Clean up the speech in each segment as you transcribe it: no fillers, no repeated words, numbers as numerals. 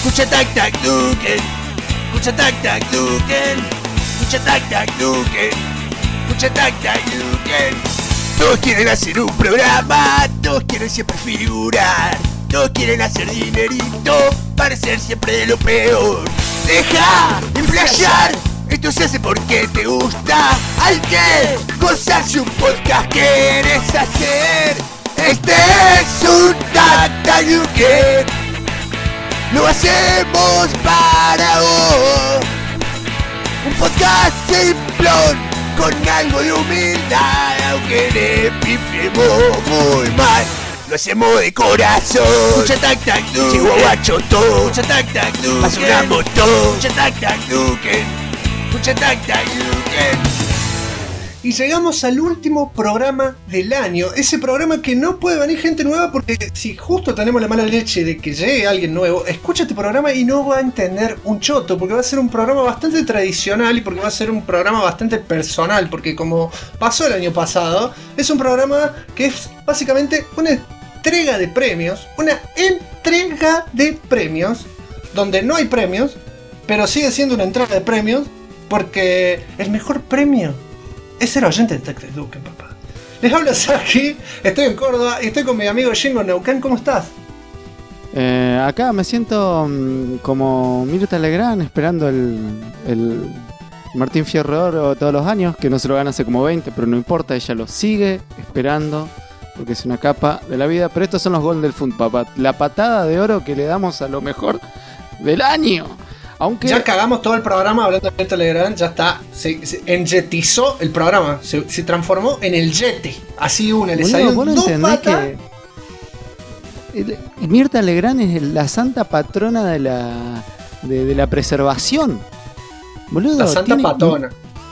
Escucha tac tac Duken. Escucha tac tac Duken. Escucha tac tac Duken. Escucha tac tac Duken. Todos quieren hacer un programa, todos quieren siempre figurar, todos quieren hacer dinerito, parecer siempre de lo peor. Deja de flashear, esto se hace porque te gusta. Hay que gozarse un podcast que quieres hacer. Este es un Tac Tac Duken. Lo hacemos para vos. Un podcast simplón con algo de humildad, aunque le pifiemos muy mal. Lo hacemos de corazón. Escucha Tac Tac Duken. Llegó guacho todo. Escucha Tac Tac Duken. Pasó gran botón. Escucha Tac Tac Duken. Escucha Tac Tac Duken. Y llegamos al último programa del año. Ese programa que no puede venir gente nueva, porque si justo tenemos la mala leche de que llegue alguien nuevo, escucha este programa y no va a entender un choto, porque va a ser un programa bastante tradicional y porque va a ser un programa bastante personal, porque como pasó el año pasado, es un programa que es básicamente una entrega de premios, donde no hay premios, pero sigue siendo una entrega de premios, porque el mejor premio es ser oyente de Tac Tac Duken, papá. Les hablo Saki, estoy en Córdoba y estoy con mi amigo Jingo Neuquén. ¿Cómo estás? Acá me siento como Mirta Legrand esperando el Martín Fierro de Oro todos los años, que no se lo gana hace como 20, pero no importa, ella lo sigue esperando porque es una capa de la vida. Pero estos son los Golden Fund, papá. La patada de oro que le damos a lo mejor del año. Aunque ya cagamos todo el programa hablando de Mirta Legrand, ya está, se enjetizó el programa, se transformó en el yete. Así una, le salió dos patas. Mirta Legrand es la santa patrona de la preservación. Boludo, la santa patona.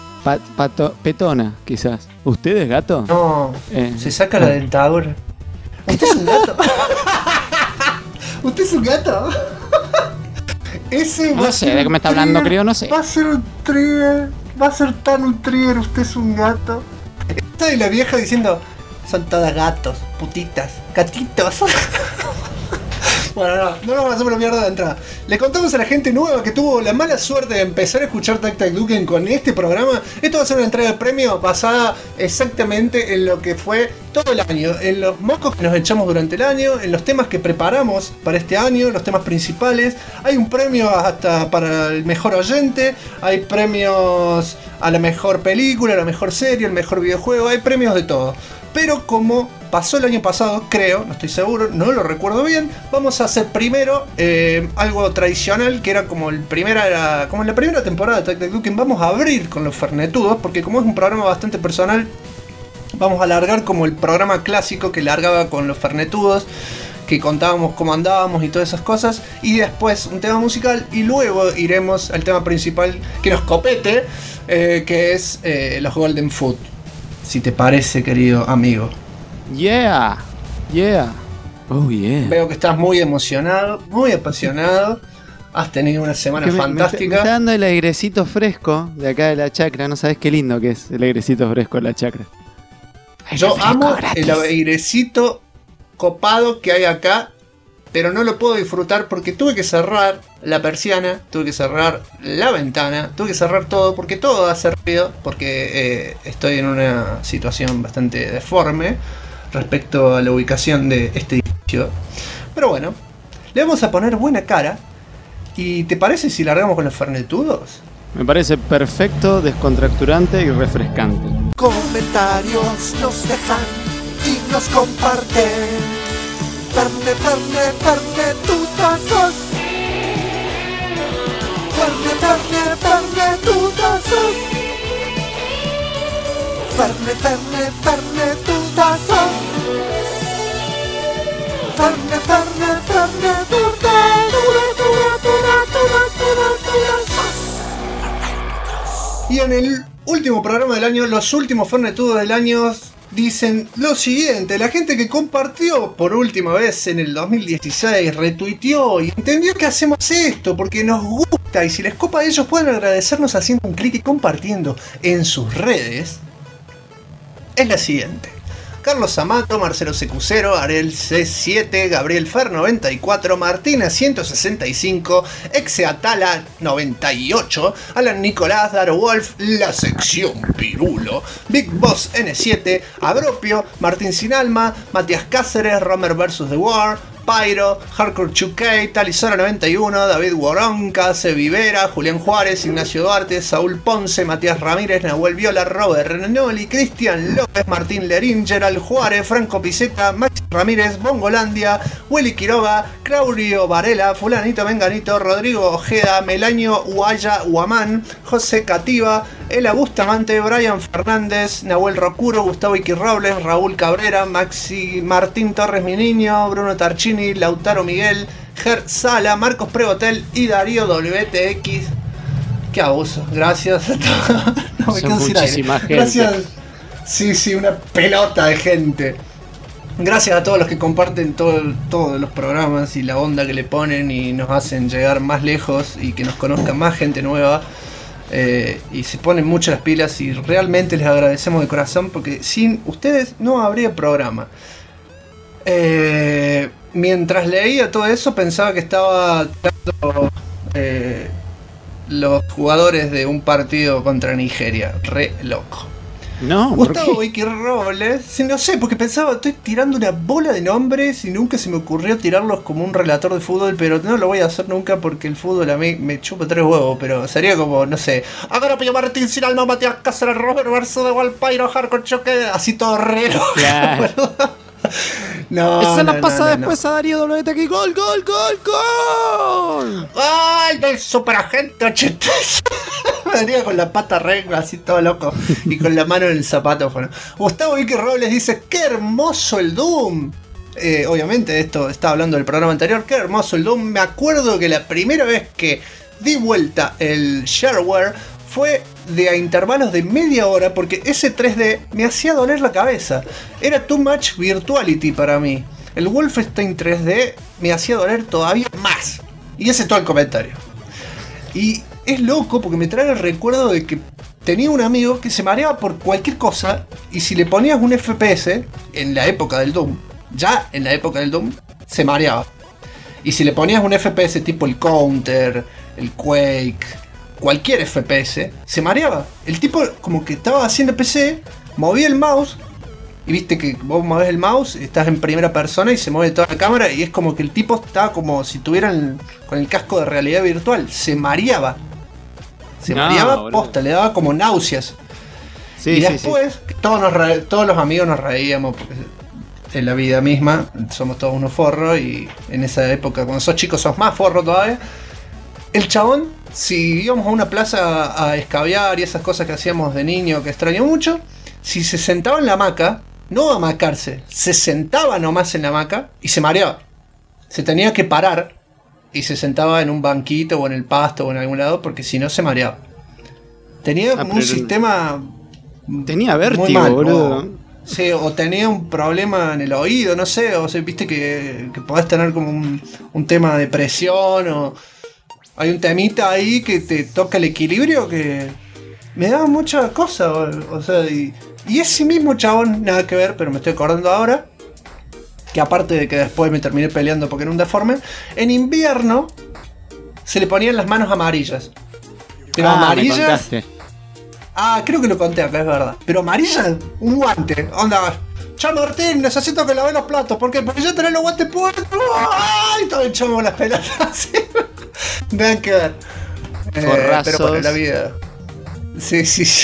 Petona, quizás. ¿Usted es gato? No, se saca la dentadura. ¿Usted es un gato? ¿Usted es un gato? Ese no sé de qué me está hablando, creo, no sé. Va a ser un trigger, va a ser tan un trigger, usted es un gato. Esta de la vieja diciendo, son todas gatos, putitas, gatitos. Bueno, no nos vamos a hacer una mierda de entrada. Le contamos a la gente nueva que tuvo la mala suerte de empezar a escuchar Tac Tac Duken con este programa. Esto va a ser una entrega de premio basada exactamente en lo que fue todo el año, en los mocos que nos echamos durante el año, en los temas que preparamos para este año, los temas principales. Hay un premio hasta para el mejor oyente, hay premios a la mejor película, a la mejor serie, al mejor videojuego, hay premios de todo. Pero como pasó el año pasado, creo, no estoy seguro, no lo recuerdo bien, vamos a hacer primero algo tradicional, que era como en la primera temporada de Tac Tac Duken. Vamos a abrir con los fernetudos, porque como es un programa bastante personal, vamos a largar como el programa clásico que largaba con los fernetudos, que contábamos cómo andábamos y todas esas cosas, y después un tema musical, y luego iremos al tema principal que nos copete, que es los Golden Food. Si te parece, querido amigo. Yeah. Oh yeah. Veo que estás muy emocionado, muy apasionado. Has tenido una semana fantástica. Me está dando el airecito fresco de acá de la chacra. No sabes qué lindo que es el airecito fresco de la chacra. Yo amo el airecito copado que hay acá, pero no lo puedo disfrutar porque tuve que cerrar la persiana, tuve que cerrar la ventana, tuve que cerrar todo porque todo hace ruido, porque estoy en una situación bastante deforme respecto a la ubicación de este edificio. Pero bueno, le vamos a poner buena cara. ¿Y te parece si largamos con los fernetudos? Me parece perfecto, descontracturante y refrescante. Comentarios nos dejan y nos comparten. Fernetutazos. Fernetutazos. Fernetutazos. Y en el último programa del año, los últimos fernetudos del año dicen lo siguiente: la gente que compartió por última vez en el 2016, retuiteó y entendió que hacemos esto porque nos gusta, y si les copa a ellos pueden agradecernos haciendo un clic y compartiendo en sus redes, es la siguiente: Carlos Amato, Marcelo Secucero, Ariel C7, Gabriel Fer 94, Martina 165, Exeatala 98, Alan Nicolás, Daro Wolf, La Sección Pirulo, Big Boss N7, Agropio, Martín Sinalma, Matías Cáceres, Romer vs. The War, Pyro, Hardcore 2K, Talizora 91, David Woronca, Sevivera, Julián Juárez, Ignacio Duarte, Saúl Ponce, Matías Ramírez, Nahuel Viola, Robert Renoli, Cristian López, Martín Lerín, Gerald Juárez, Franco Piseta, Maxi Ramírez, Bongolandia, Willy Quiroga, Claudio Varela, Fulanito Menganito, Rodrigo Ojeda, Melaño Huaya Huamán, José Cativa, Ela Bustamante, Brian Fernández, Nahuel Rocuro, Gustavo Iquirrobles, Raúl Cabrera, Maxi Martín Torres Mi Niño, Bruno Tarchini, Lautaro Miguel, Ger Sala, Marcos Pregotel y Darío WTX. Qué abuso, gracias a todos. No me quedo sin aire. Gracias. Sí, una pelota de gente. Gracias a todos los que comparten todos los programas y la onda que le ponen y nos hacen llegar más lejos y que nos conozca más gente nueva. Y se ponen muchas las pilas y realmente les agradecemos de corazón porque sin ustedes no habría programa. Mientras leía todo eso pensaba que estaba tirando los jugadores de un partido contra Nigeria. Re loco. No, Gustavo Vicky Robles, no sé, porque pensaba, estoy tirando una bola de nombres y nunca se me ocurrió tirarlos como un relator de fútbol, pero no lo voy a hacer nunca porque el fútbol a mí me chupa 3 huevos, pero sería como, no sé, Agropio, Martín Sinalma, Matías Cáceres, Robert vs. The Wild, Pyro, Hardcore Choque, así todo rero. Claro. No, esa la pasa después a Darío WTX. ¡Gol! ¡Gol del superagente 86! Venía con la pata recta, así todo loco, y con la mano en el zapatófono. Gustavo Vicky Robles dice: ¡qué hermoso el Doom! Obviamente esto está hablando del programa anterior. ¡Qué hermoso el Doom! Me acuerdo que la primera vez que di vuelta el shareware fue de a intervalos de media hora porque ese 3D me hacía doler la cabeza. Era too much virtuality para mí. El Wolfenstein 3D me hacía doler todavía más. Y ese es todo el comentario. Y es loco porque me trae el recuerdo de que tenía un amigo que se mareaba por cualquier cosa y si le ponías un FPS en la época del Doom, ya en la época del Doom, se mareaba. Y si le ponías un FPS tipo el Counter, el Quake, cualquier FPS, se mareaba. El tipo como que estaba haciendo PC, movía el mouse, y viste que vos movés el mouse, estás en primera persona y se mueve toda la cámara, y es como que el tipo estaba como si tuvieran con el casco de realidad virtual, se mareaba. Se mareaba posta, le daba como náuseas. Sí, y después, sí. Todos los amigos nos reíamos, porque en la vida misma somos todos unos forros, y en esa época, cuando sos chico, sos más forro todavía. El chabón, si íbamos a una plaza a escabiar y esas cosas que hacíamos de niño que extraño mucho, si se sentaba en la hamaca, no a hamacarse, se sentaba nomás en la hamaca y se mareaba. Se tenía que parar y se sentaba en un banquito o en el pasto o en algún lado porque si no se mareaba. Tenía un sistema... Tenía vértigo, mal, boludo. Sí, o tenía un problema en el oído, no sé, o sea, viste que podés tener como un tema de presión o... Hay un temita ahí que te toca el equilibrio que me daba mucha cosa, o sea, y ese mismo chabón, nada que ver, pero me estoy acordando ahora, que aparte de que después me terminé peleando porque era un deforme, en invierno se le ponían las manos amarillas. Pero amarillas... creo que lo conté acá, es verdad. Pero amarillas, un guante, onda... Chao Martín, necesito que lave los platos, ¿por qué? Porque ya tenés los guantes puestos. ¡Ay! Todo echamos las pelotas. Vean que ver. Pero para la vida. Sí.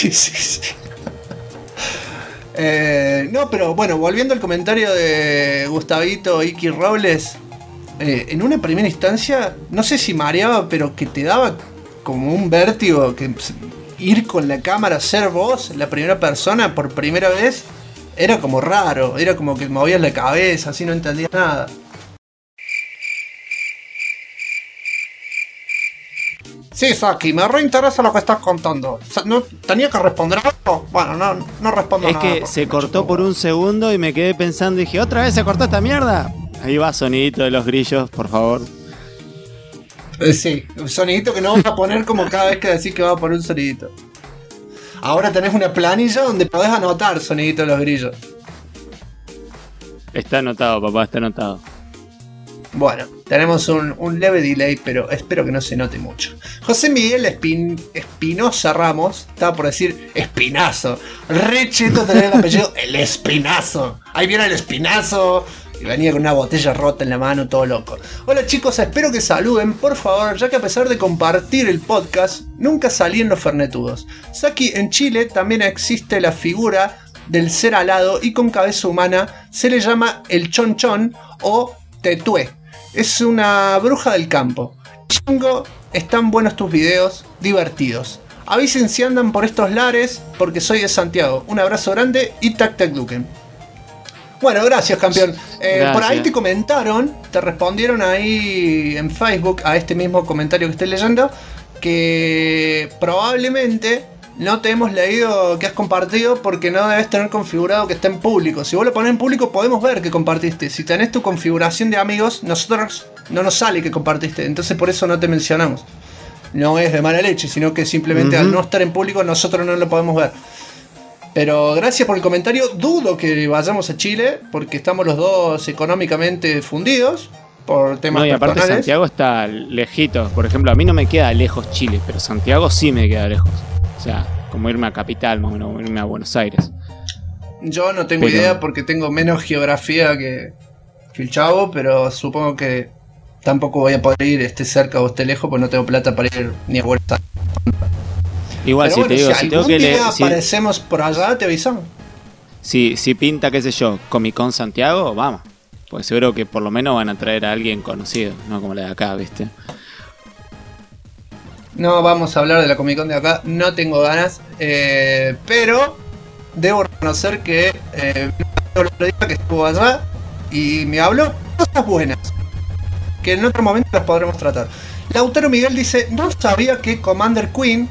No, pero bueno, volviendo al comentario de Gustavito Iki Robles, en una primera instancia, no sé si mareaba, pero que te daba como un vértigo, que ir con la cámara, ser vos, la primera persona, por primera vez, era como raro, era como que movías la cabeza, así no entendías nada. Sí, Saki, me reinteresa lo que estás contando. ¿No tenía que responder algo? Bueno, no respondo nada. Es que se cortó por un segundo y me quedé pensando y dije, ¿otra vez se cortó esta mierda? Ahí va sonidito de los grillos, por favor. Sí, un sonidito que no vas a poner como cada vez que decís que vas a poner un sonidito. Ahora tenés una planilla donde podés anotar sonidito de los grillos. Está anotado, papá, está anotado. Bueno, tenemos un leve delay, pero espero que no se note mucho. José Miguel Espinosa Ramos, estaba por decir Espinazo. Re cheto tener el apellido El Espinazo. Ahí viene el Espinazo. Y venía con una botella rota en la mano, todo loco. Hola chicos, espero que saluden, por favor, ya que a pesar de compartir el podcast, nunca salí en los fernetudos. Saki, en Chile también existe la figura del ser alado y con cabeza humana, se le llama el chonchón o tetué. Es una bruja del campo. Chingo, están buenos tus videos, divertidos. Avisen si andan por estos lares, porque soy de Santiago. Un abrazo grande y tac tac duken. Bueno, gracias, campeón. Gracias. Por ahí te comentaron, te respondieron ahí en Facebook a este mismo comentario que estoy leyendo, que probablemente no te hemos leído que has compartido porque no debes tener configurado que esté en público. Si vos lo pones en público podemos ver que compartiste. Si tenés tu configuración de amigos, nosotros no nos sale que compartiste. Entonces por eso no te mencionamos. No es de mala leche, sino que simplemente al no estar en público nosotros no lo podemos ver. Pero gracias por el comentario. Dudo que vayamos a Chile porque estamos los dos económicamente fundidos por temas No, y aparte personales. Santiago está lejito. Por ejemplo, a mí no me queda lejos Chile, pero Santiago sí me queda lejos. O sea, como irme a Capital, más o menos, irme a Buenos Aires. Yo no tengo Pero- idea porque tengo menos geografía que el chavo, pero supongo que tampoco voy a poder ir, esté cerca o esté lejos, porque no tengo plata para ir ni a Buenos Aires. Igual, Pero si bueno, te digo, si si tengo algún que día leer. aparecemos por allá, te avisamos. Si pinta, qué sé yo, Comic Con Santiago, vamos. Pues seguro que por lo menos van a traer a alguien conocido, no como la de acá, ¿viste? No vamos a hablar de la Comic Con de acá, no tengo ganas, pero debo reconocer que el otro día que estuvo allá y me habló cosas buenas, que en otro momento las podremos tratar. Lautaro Miguel dice, no sabía que Commander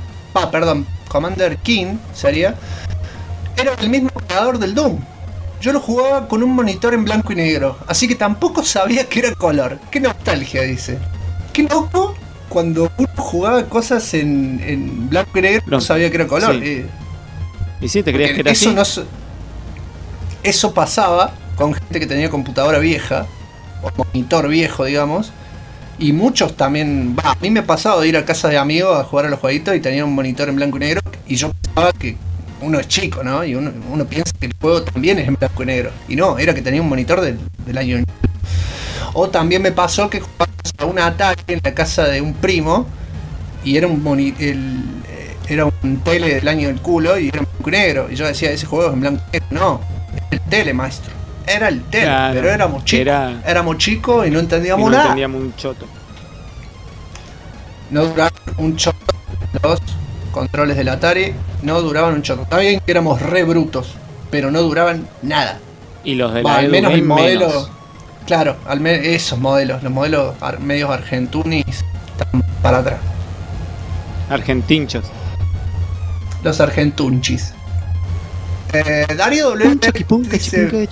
King sería, era el mismo creador del Doom. Yo lo jugaba con un monitor en blanco y negro, así que tampoco sabía que era color. Qué nostalgia, dice. Qué loco. Cuando uno jugaba cosas en blanco y negro, no sabía que era color. Sí. ¿Y si te creías que era eso así? Eso pasaba con gente que tenía computadora vieja, o monitor viejo, digamos. Y muchos también. A mí me ha pasado de ir a casa de amigos a jugar a los jueguitos y tenía un monitor en blanco y negro. Y yo pensaba que uno es chico, ¿no? Y uno piensa que el juego también es en blanco y negro. Y no, era que tenía un monitor del año. O también me pasó que jugaba a un Atari en la casa de un primo y era era un tele del año del culo y era en blanco y negro. Y yo decía, ese juego es en blanco y negro. No, era el tele, maestro. Era el tele, Claro, pero éramos chicos. Éramos chicos y no entendíamos no nada. entendíamos un choto. No duraban un choto. Los controles del Atari no duraban un choto. Está bien que éramos re brutos, pero no duraban nada. Y los de la Al Edu menos el Game modelo. menos. Claro, esos modelos, los modelos medios argentunis están para atrás. Argentinchos. Los argentunchis. Darío W dice,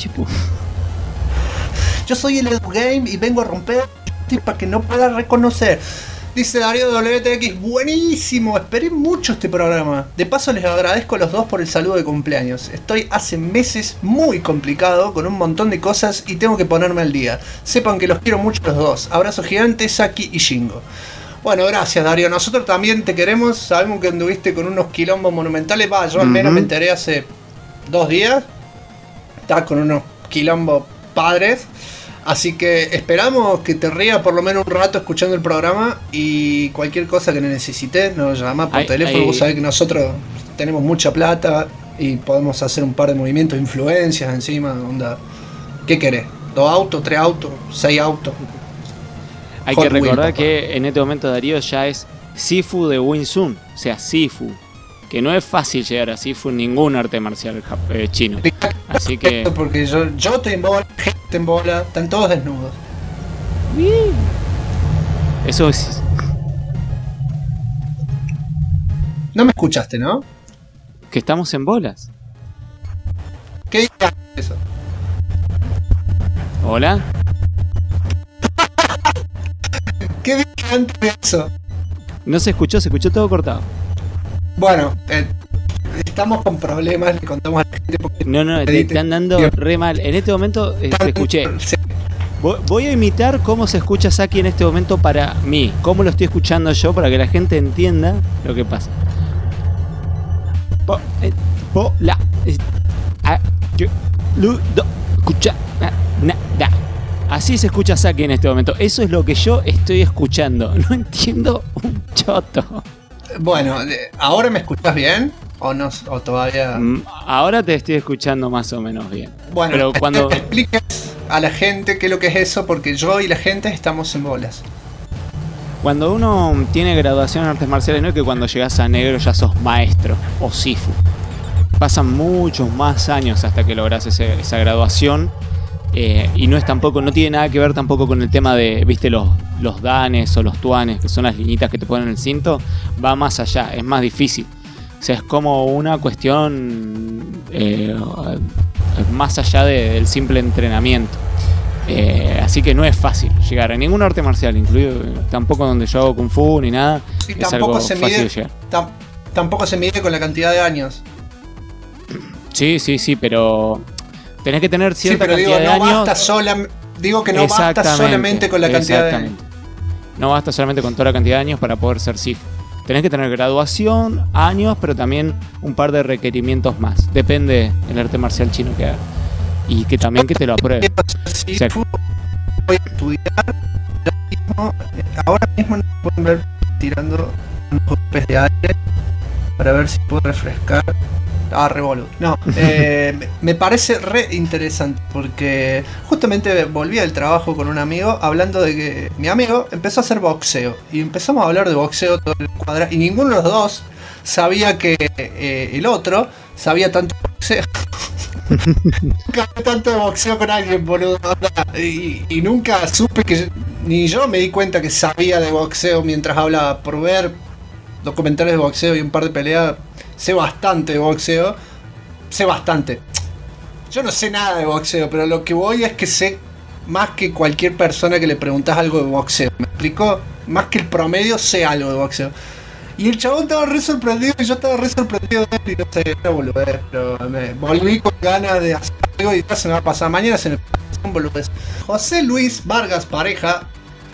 yo soy el Edu Game y vengo a romper para que no pueda reconocer. Dice Darío WTX, buenísimo, esperé mucho este programa. De paso les agradezco a los dos por el saludo de cumpleaños. Estoy hace meses muy complicado con un montón de cosas y tengo que ponerme al día. Sepan que los quiero mucho los dos. Abrazo gigante, Saki y Shingo. Bueno, gracias Darío, nosotros también te queremos. Sabemos que anduviste con unos quilombos monumentales. Yo al menos me enteré hace 2 días. Estás con unos quilombos padres. Así que esperamos que te rías por lo menos un rato escuchando el programa. Y cualquier cosa que necesites, nos llamás por teléfono. Vos sabés que nosotros tenemos mucha plata y podemos hacer un par de movimientos, influencias encima. Onda, ¿qué querés? ¿2 autos, 3 autos, 6 autos? Hay Hot que recordar Wheel, que en este momento Darío ya es Sifu de Wing-Chun. O sea, Sifu. Que no es fácil llegar a Sifu en ningún arte marcial chino. Así que... Porque yo te en bola, gente en bola, están todos desnudos. Eso es... No me escuchaste, ¿no? Que estamos en bolas. ¿Qué dices eso? ¿Hola? ¿Qué dije antes de eso? No se escuchó todo cortado. Bueno, estamos con problemas, le contamos a la gente porque No, te están dando re mal. En este momento te escuché. Sí. Voy a imitar cómo se escucha Saki en este momento para mí. Cómo lo estoy escuchando yo para que la gente entienda lo que pasa. Escucha. Da. Así se escucha Saki en este momento. Eso es lo que yo estoy escuchando. No entiendo un choto. Bueno, ¿ahora me escuchas bien? ¿O no? ¿O todavía...? Ahora te estoy escuchando más o menos bien. Bueno, pero cuando expliques a la gente qué es lo que es eso, porque yo y la gente estamos en bolas. Cuando uno tiene graduación en artes marciales, no es que cuando llegas a negro ya sos maestro o sifu. Pasan muchos más años hasta que logras esa graduación. Y no tiene nada que ver tampoco con el tema de, viste, los danes o los tuanes, que son las liñitas que te ponen en el cinto. Va más allá, es más difícil. O sea, es como una cuestión más allá del simple entrenamiento. Así que no es fácil llegar a ningún arte marcial, incluido tampoco donde yo hago kung fu ni nada. Y es algo fácil de llegar. Tampoco se mide con la cantidad de años. Sí, pero tenés que tener cierta cantidad de años. Digo que no basta solamente con la cantidad de años. No basta solamente con toda la cantidad de años para poder ser sifu. Tenés que tener graduación, años, pero también un par de requerimientos más. Depende del arte marcial chino que haga. Y que también que te lo apruebe. Sí, voy a estudiar. Ahora mismo no pueden ver tirando unos golpes de aire para ver si puedo refrescar. Revolu. No, me parece re interesante porque justamente volví al trabajo con un amigo hablando de que mi amigo empezó a hacer boxeo y empezamos a hablar de boxeo todo el cuadro y ninguno de los dos sabía que el otro sabía tanto de boxeo. Nunca hablé tanto de boxeo con alguien, boludo. Y nunca supe ni yo me di cuenta que sabía de boxeo mientras hablaba. Por ver documentales de boxeo y un par de peleas, sé bastante de boxeo. Sé bastante. Yo no sé nada de boxeo, pero lo que voy es que sé más que cualquier persona que le preguntas algo de boxeo. ¿Me explico? Más que el promedio sé algo de boxeo. Y el chabón estaba re sorprendido y yo estaba re sorprendido de él y no sé, una boludez, pero me volví con ganas de hacer algo y ya se me va a pasar. Mañana se me pasa un boludez. José Luis Vargas Pareja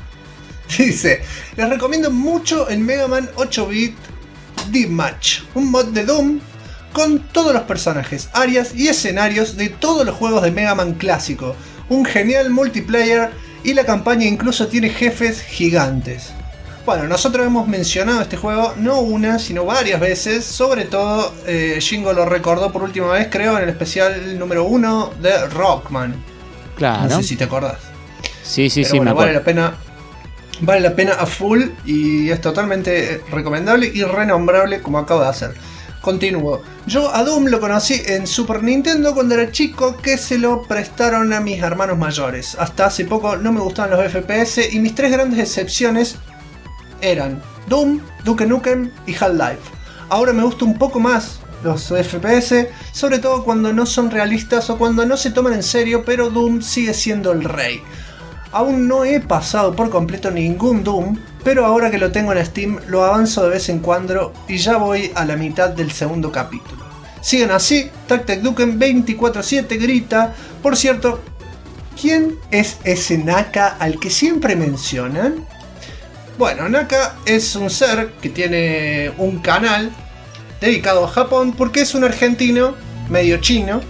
dice: les recomiendo mucho el Mega Man 8-bit Deathmatch, un mod de Doom con todos los personajes, áreas y escenarios de todos los juegos de Mega Man clásico. Un genial multiplayer y la campaña incluso tiene jefes gigantes. Bueno, nosotros hemos mencionado este juego no una, sino varias veces. Sobre todo, Shingo lo recordó por última vez, creo, en el especial número 1 de Rockman. Claro. No sé si te acordás. Sí, pero sí, bueno, me acuerdo. Vale la pena a full y es totalmente recomendable y renombrable como acabo de hacer. Continúo. Yo a Doom lo conocí en Super Nintendo cuando era chico, que se lo prestaron a mis hermanos mayores. Hasta hace poco no me gustaban los FPS y mis tres grandes excepciones eran Doom, Duke Nukem y Half-Life. Ahora me gusta un poco más los FPS, sobre todo cuando no son realistas o cuando no se toman en serio, pero Doom sigue siendo el rey. Aún no he pasado por completo ningún Doom, pero ahora que lo tengo en Steam lo avanzo de vez en cuando y ya voy a la mitad del segundo capítulo. Sigan así, Tactec Duken 24/7 grita. Por cierto, ¿quién es ese Naka al que siempre mencionan? Bueno, Naka es un ser que tiene un canal dedicado a Japón porque es un argentino medio chino.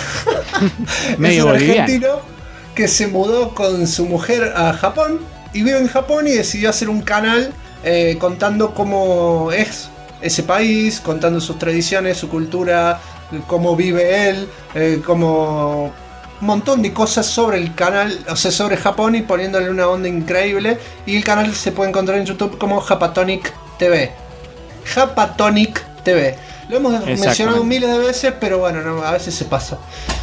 medio es un boliviano. argentino que se mudó con su mujer a Japón y vive en Japón y decidió hacer un canal contando cómo es ese país, contando sus tradiciones, su cultura, cómo vive él, como un montón de cosas sobre el canal, o sea, sobre Japón y poniéndole una onda increíble. Y el canal se puede encontrar en YouTube como Japatonic TV. Japatonic TV. Lo hemos mencionado miles de veces, pero bueno, no, a veces se pasa.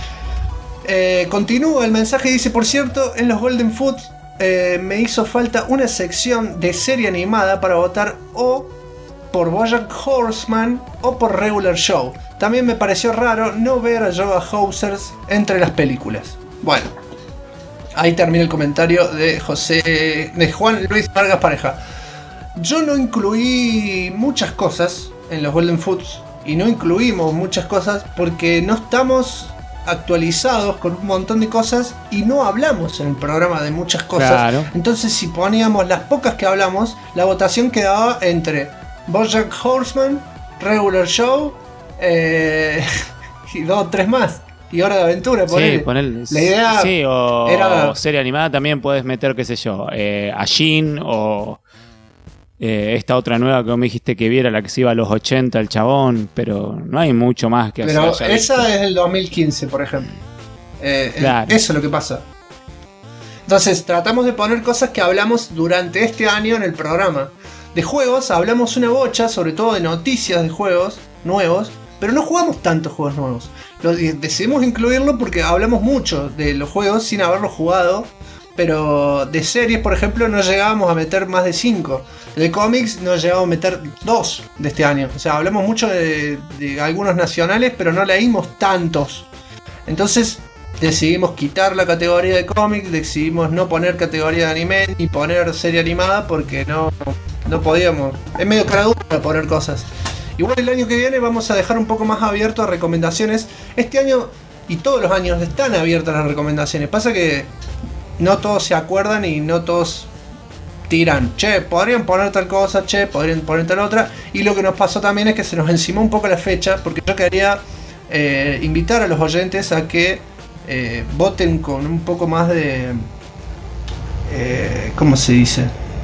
Continúa el mensaje y dice: por cierto, en los Golden Foods me hizo falta una sección de serie animada para votar o por BoJack Horseman o por Regular Show. También me pareció raro no ver a Yoga Housers entre las películas. Bueno, ahí termina el comentario de Juan Luis Vargas Pareja. Yo no incluí muchas cosas en los Golden Foods y no incluimos muchas cosas porque no estamos actualizados con un montón de cosas y no hablamos en el programa de muchas cosas. Claro. Entonces, si poníamos las pocas que hablamos, la votación quedaba entre BoJack Horseman, Regular Show y 2 o 3 más. Y Hora de Aventura, Sí, ponele. La idea sí, o era... serie animada también puedes meter, qué sé yo, a Jin o esta otra nueva que vos me dijiste que viera, la que se iba a los 80, el chabón, pero no hay mucho más que Pero hacer. esa es el 2015, por ejemplo. Claro. Eso es lo que pasa. Entonces, tratamos de poner cosas que hablamos durante este año en el programa. De juegos hablamos una bocha, sobre todo de noticias de juegos nuevos, pero no jugamos tantos juegos nuevos. Decidimos incluirlo porque hablamos mucho de los juegos sin haberlos jugado, pero de series, por ejemplo, no llegábamos a meter más de 5. De cómics no llegábamos a meter 2 de este año. O sea, hablamos mucho de algunos nacionales, pero no leímos tantos. Entonces decidimos quitar la categoría de cómics, decidimos no poner categoría de anime ni poner serie animada porque no podíamos. Es medio caradura poner cosas. Igual el año que viene vamos a dejar un poco más abierto a recomendaciones. Este año y todos los años están abiertas las recomendaciones. Pasa que no todos se acuerdan y no todos tiran. Che, podrían poner tal cosa, che, podrían poner tal otra. Y lo que nos pasó también es que se nos encimó un poco la fecha porque yo quería invitar a los oyentes a que voten con un poco más de... ¿cómo se dice?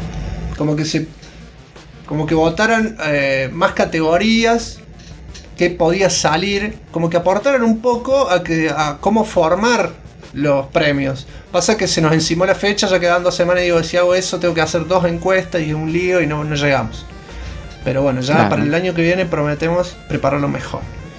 Como que votaran más categorías que podía salir, como que aportaran un poco a cómo formar los premios. Pasa que se nos encimó la fecha, ya quedan 2 semanas y digo, si hago eso tengo que hacer 2 encuestas y es un lío y no llegamos. Pero bueno, ya claro. Para el año que viene prometemos prepararlo mejor.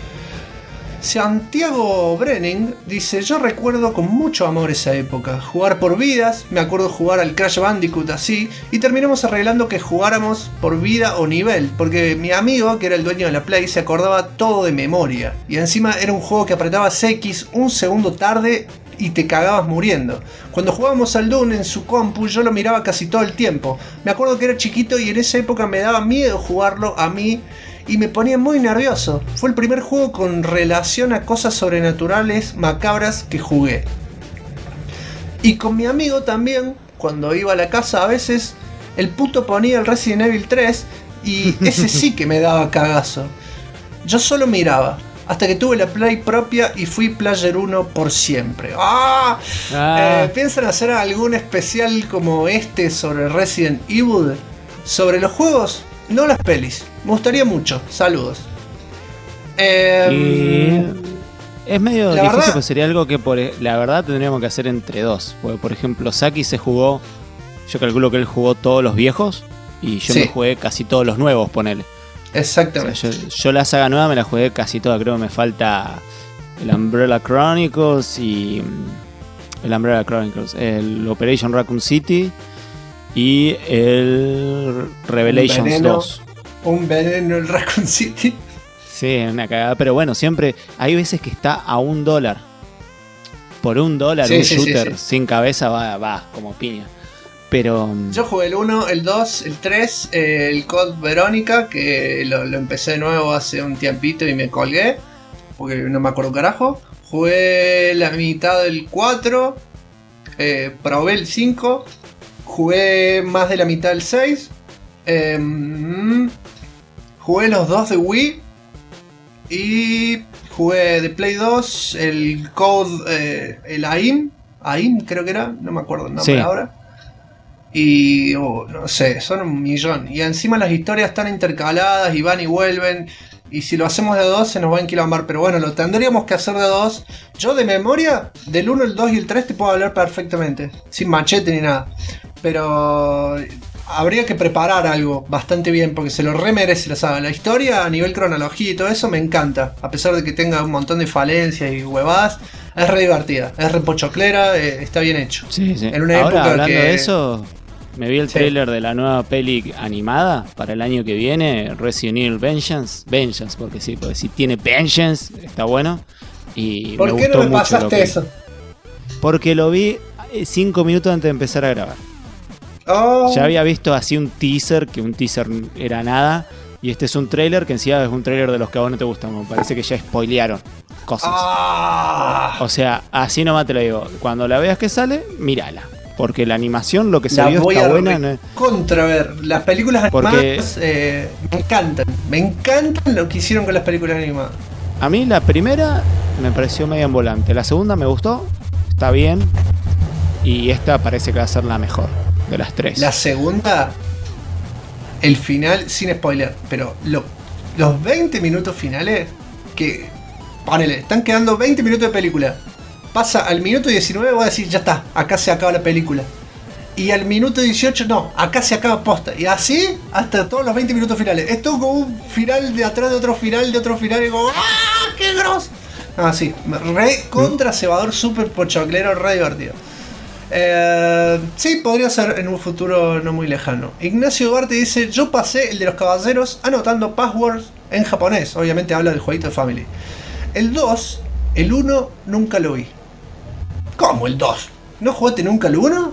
Santiago Brenning dice: yo recuerdo con mucho amor esa época, jugar por vidas, me acuerdo jugar al Crash Bandicoot así, y terminamos arreglando que jugáramos por vida o nivel, porque mi amigo, que era el dueño de la Play, se acordaba todo de memoria, y encima era un juego que apretabas X un segundo tarde y te cagabas muriendo. Cuando jugábamos al Doom en su compu, yo lo miraba casi todo el tiempo. Me acuerdo que era chiquito y en esa época me daba miedo jugarlo a mí, y me ponía muy nervioso. Fue el primer juego con relación a cosas sobrenaturales macabras que jugué. Y con mi amigo también, cuando iba a la casa a veces, el puto ponía el Resident Evil 3 y ese sí que me daba cagazo. Yo solo miraba, hasta que tuve la Play propia y fui Player 1 por siempre. ¡Ah! ¿Piensan hacer algún especial como este sobre Resident Evil? ¿Sobre los juegos? No las pelis. Me gustaría mucho. Saludos. Y es medio la difícil, verdad, pues sería algo que la verdad tendríamos que hacer entre dos. Porque, por ejemplo, Saki se jugó, yo calculo que él jugó todos los viejos y yo sí, me jugué casi todos los nuevos, ponele. Exactamente. O sea, yo la saga nueva me la jugué casi toda, creo que me falta el Umbrella Chronicles y el Operation Raccoon City y el Revelations 2. Un veneno el Raccoon City. Sí, una cagada, pero bueno, siempre hay veces que está a $1. Por $1 Sí, un sí, shooter sí. sin cabeza va como piña. Pero Yo jugué el 1, el 2, el 3, el Code Verónica, que lo empecé de nuevo hace un tiempito y me colgué, porque no me acuerdo carajo. Jugué la mitad del 4, probé el 5, jugué más de la mitad del 6, jugué los 2 de Wii y jugué de Play 2 el Code, el AIM creo que era, no me acuerdo el nombre Sí. ahora. Y no sé, son un millón. Y encima las historias están intercaladas y van y vuelven. Y si lo hacemos de 2 se nos va a enquilombar. Pero bueno, lo tendríamos que hacer de 2. Yo de memoria, del 1, el 2 y el 3 te puedo hablar perfectamente. Sin machete ni nada. Pero habría que preparar algo bastante bien, porque se lo remerece la saga. La historia a nivel cronología y todo eso me encanta. A pesar de que tenga un montón de falencias y huevadas, es re divertida, es re pochoclera, está bien hecho. sí. En una Ahora, época hablando que... de eso, me vi el Sí. trailer de la nueva peli animada para el año que viene, Resident Evil Vengeance, porque sí, porque si tiene Vengeance, está bueno. Y ¿Por me qué gustó no me mucho pasaste lo que... eso? Porque lo vi 5 minutos antes de empezar a grabar. Oh, Ya había visto así un teaser, que un teaser era nada, Y este es un tráiler que encima es un tráiler de los que a vos no te gustan. Me parece que ya spoilearon cosas. O sea, así nomás te lo digo. Cuando la veas que sale, mírala. Porque la animación, lo que se vio está buena. ¿No? Contra ver, las películas animadas me encantan. Me encantan lo que hicieron con las películas animadas. A mí la primera me pareció medio en volante. La segunda me gustó, está bien. Y esta parece que va a ser la mejor de las tres. La segunda, el final, sin spoiler, pero los 20 minutos finales, que, ponele, están quedando 20 minutos de película. Pasa al minuto 19, voy a decir, ya está, acá se acaba la película. Y al minuto 18, no, acá se acaba posta. Y así hasta todos los 20 minutos finales. Esto como un final de atrás de otro final, y como, ¡ah, qué grosso! Así, re contra cebador, super pochoclero, re divertido. Sí, podría ser en un futuro no muy lejano. Ignacio Duarte dice, yo pasé el de los caballeros anotando passwords en japonés. Obviamente habla del jueguito de Family. El 2, el 1 nunca lo vi. ¿Cómo el 2? ¿No jugaste nunca el 1?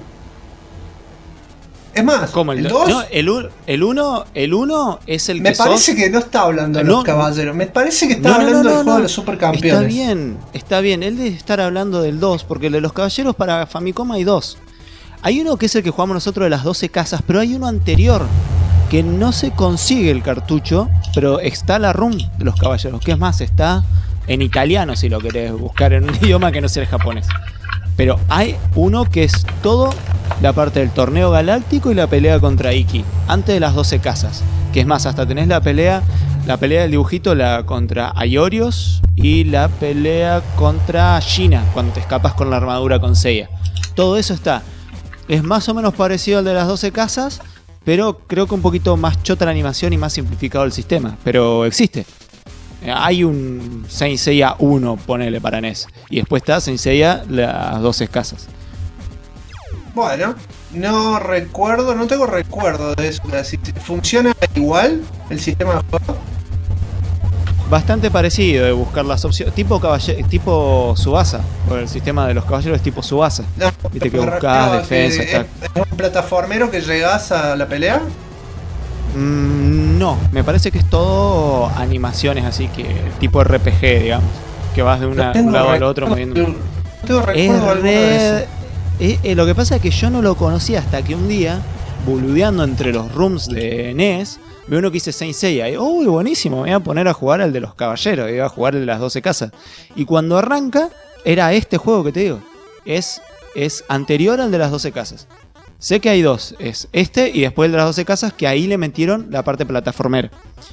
Es más, ¿cómo el 2? No, el 1 es el que me parece que no está hablando de los caballeros. Me parece que está hablando del juego de los supercampeones. Está bien. Él debe estar hablando del 2, porque el de los caballeros para Famicom hay 2. Hay uno que es el que jugamos nosotros de las 12 casas, pero hay uno anterior que no se consigue el cartucho, pero está la ROM de los caballeros, que es más, está en italiano si lo querés buscar en un idioma que no sea el japonés. Pero hay uno que es todo la parte del torneo galáctico y la pelea contra Iki, antes de las 12 casas. Que es más, hasta tenés la pelea del dibujito contra Aiorios y la pelea contra Shina, cuando te escapas con la armadura con Seiya. Todo eso está. Es más o menos parecido al de las 12 casas, pero creo que un poquito más chota la animación y más simplificado el sistema. Pero existe. Hay un Saint Seiya 1, ponele, para NES. Y después está Saint Seiya las 12 casas. Bueno, no tengo recuerdo de eso. ¿Funciona igual el sistema de juego? Bastante parecido, de buscar las opciones. Tipo Tsubasa. Porque el sistema de los caballeros es tipo Tsubasa. No, viste que buscás defensa. ¿Es un plataformero que llegás a la pelea? No, me parece que es todo animaciones así que tipo RPG, digamos, que vas de un lado al otro moviendo. No tengo recuerdo alguno de eso. Lo que pasa es que yo no lo conocía hasta que un día, boludeando entre los rooms de NES, veo uno que dice Saint Seiya y uy, buenísimo, me voy a poner a jugar al de los caballeros, iba a jugar el de las 12 casas. Y cuando arranca, era este juego que te digo, es anterior al de las 12 casas. Sé que hay dos, es este y después el de las 12 casas, que ahí le metieron la parte plataformera.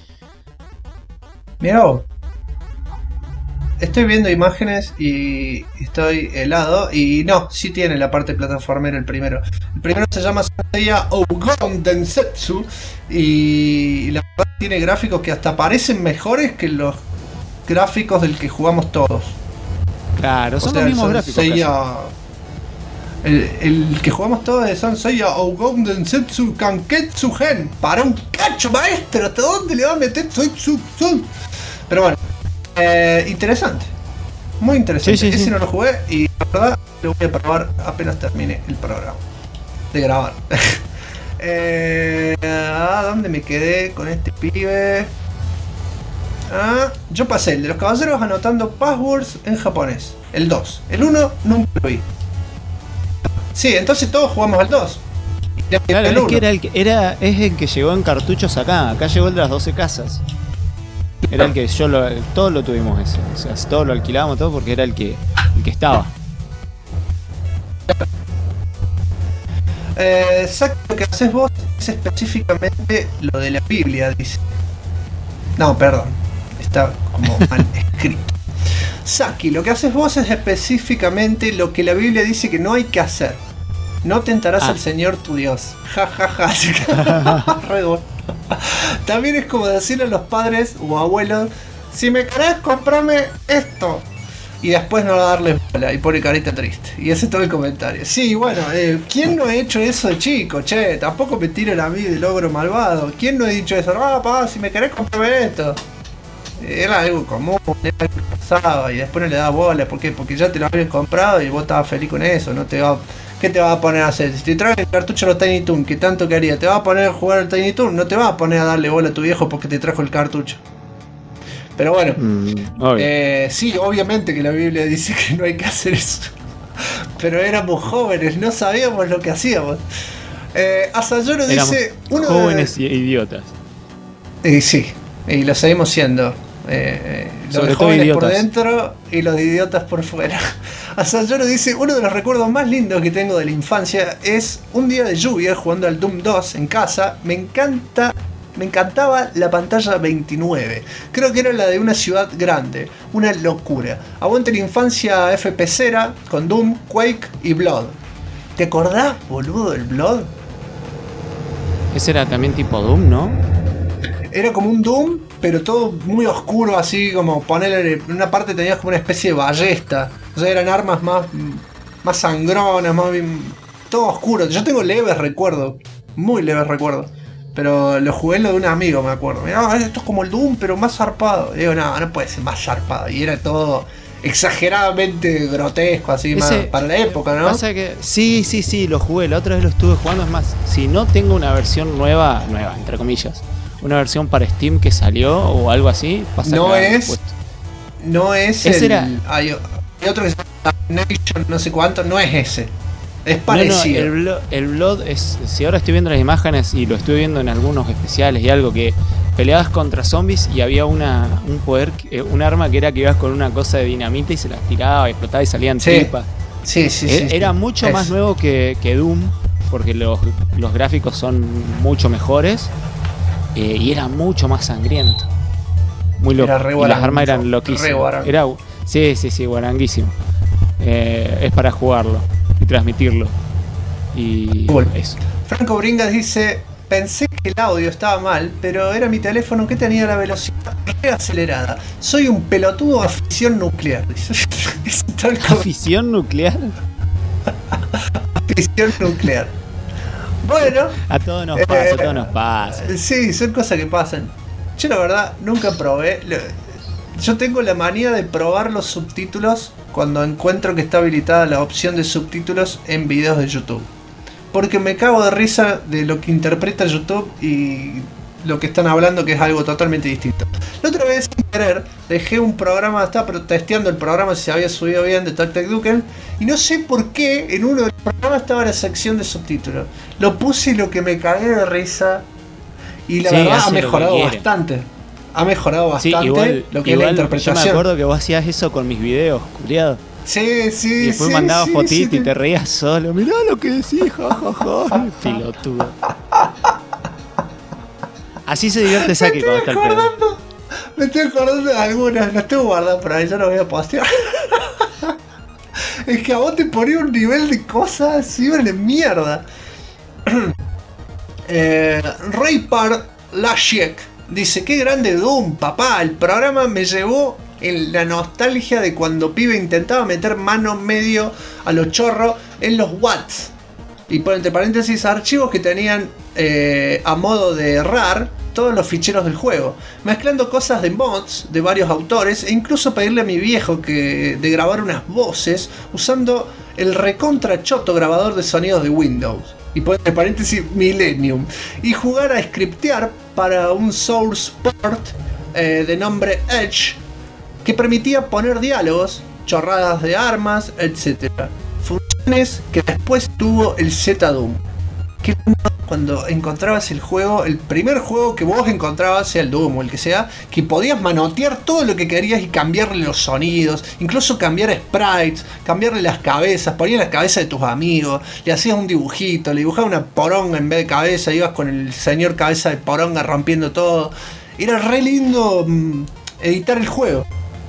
Mirá vos. Estoy viendo imágenes y estoy helado. Y no, sí tiene la parte plataformera el primero. El primero se llama Seiya Ougon Densetsu. Y la verdad tiene gráficos que hasta parecen mejores que los gráficos del que jugamos todos. Claro, son los mismos gráficos. El que jugamos todos es Seiya Ougon Densetsu Kanketsu Gen. Para un cacho, maestro, ¿hasta dónde le va a meter Soitsu? Pero bueno, interesante. Muy interesante. Sí. Ese no lo jugué y la verdad lo voy a probar apenas termine el programa de grabar. ¿Dónde me quedé con este pibe? Yo pasé el de los caballeros anotando passwords en japonés. El 2. El 1 nunca lo vi. Sí, entonces todos jugamos al 2. Claro, es que es el que llegó en cartuchos acá. Acá llegó el de las 12 casas. Era el que todos lo tuvimos ese. O sea, todos lo alquilábamos todo porque era el que estaba. Exacto, lo que haces vos es específicamente lo de la Biblia, dice. No, perdón. Está como mal escrito. Saki, lo que haces vos es específicamente lo que la Biblia dice que no hay que hacer. No tentarás al Señor tu Dios. Ja, ja, ja. También es como decirle a los padres o abuelos, si me querés, comprame esto. Y después no darle bola y pone carita triste. Y ese es todo el comentario. Sí, bueno, ¿quién no ha hecho eso de chico? Che, tampoco me tiren a mí del ogro malvado. ¿Quién no ha dicho eso? Papá, si me querés, comprame esto. Era algo común, era algo que pasaba y después no le daba bola. ¿Por qué? Porque ya te lo habían comprado y vos estabas feliz con eso. No te va a ¿Qué te vas a poner a hacer? Si te traes el cartucho de los Tiny Toon, que tanto quería, ¿te vas a poner a jugar al Tiny Toon? No te vas a poner a darle bola a tu viejo porque te trajo el cartucho. Pero bueno, sí, obviamente que la Biblia dice que no hay que hacer eso. Pero éramos jóvenes, no sabíamos lo que hacíamos. Asayoro dice... Jóvenes y idiotas. Sí, y lo seguimos siendo. Los jóvenes por dentro y los idiotas por fuera. Asayoro dice: uno de los recuerdos más lindos que tengo de la infancia es un día de lluvia jugando al Doom 2 en casa. Me encantaba la pantalla 29. Creo que era la de una ciudad grande. Una locura. Aguante la infancia FPCera con Doom, Quake y Blood. ¿Te acordás, boludo, del Blood? Ese era también tipo Doom, ¿no? Era como un Doom, pero todo muy oscuro, así como ponerle. En una parte tenías como una especie de ballesta. O sea, eran armas más sangronas, todo oscuro. Yo tengo leves recuerdos, muy leves recuerdos. Pero lo jugué en lo de un amigo, me acuerdo. Mirá, esto es como el Doom, pero más zarpado. Y digo, no puede ser más zarpado. Y era todo exageradamente grotesco, así más para la época, ¿no? Pasa que sí, lo jugué. La otra vez lo estuve jugando. Es más, si no tengo una versión nueva, entre comillas, una versión para Steam que salió o algo así, pasa no que es. No es ese el. Era... Hay otro que se llama Nation, no sé cuánto, no es ese. Es parecido. No, el Blood es. Si ahora estoy viendo las imágenes y lo estoy viendo en algunos especiales y algo, que peleabas contra zombies y había un poder, un arma que era que ibas con una cosa de dinamita y se las tiraba y explotaba y salían tripas. Sí. Era mucho más nuevo que Doom, porque los gráficos son mucho mejores y era mucho más sangriento. Muy loco. Y las armas eran loquísimas. Sí, guaranguísimo. Es para jugarlo y transmitirlo. Y eso. Franco Bringas dice: pensé que el audio estaba mal, pero era mi teléfono que tenía la velocidad reacelerada. Soy un pelotudo a fisión nuclear. ¿Fisión nuclear? Fisión nuclear. Bueno, a todos nos pasa. Sí, son cosas que pasan. Yo la verdad nunca probé. Yo tengo la manía de probar los subtítulos cuando encuentro que está habilitada la opción de subtítulos en videos de YouTube. Porque me cago de risa de lo que interpreta YouTube y lo que están hablando, que es algo totalmente distinto. La otra vez, sin querer, dejé un programa, estaba testeando el programa si se había subido bien de Tac Tac Duken, y no sé por qué en uno de los programas estaba la sección de subtítulos. Lo puse y lo que me cagué de risa, y la verdad ha mejorado bastante. Ha mejorado bastante igual, lo que es la interpretación. Yo me acuerdo que vos hacías eso con mis videos, culiado. Sí. Y después mandabas fotitos y te reías solo. Mirá lo que decís, jajaja. Pilotudo. Así se divierte Saki cuando está el pedo. Me estoy acordando de algunas, las tengo guardadas por ahí, yo las voy a postear. Es que a vos te ponía un nivel de cosas así de mierda. Raypar Lashiek dice: qué grande Doom, papá. El programa me llevó en la nostalgia de cuando pibe intentaba meter mano medio a los chorros en los watts. Y por entre paréntesis, archivos que tenían a modo de RAR todos los ficheros del juego, mezclando cosas de mods de varios autores, e incluso pedirle a mi viejo de grabar unas voces usando el recontra choto grabador de sonidos de Windows. Y por entre paréntesis, Millennium. Y jugar a scriptear para un source port de nombre Edge, que permitía poner diálogos, chorradas de armas, etc. Funciones que después tuvo el Z-Doom. Que cuando encontrabas el juego, el primer juego que vos encontrabas, sea el Doom o el que sea, que podías manotear todo lo que querías y cambiarle los sonidos, incluso cambiar sprites, cambiarle las cabezas, ponías las cabezas de tus amigos, le hacías un dibujito, le dibujabas una poronga en vez de cabeza, ibas con el señor cabeza de poronga rompiendo todo. Era re lindo editar el juego.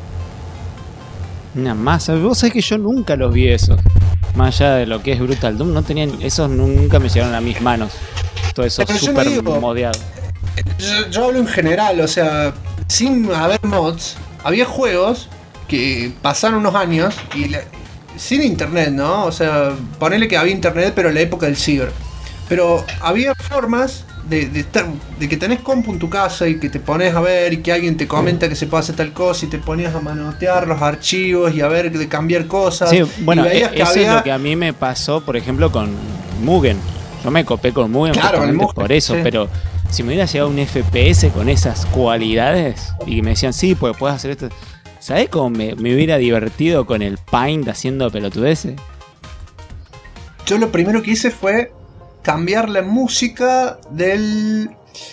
Una masa. Vos sabés que yo nunca los vi esos. Más allá de lo que es Brutal Doom, no tenían, esos nunca me llegaron a mis manos. Todo eso súper modeado. Yo hablo en general, o sea, sin haber mods, había juegos que pasaron unos años y sin internet, ¿no? O sea, ponele que había internet, pero en la época del ciber. Pero había formas de que tenés compu en tu casa y que te pones a ver y que alguien te comenta que se puede hacer tal cosa y te ponías a manotear los archivos y a ver de cambiar cosas. Sí, bueno, y veías que eso había... es lo que a mí me pasó, por ejemplo, con Mugen. Yo me copé con Mugen justamente por eso, sí. Pero si me hubiera llegado un FPS con esas cualidades y me decían, sí, pues puedes hacer esto... ¿Sabés cómo me hubiera divertido con el Paint haciendo pelotudeces? Yo lo primero que hice fue cambiar la música del...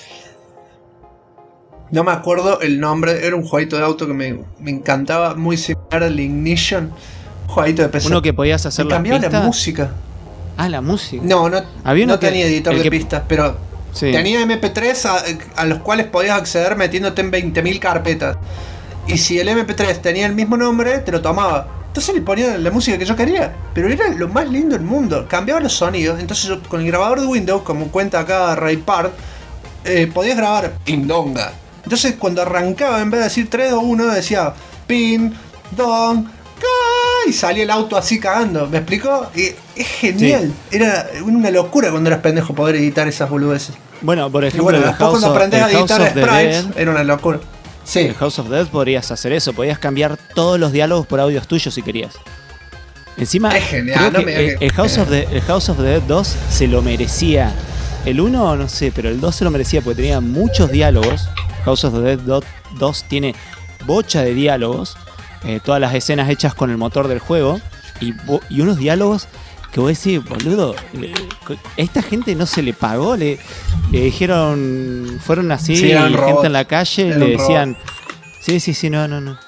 No me acuerdo el nombre, era un jueguito de auto que me encantaba, muy similar al Ignition, un jueguito de PC. Uno que podías hacer las pistas. Cambiaba la música. Ah, la música. No tenía editor de que... pistas, pero sí. Tenía MP3 a los cuales podías acceder metiéndote en 20.000 carpetas. Y si el MP3 tenía el mismo nombre, te lo tomaba. Entonces le ponía la música que yo quería. Pero era lo más lindo del mundo. Cambiaba los sonidos. Entonces yo con el grabador de Windows, como cuenta acá Raypart, podías grabar Pindonga. Entonces cuando arrancaba, en vez de decir 3, 2, 1, decía Pin, Dong, Ca, y salía el auto así cagando. ¿Me explicó? Y es genial. Sí. Era una locura cuando eras pendejo poder editar esas boludeces. Bueno, por ejemplo, después cuando aprendés a editar sprites, era una locura. Sí. En House of Dead podrías hacer eso, podías cambiar todos los diálogos por audios tuyos si querías. Encima, es genial, creo que el House of the Dead 2 se lo merecía. El 1 no sé, pero el 2 se lo merecía porque tenía muchos diálogos. House of the Dead 2 tiene bocha de diálogos, todas las escenas hechas con el motor del juego y unos diálogos que vos decís, boludo, a esta gente no se le pagó, le dijeron, fueron así, sí, y gente robots, en la calle le decían, sí, no.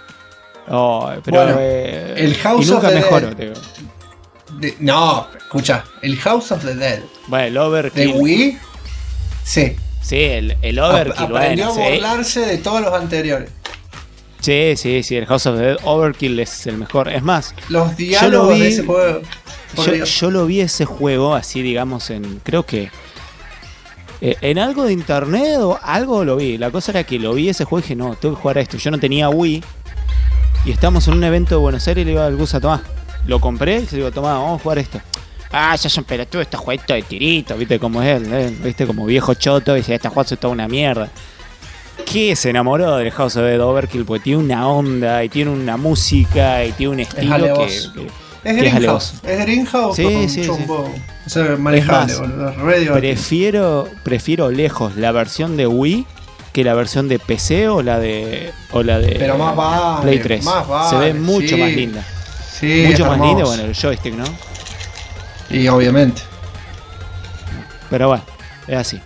Oh, pero bueno, el House y nunca of the mejoró, Dead. No, escucha, el House of the Dead. Bueno, el Overkill. ¿De Wii? Sí. Sí, el Overkill. Aprendió a burlarse de todos los anteriores. Sí, el House of the Dead Overkill es el mejor. Es más, los diálogos de ese juego. Yo lo vi ese juego así, digamos, creo que en algo de internet o algo lo vi. La cosa era que lo vi ese juego y dije, no, tengo que jugar a esto. Yo no tenía Wii y estábamos en un evento de Buenos Aires y le iba al Gus a tomar. Lo compré y le digo, tomá, vamos a jugar esto. Ah, ya son pelotudos estos jueguitos de tirito, viste cómo es él, viste como viejo choto y dice, esta juego es toda una mierda. Que se enamoró del House of the Overkill porque tiene una onda y tiene una música y tiene un estilo es Greenhouse. Es Greenhouse con chumbo. O sea, manejable, boludo. Prefiero lejos la versión de Wii que la versión de PC o la de pero más vale, Play 3. Más vale, se ve mucho más linda. Sí, mucho más linda, bueno, el joystick, ¿no? Y obviamente. Pero bueno, es así.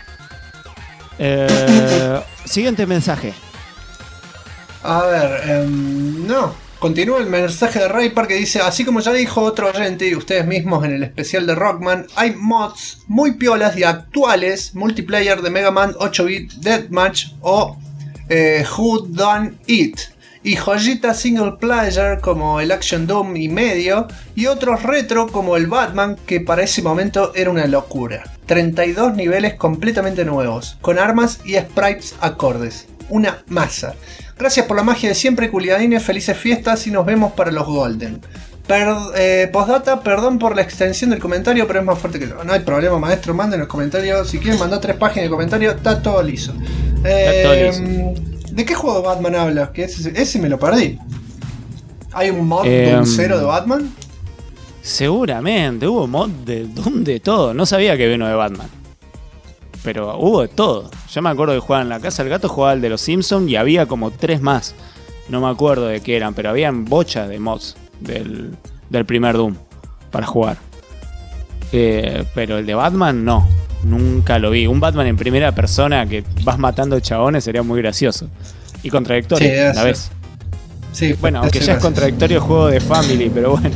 Siguiente mensaje. A ver, no. Continúa el mensaje de Raypart que dice: así como ya dijo otro oyente y ustedes mismos en el especial de Rockman, hay mods muy piolas y actuales multiplayer de Mega Man 8-bit Deathmatch o Who Done It, y joyitas single player como el Action Doom y medio, y otros retro como el Batman, que para ese momento era una locura. 32 niveles completamente nuevos, con armas y sprites acordes. Una masa. Gracias por la magia de siempre, culiadines, felices fiestas y nos vemos para los Golden. Postdata, perdón por la extensión del comentario, pero es más fuerte que yo. No hay problema, maestro, manden los comentarios. Si quieren mandar 3 páginas de comentario, está todo liso. ¿De qué juego de Batman hablas? Que ese me lo perdí. ¿Hay un mod de un 0 de Batman? Seguramente, hubo mod de todo. No sabía que había uno de Batman. Pero hubo de todo. Yo me acuerdo que jugaba en la casa del gato, jugaba el de los Simpsons y había como 3 más. No me acuerdo de qué eran, pero habían bocha de mods del primer Doom para jugar. Pero el de Batman no. Nunca lo vi. Un Batman en primera persona que vas matando chabones sería muy gracioso. Y contradictorio, sí, a la vez. Sí, bueno, aunque ya es contradictorio el juego de Family, pero bueno.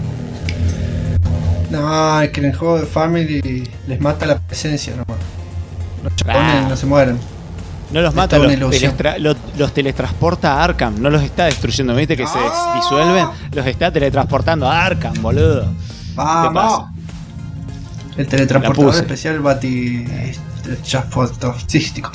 No, es que en el juego de Family les mata la presencia nomás. Los chabones no se mueren. No los mata, los teletransporta a Arkham. No los está destruyendo, ¿viste? Que se disuelven. Los está teletransportando a Arkham, boludo. Vamos. El teletransportador especial transportístico.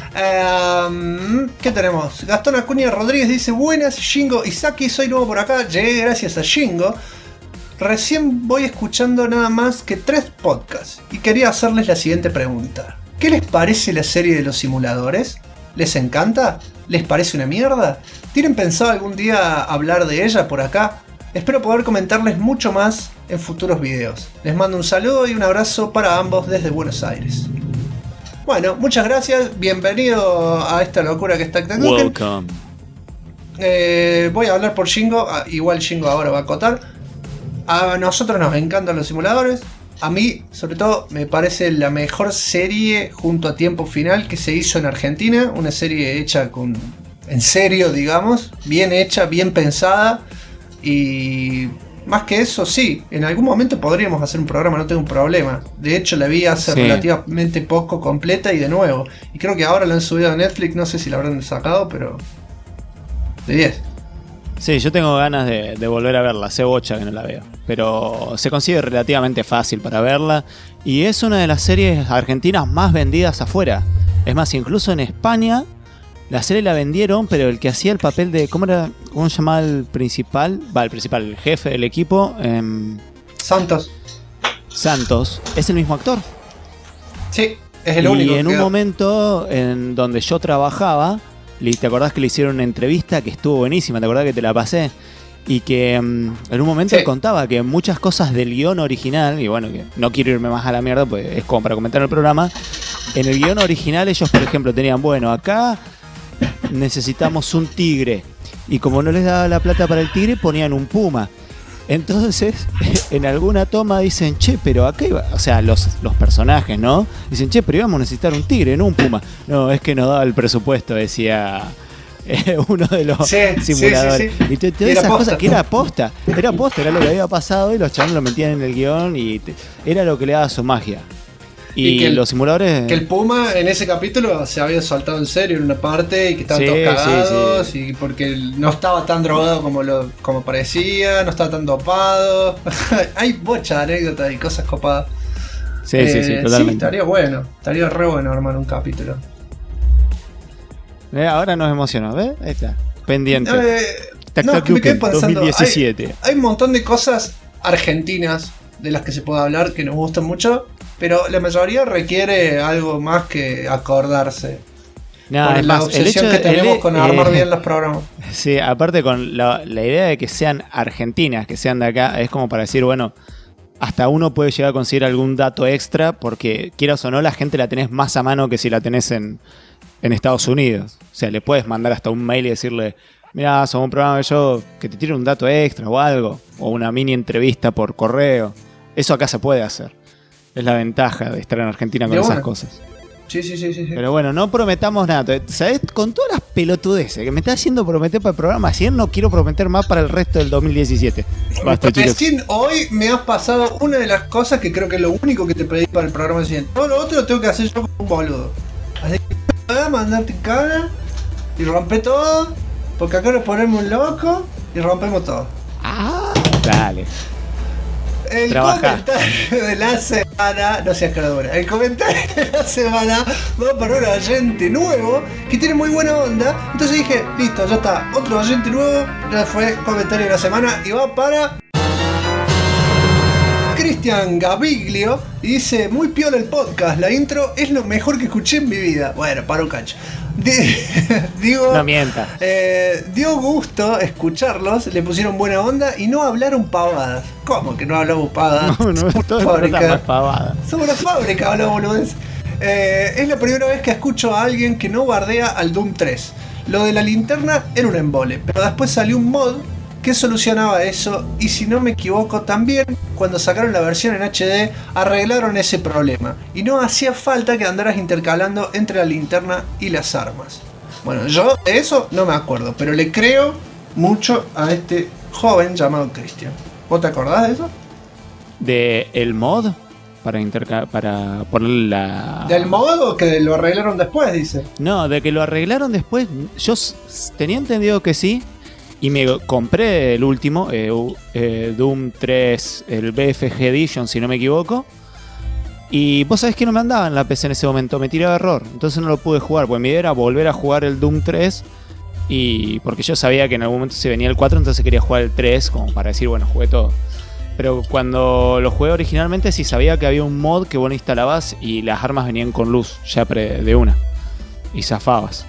¿Qué tenemos? Gastón Acuña Rodríguez dice: buenas, Shingo Isaki, soy nuevo por acá. Llegué gracias a Shingo. recién voy escuchando nada más que 3 podcasts y quería hacerles la siguiente pregunta. ¿Qué les parece la serie de los simuladores? ¿Les encanta? ¿Les parece una mierda? ¿Tienen pensado algún día hablar de ella por acá? Espero poder comentarles mucho más en futuros videos. Les mando un saludo y un abrazo para ambos desde Buenos Aires. Bueno, muchas gracias. Bienvenido a esta locura que está Tactac Duken. Voy a hablar por Shingo. Igual Shingo ahora va a acotar. A nosotros nos encantan los simuladores. A mí, sobre todo, me parece la mejor serie junto a Tiempo Final que se hizo en Argentina. Una serie hecha en serio, digamos. Bien hecha, bien pensada. Y más que eso, sí, en algún momento podríamos hacer un programa, no tengo un problema. De hecho, la vi hace relativamente poco completa y de nuevo. Y creo que ahora la han subido a Netflix, no sé si la habrán sacado, pero... de 10. Sí, yo tengo ganas de volver a verla, hace bocha que no la veo. Pero se consigue relativamente fácil para verla. Y es una de las series argentinas más vendidas afuera. Es más, incluso en España la serie la vendieron, pero el que hacía el papel de... ¿Cómo se llamaba el principal? El jefe del equipo. Santos, es el mismo actor. sí, es el único. Y en un momento en donde yo trabajaba, ¿te acordás que le hicieron una entrevista que estuvo buenísima? ¿Te acordás que te la pasé? Y que en un momento él contaba que muchas cosas del guión original, y bueno, que no quiero irme más a la mierda, pues es como para comentar el programa. En el guión original ellos, por ejemplo, tenían, bueno, acá necesitamos un tigre. Y como no les daba la plata para el tigre, ponían un puma. Entonces, en alguna toma dicen, che, pero acá iba... O sea, los personajes, ¿no? Dicen, che, pero íbamos a necesitar un tigre, no un puma. No, es que no daba el presupuesto, decía uno de los simuladores. Sí. Y todas esas cosas que era posta. Era lo que había pasado y los chavales lo metían en el guión y era lo que le daba su magia. Y los simuladores... Que el puma en ese capítulo se había soltado en serio en una parte y que estaban todos cagados y porque no estaba tan drogado como parecía, no estaba tan dopado. Hay bocha de anécdotas y cosas copadas. Sí, totalmente. Sí, estaría re bueno armar un capítulo. Ahora nos emocionó, ¿ves? Ahí está, pendiente. Me quedé pensando, 2017. Hay un montón de cosas argentinas de las que se puede hablar que nos gustan mucho, pero la mayoría requiere algo más que acordarse. Por la obsesión que tenemos con armar bien los programas. Sí, aparte con la idea de que sean argentinas, que sean de acá, es como para decir, bueno, hasta uno puede llegar a conseguir algún dato extra, porque quieras o no, la gente la tenés más a mano que si la tenés en Estados Unidos. O sea, le puedes mandar hasta un mail y decirle, mirá, somos un programa que te tire un dato extra o algo, o una mini entrevista por correo. Eso acá se puede hacer. Es la ventaja de estar en Argentina con esas cosas. Sí. Pero bueno, no prometamos nada. ¿Sabés? Con todas las pelotudeces que me está haciendo prometer para el programa 100, no quiero prometer más para el resto del 2017. Basta, chicos. Recién hoy me has pasado una de las cosas que creo que es lo único que te pedí para el programa 100. Todo lo otro lo tengo que hacer yo como un boludo. Así que voy a mandarte cara y rompe todo, porque acá nos ponemos un loco y rompemos todo. Dale. El comentario de la semana, no seas caradura, el comentario de la semana va para un oyente nuevo que tiene muy buena onda. Entonces dije, listo, ya está, otro oyente nuevo, ya fue comentario de la semana y va para Cristian Gaviglio y dice, muy piola el podcast, la intro es lo mejor que escuché en mi vida. Bueno, para un cacho. Digo, no mientas. Dio gusto escucharlos, le pusieron buena onda y no hablaron pavadas. ¿Cómo que no hablamos pavadas? No, todo fábrica. Pavada. Somos una fábrica, hablamos boludez. Es la primera vez que escucho a alguien que no bardea al Doom 3. Lo de la linterna era un embole, pero después salió un mod que solucionaba eso y si no me equivoco también cuando sacaron la versión en HD arreglaron ese problema y no hacía falta que andaras intercalando entre la linterna y las armas. Bueno, yo de eso no me acuerdo, pero le creo mucho a este joven llamado Cristian. ¿Vos te acordás de eso? ¿De el mod? Para poner la... ¿Del mod o que lo arreglaron después, dice? No, de que lo arreglaron después. Yo tenía entendido que sí. Y me compré el último, Doom 3, el BFG Edition, si no me equivoco. Y vos sabés que no me andaba en la PC en ese momento, me tiraba error. Entonces no lo pude jugar, porque mi idea era volver a jugar el Doom 3. Y porque yo sabía que en algún momento se venía el 4, entonces quería jugar el 3, como para decir, bueno, jugué todo. Pero cuando lo jugué originalmente sí sabía que había un mod que vos instalabas y las armas venían con luz, ya de una. Y zafabas.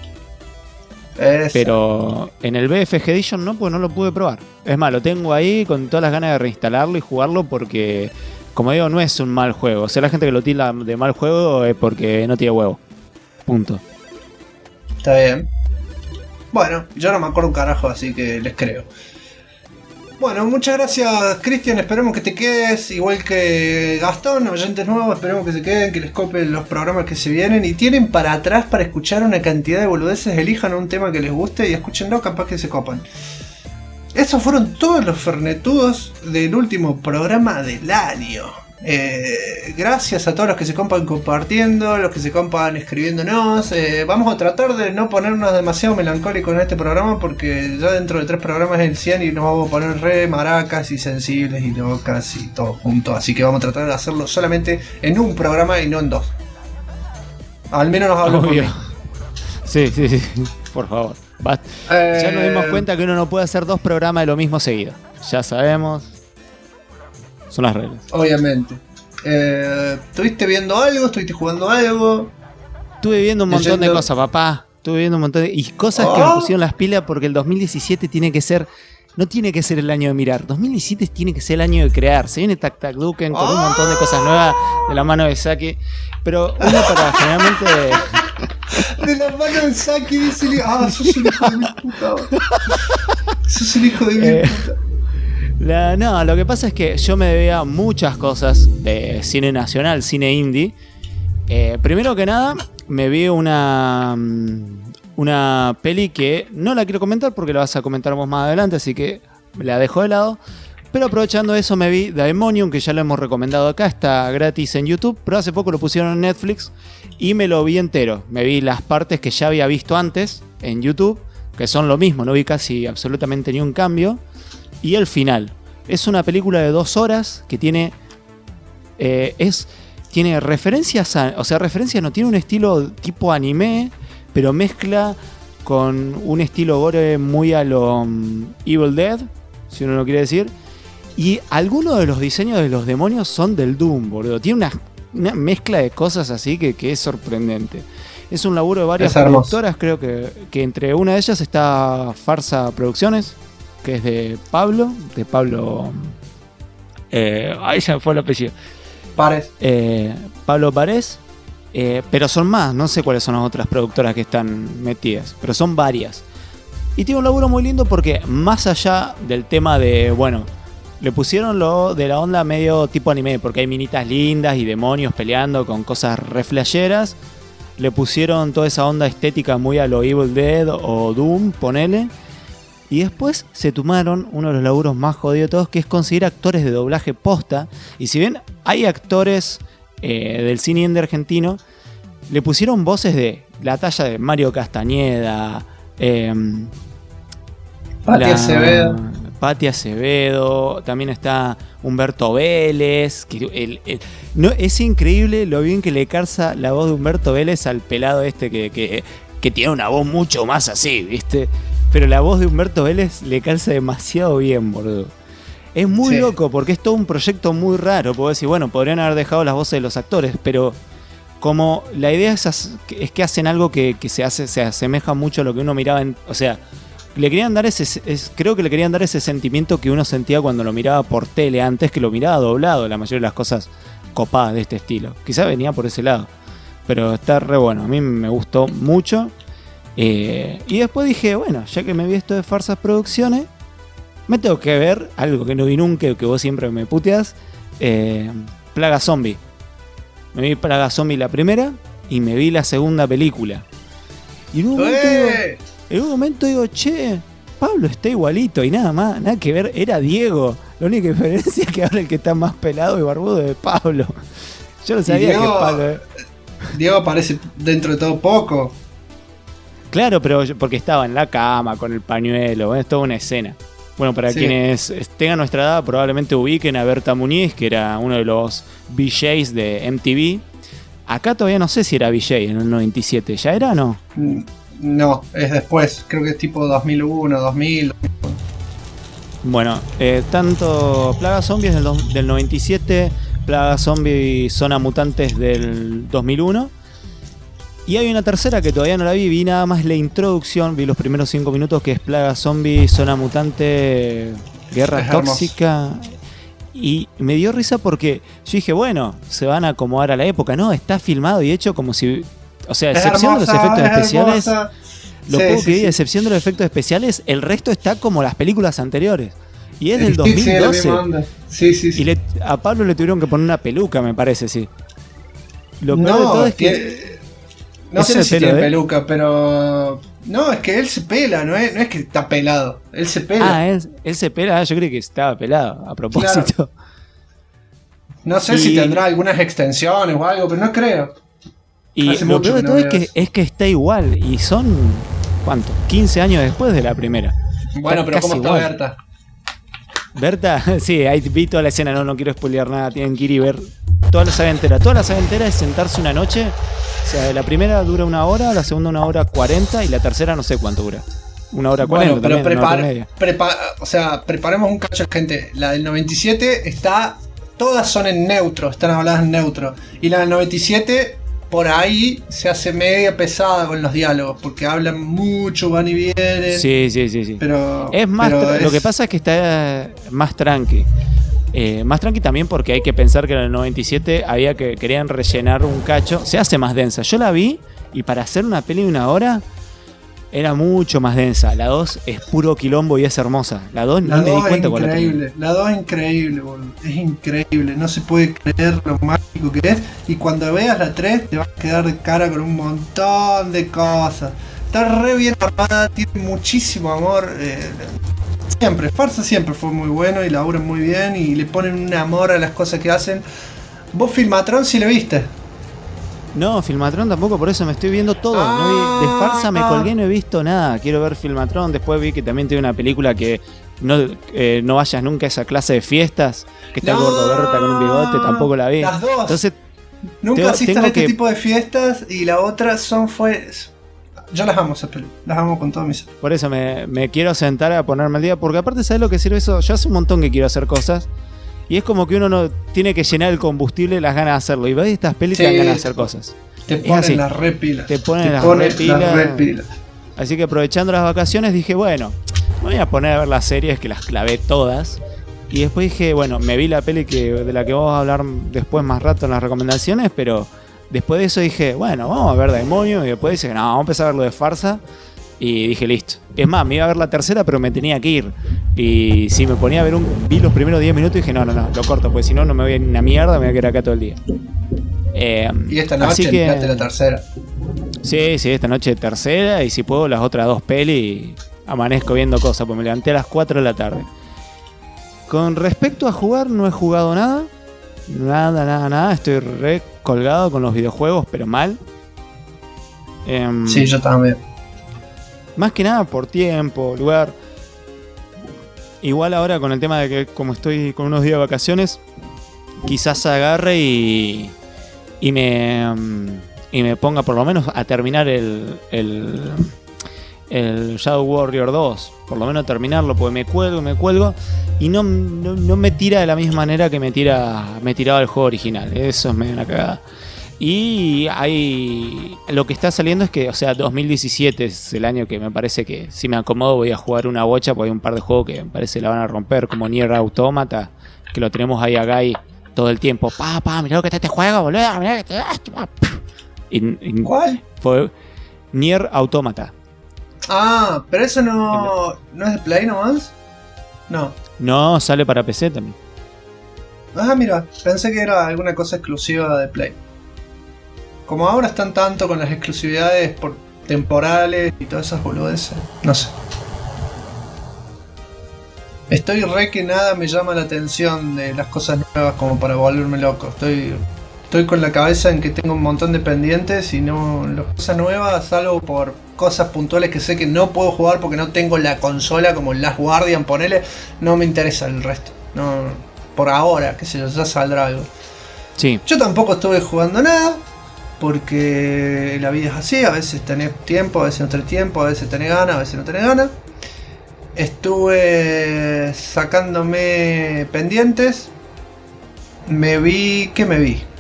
Pero en el BFG Edition no, pues no lo pude probar. Es más, lo tengo ahí con todas las ganas de reinstalarlo y jugarlo porque, como digo, no es un mal juego. O sea, la gente que lo tilda de mal juego es porque no tiene huevo. Punto. Está bien. Bueno, yo no me acuerdo un carajo, así que les creo. Bueno, muchas gracias, Cristian. Esperemos que te quedes, igual que Gastón, oyentes nuevos, esperemos que se queden, que les copen los programas que se vienen. Y tienen para atrás para escuchar una cantidad de boludeces. Elijan un tema que les guste y escúchenlo, capaz que se copan. Esos fueron todos los fernetudos del último programa del año. Gracias a todos los que se compan compartiendo, los que se compan escribiéndonos. Vamos a tratar de no ponernos demasiado melancólicos en este programa, porque ya dentro de 3 programas es el 100 y nos vamos a poner re maracas y sensibles y locas y todo junto. Así que vamos a tratar de hacerlo solamente en un programa y no en 2. Al menos nos hablo por mí. Sí, por favor. Ya nos dimos cuenta que uno no puede hacer 2 programas de lo mismo seguido. Ya sabemos. Son las reglas. Obviamente. ¿Estuviste viendo algo? ¿Estuviste jugando algo? Estuve viendo un montón de cosas, papá. Estuve viendo un montón de... Y cosas que me pusieron las pilas, porque el 2017 tiene que ser... No tiene que ser el año de mirar. 2017 tiene que ser el año de crear. Se viene Tac Tac Duken con un montón de cosas nuevas de la mano de Saki. Pero uno para generalmente... De la mano de Saki dice... sos un hijo de mi puta. Sos un hijo de mi puta. No, lo que pasa es que yo me debía muchas cosas de cine nacional, cine indie. Primero que nada, me vi una peli que no la quiero comentar porque la vas a comentar vos más adelante, así que la dejo de lado. Pero aprovechando eso me vi Daemonium, que ya lo hemos recomendado acá, está gratis en YouTube, pero hace poco lo pusieron en Netflix y me lo vi entero. Me vi las partes que ya había visto antes en YouTube, que son lo mismo, no vi casi absolutamente ni un cambio. Y el final. Es una película de 2 horas que tiene... tiene referencias o sea, referencias no, tiene un estilo tipo anime, pero mezcla con un estilo gore muy a lo Evil Dead, si uno lo quiere decir. Y algunos de los diseños de los demonios son del Doom, boludo. Tiene una mezcla de cosas así que es sorprendente. Es un laburo de varias productoras, creo que entre una de ellas está Farsa Producciones, que es de Pablo. Ahí se me fue el apellido. Párez. Pablo Párez. Pero son más, no sé cuáles son las otras productoras que están metidas, pero son varias. Y tiene un laburo muy lindo porque más allá del tema de, bueno, le pusieron lo de la onda medio tipo anime, porque hay minitas lindas y demonios peleando con cosas re flasheras. Le pusieron toda esa onda estética muy a lo Evil Dead o Doom, ponele. Y después se tomaron uno de los laburos más jodidos de todos, que es conseguir actores de doblaje posta. Y si bien hay actores del cine indie argentino, le pusieron voces de la talla de Mario Castañeda, Pati Acevedo, también está Humberto Vélez. No, es increíble lo bien que le calza la voz de Humberto Vélez al pelado este que tiene una voz mucho más así, ¿viste? Pero la voz de Humberto Vélez le calza demasiado bien, boludo. Es muy loco porque es todo un proyecto muy raro. Puedo decir, bueno, podrían haber dejado las voces de los actores, pero como la idea es que hacen algo que se asemeja mucho a lo que uno miraba o sea, le querían dar creo que le querían dar ese sentimiento que uno sentía cuando lo miraba por tele antes, que lo miraba doblado, la mayoría de las cosas copadas de este estilo. Quizá venía por ese lado, pero está re bueno. A mí me gustó mucho. Y después dije, bueno, ya que me vi esto de Farsas Producciones, me tengo que ver algo que no vi nunca, que vos siempre me puteas, Plaga Zombie. Me vi Plaga Zombie la primera y me vi la segunda película. Y en un momento digo, che, Pablo está igualito y nada más, nada que ver, era Diego. La única diferencia es que ahora el que está más pelado y barbudo es Pablo. Yo no sabía que Pablo... Diego aparece dentro de todo poco. Claro, pero porque estaba en la cama con el pañuelo, bueno, es toda una escena. Bueno, para quienes tengan nuestra edad, probablemente ubiquen a Berta Muñiz, que era uno de los VJs de MTV. Acá todavía no sé si era VJ en el 97, ¿ya era o no? No, es después, creo que es tipo 2001, 2000. Bueno, tanto Plaga Zombies del 97, Plaga Zombie Zona Mutantes del 2001. Y hay una tercera que todavía no la vi nada más la introducción, vi los primeros 5 minutos, que es Plaga Zombie Zona Mutante Guerra Es Tóxica. Y me dio risa porque yo dije, bueno, se van a acomodar a la época. No, está filmado y hecho como si... O sea, excepción de los efectos especiales... Lo poco que vi, excepción de los efectos especiales, el resto está como las películas anteriores. Y es del 2012. Sí. Y a Pablo le tuvieron que poner una peluca, me parece, sí. Lo peor de todo es que... No sé si pelo, tiene peluca, pero... No, es que él se pela, no es que está pelado. Él se pela. Ah, él se pela. Yo creí que estaba pelado, a propósito. Claro. No sé si tendrá algunas extensiones o algo, pero no creo. Y lo peor de todo es que está igual. Y son, ¿cuánto? 15 años después de la primera. Bueno, pero ¿cómo está Berta? Berta, sí, ahí vi toda la escena, no quiero spoilear nada, tienen que ir y ver toda la saga entera. Toda la saga entera es sentarse una noche. O sea, la primera dura 1 hora, la segunda 1 hora 40 y la tercera no sé cuánto dura. 1 hora 40. Bueno, pero también, preparemos un cacho, gente. La del 97 está... Todas son en neutro, están habladas en neutro. Y la del 97... Por ahí se hace media pesada con los diálogos, porque hablan mucho, van y vienen. Sí. Pero es más, lo que pasa es que está más tranqui. Más tranqui también porque hay que pensar que en el 97 querían rellenar un cacho. Se hace más densa. Yo la vi y para hacer una peli de 1 hora era mucho más densa. La 2 es puro quilombo y es hermosa. La 2 no me di cuenta cuando la tenía. La 2 es increíble, boludo. Es increíble. No se puede creer lo mágico que es. Y cuando veas la 3 te vas a quedar de cara con un montón de cosas. Está re bien armada, tiene muchísimo amor. Siempre, Farsa siempre fue muy bueno y laburan muy bien y le ponen un amor a las cosas que hacen. ¿Vos Filmatron sí lo viste? No, Filmatron tampoco, por eso me estoy viendo todo. No vi, de Farsa me colgué, no he visto nada. Quiero ver Filmatron. Después vi que también tiene una película que no vayas nunca a esa clase de fiestas. Que está gordo Berta con un bigote, tampoco la vi. Las dos. Entonces, nunca asistan a este tipo de fiestas y la otra yo las amo esas películas, las amo con todo mi ser. Por eso me quiero sentar a ponerme al día. Porque aparte, ¿sabes lo que sirve eso? Yo hace un montón que quiero hacer cosas. Y es como que uno no tiene que llenar el combustible las ganas de hacerlo. Y ves estas pelis y te dan ganas de hacer cosas. Te ponen las repilas. Te ponen las repilas. Así que aprovechando las vacaciones dije, bueno, me voy a poner a ver las series que las clavé todas. Y después dije, bueno, me vi la peli de la que vamos a hablar después más rato en las recomendaciones. Pero después de eso dije, bueno, vamos a ver Demonio. Y después dije, no, vamos a empezar a ver lo de Farsa. Y dije, listo. Es más, me iba a ver la tercera, pero me tenía que ir. Y si me ponía a ver vi los primeros 10 minutos y dije, no, lo corto, porque si no, no me voy a ir ni una mierda, me voy a quedar acá todo el día. Y esta noche fíjate la tercera. Sí, esta noche tercera, y si puedo las otras 2 pelis, amanezco viendo cosas, porque me levanté a las 4 de la tarde. Con respecto a jugar, no he jugado nada. Nada. Estoy re colgado con los videojuegos, pero mal. Sí, yo también. Más que nada por tiempo, lugar. Igual ahora con el tema de que como estoy con unos días de vacaciones, quizás agarre y me ponga por lo menos a terminar el Shadow Warrior 2. Por lo menos terminarlo, porque me cuelgo y no me tira de la misma manera que me tiraba el juego original. Eso es medio una cagada. Y lo que está saliendo es que, o sea, 2017 es el año que me parece que si me acomodo voy a jugar una bocha, porque hay un par de juegos que me parece la van a romper, como Nier Automata, que lo tenemos ahí a Guy todo el tiempo. Mirá lo que está este juego, boludo, mirá que ¿Cuál? Fue Nier Automata. Ah, pero eso no es de Play nomás. No, sale para PC también. Ah, mira, pensé que era alguna cosa exclusiva de Play. Como ahora están tanto con las exclusividades por temporales y todas esas boludeces, no sé. Estoy re que nada me llama la atención de las cosas nuevas como para volverme loco. Estoy con la cabeza en que tengo un montón de pendientes y no las cosas nuevas, salvo por cosas puntuales que sé que no puedo jugar porque no tengo la consola, como Last Guardian, ponele, no me interesa el resto. No, por ahora, qué sé yo, ya saldrá algo. Sí. Yo tampoco estuve jugando nada. Porque la vida es así, a veces tenés tiempo, a veces no tenés tiempo, a veces tenés ganas, a veces no tenés ganas. estuve sacándome pendientes. ¿Qué me vi?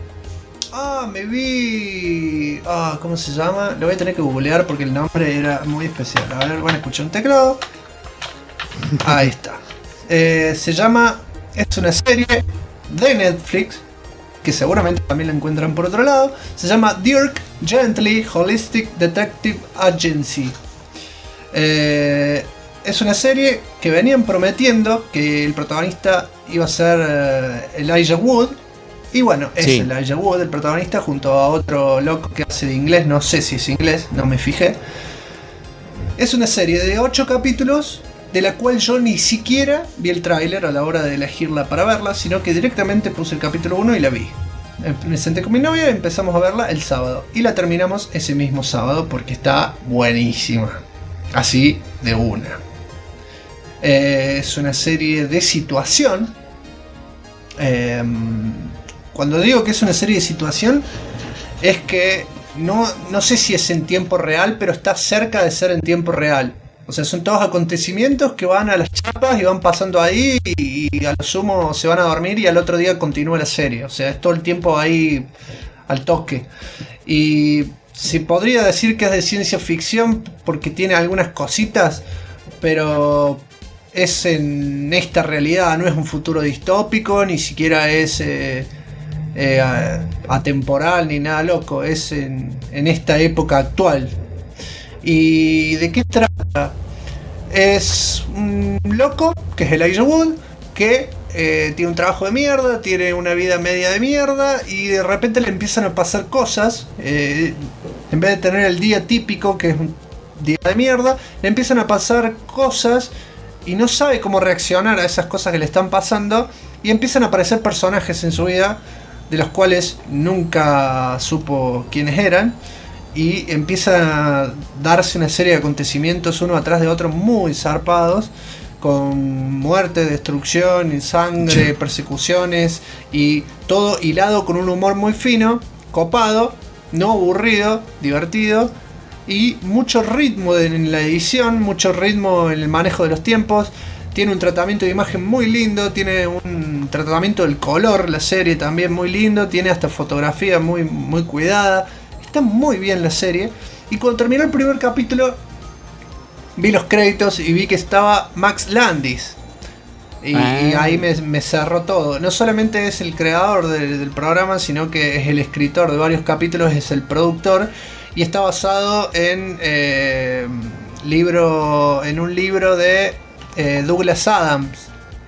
¿Cómo se llama? Lo voy a tener que googlear porque el nombre era muy especial. A ver, bueno, escuché un teclado. Ahí está. Se llama... Es una serie de Netflix, que seguramente también la encuentran por otro lado. Se llama Dirk Gently Holistic Detective Agency. Es una serie que venían prometiendo que el protagonista iba a ser Elijah Wood. Y bueno, es Elijah Wood el protagonista, junto a otro loco que hace de inglés. No sé si es inglés, no me fijé. Es una serie de 8 capítulos, de la cual yo ni siquiera vi el tráiler a la hora de elegirla para verla, sino que directamente puse el capítulo 1 y la vi. Me senté con mi novia y empezamos a verla el sábado. Y la terminamos ese mismo sábado porque está buenísima. Así de una. Es una serie de situación. Cuando digo que es una serie de situación, es que no sé si es en tiempo real, pero está cerca de ser en tiempo real. O sea, son todos acontecimientos que van a las chapas y van pasando ahí y a lo sumo se van a dormir y al otro día continúa la serie. O sea, es todo el tiempo ahí al toque. Y se podría decir que es de ciencia ficción porque tiene algunas cositas, pero es en esta realidad, no es un futuro distópico, ni siquiera es atemporal ni nada loco, es en esta época actual. ¿Y de qué trata? Es un loco, que es Elijah Wood, que tiene un trabajo de mierda, tiene una vida media de mierda, y de repente le empiezan a pasar cosas. En vez de tener el día típico, que es un día de mierda, le empiezan a pasar cosas y no sabe cómo reaccionar a esas cosas que le están pasando, y empiezan a aparecer personajes en su vida de los cuales nunca supo quiénes eran. Y empieza a darse una serie de acontecimientos uno atrás de otro muy zarpados, con muerte, destrucción, sangre, persecuciones, y todo hilado con un humor muy fino, copado, no aburrido, divertido, y mucho ritmo en la edición, mucho ritmo en el manejo de los tiempos. Tiene un tratamiento de imagen muy lindo, tiene un tratamiento del color, la serie también muy lindo, tiene hasta fotografía muy, muy cuidada. Está muy bien la serie. Y cuando terminó el primer capítulo, vi los créditos y vi que estaba Max Landis. Y ahí me cerró todo. No solamente es el creador del programa, sino que es el escritor de varios capítulos, es el productor. Y está basado en un libro de Douglas Adams.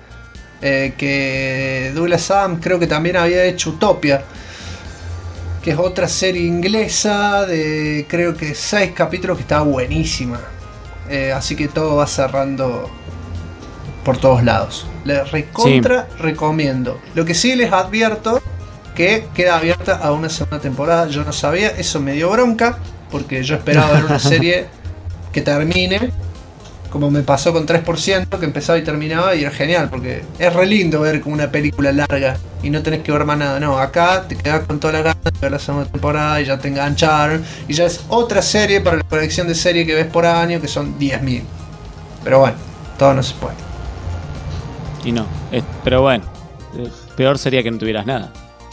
Que Douglas Adams creo que también había hecho Utopia, que es otra serie inglesa de creo que 6 capítulos que está buenísima. Así que todo va cerrando por todos lados. Les recomiendo. Lo que sí les advierto, que queda abierta a una segunda temporada. Yo no sabía, eso me dio bronca, porque yo esperaba ver una serie que termine, como me pasó con 3%, que empezaba y terminaba y era genial, porque es re lindo ver como una película larga y no tenés que ver más nada. No, acá te quedás con toda la gana de ver la segunda temporada y ya te engancharon, y ya es otra serie para la colección de series que ves por año, que son 10.000. Pero bueno, todo no se puede. Y no, pero bueno, peor sería que no tuvieras nada.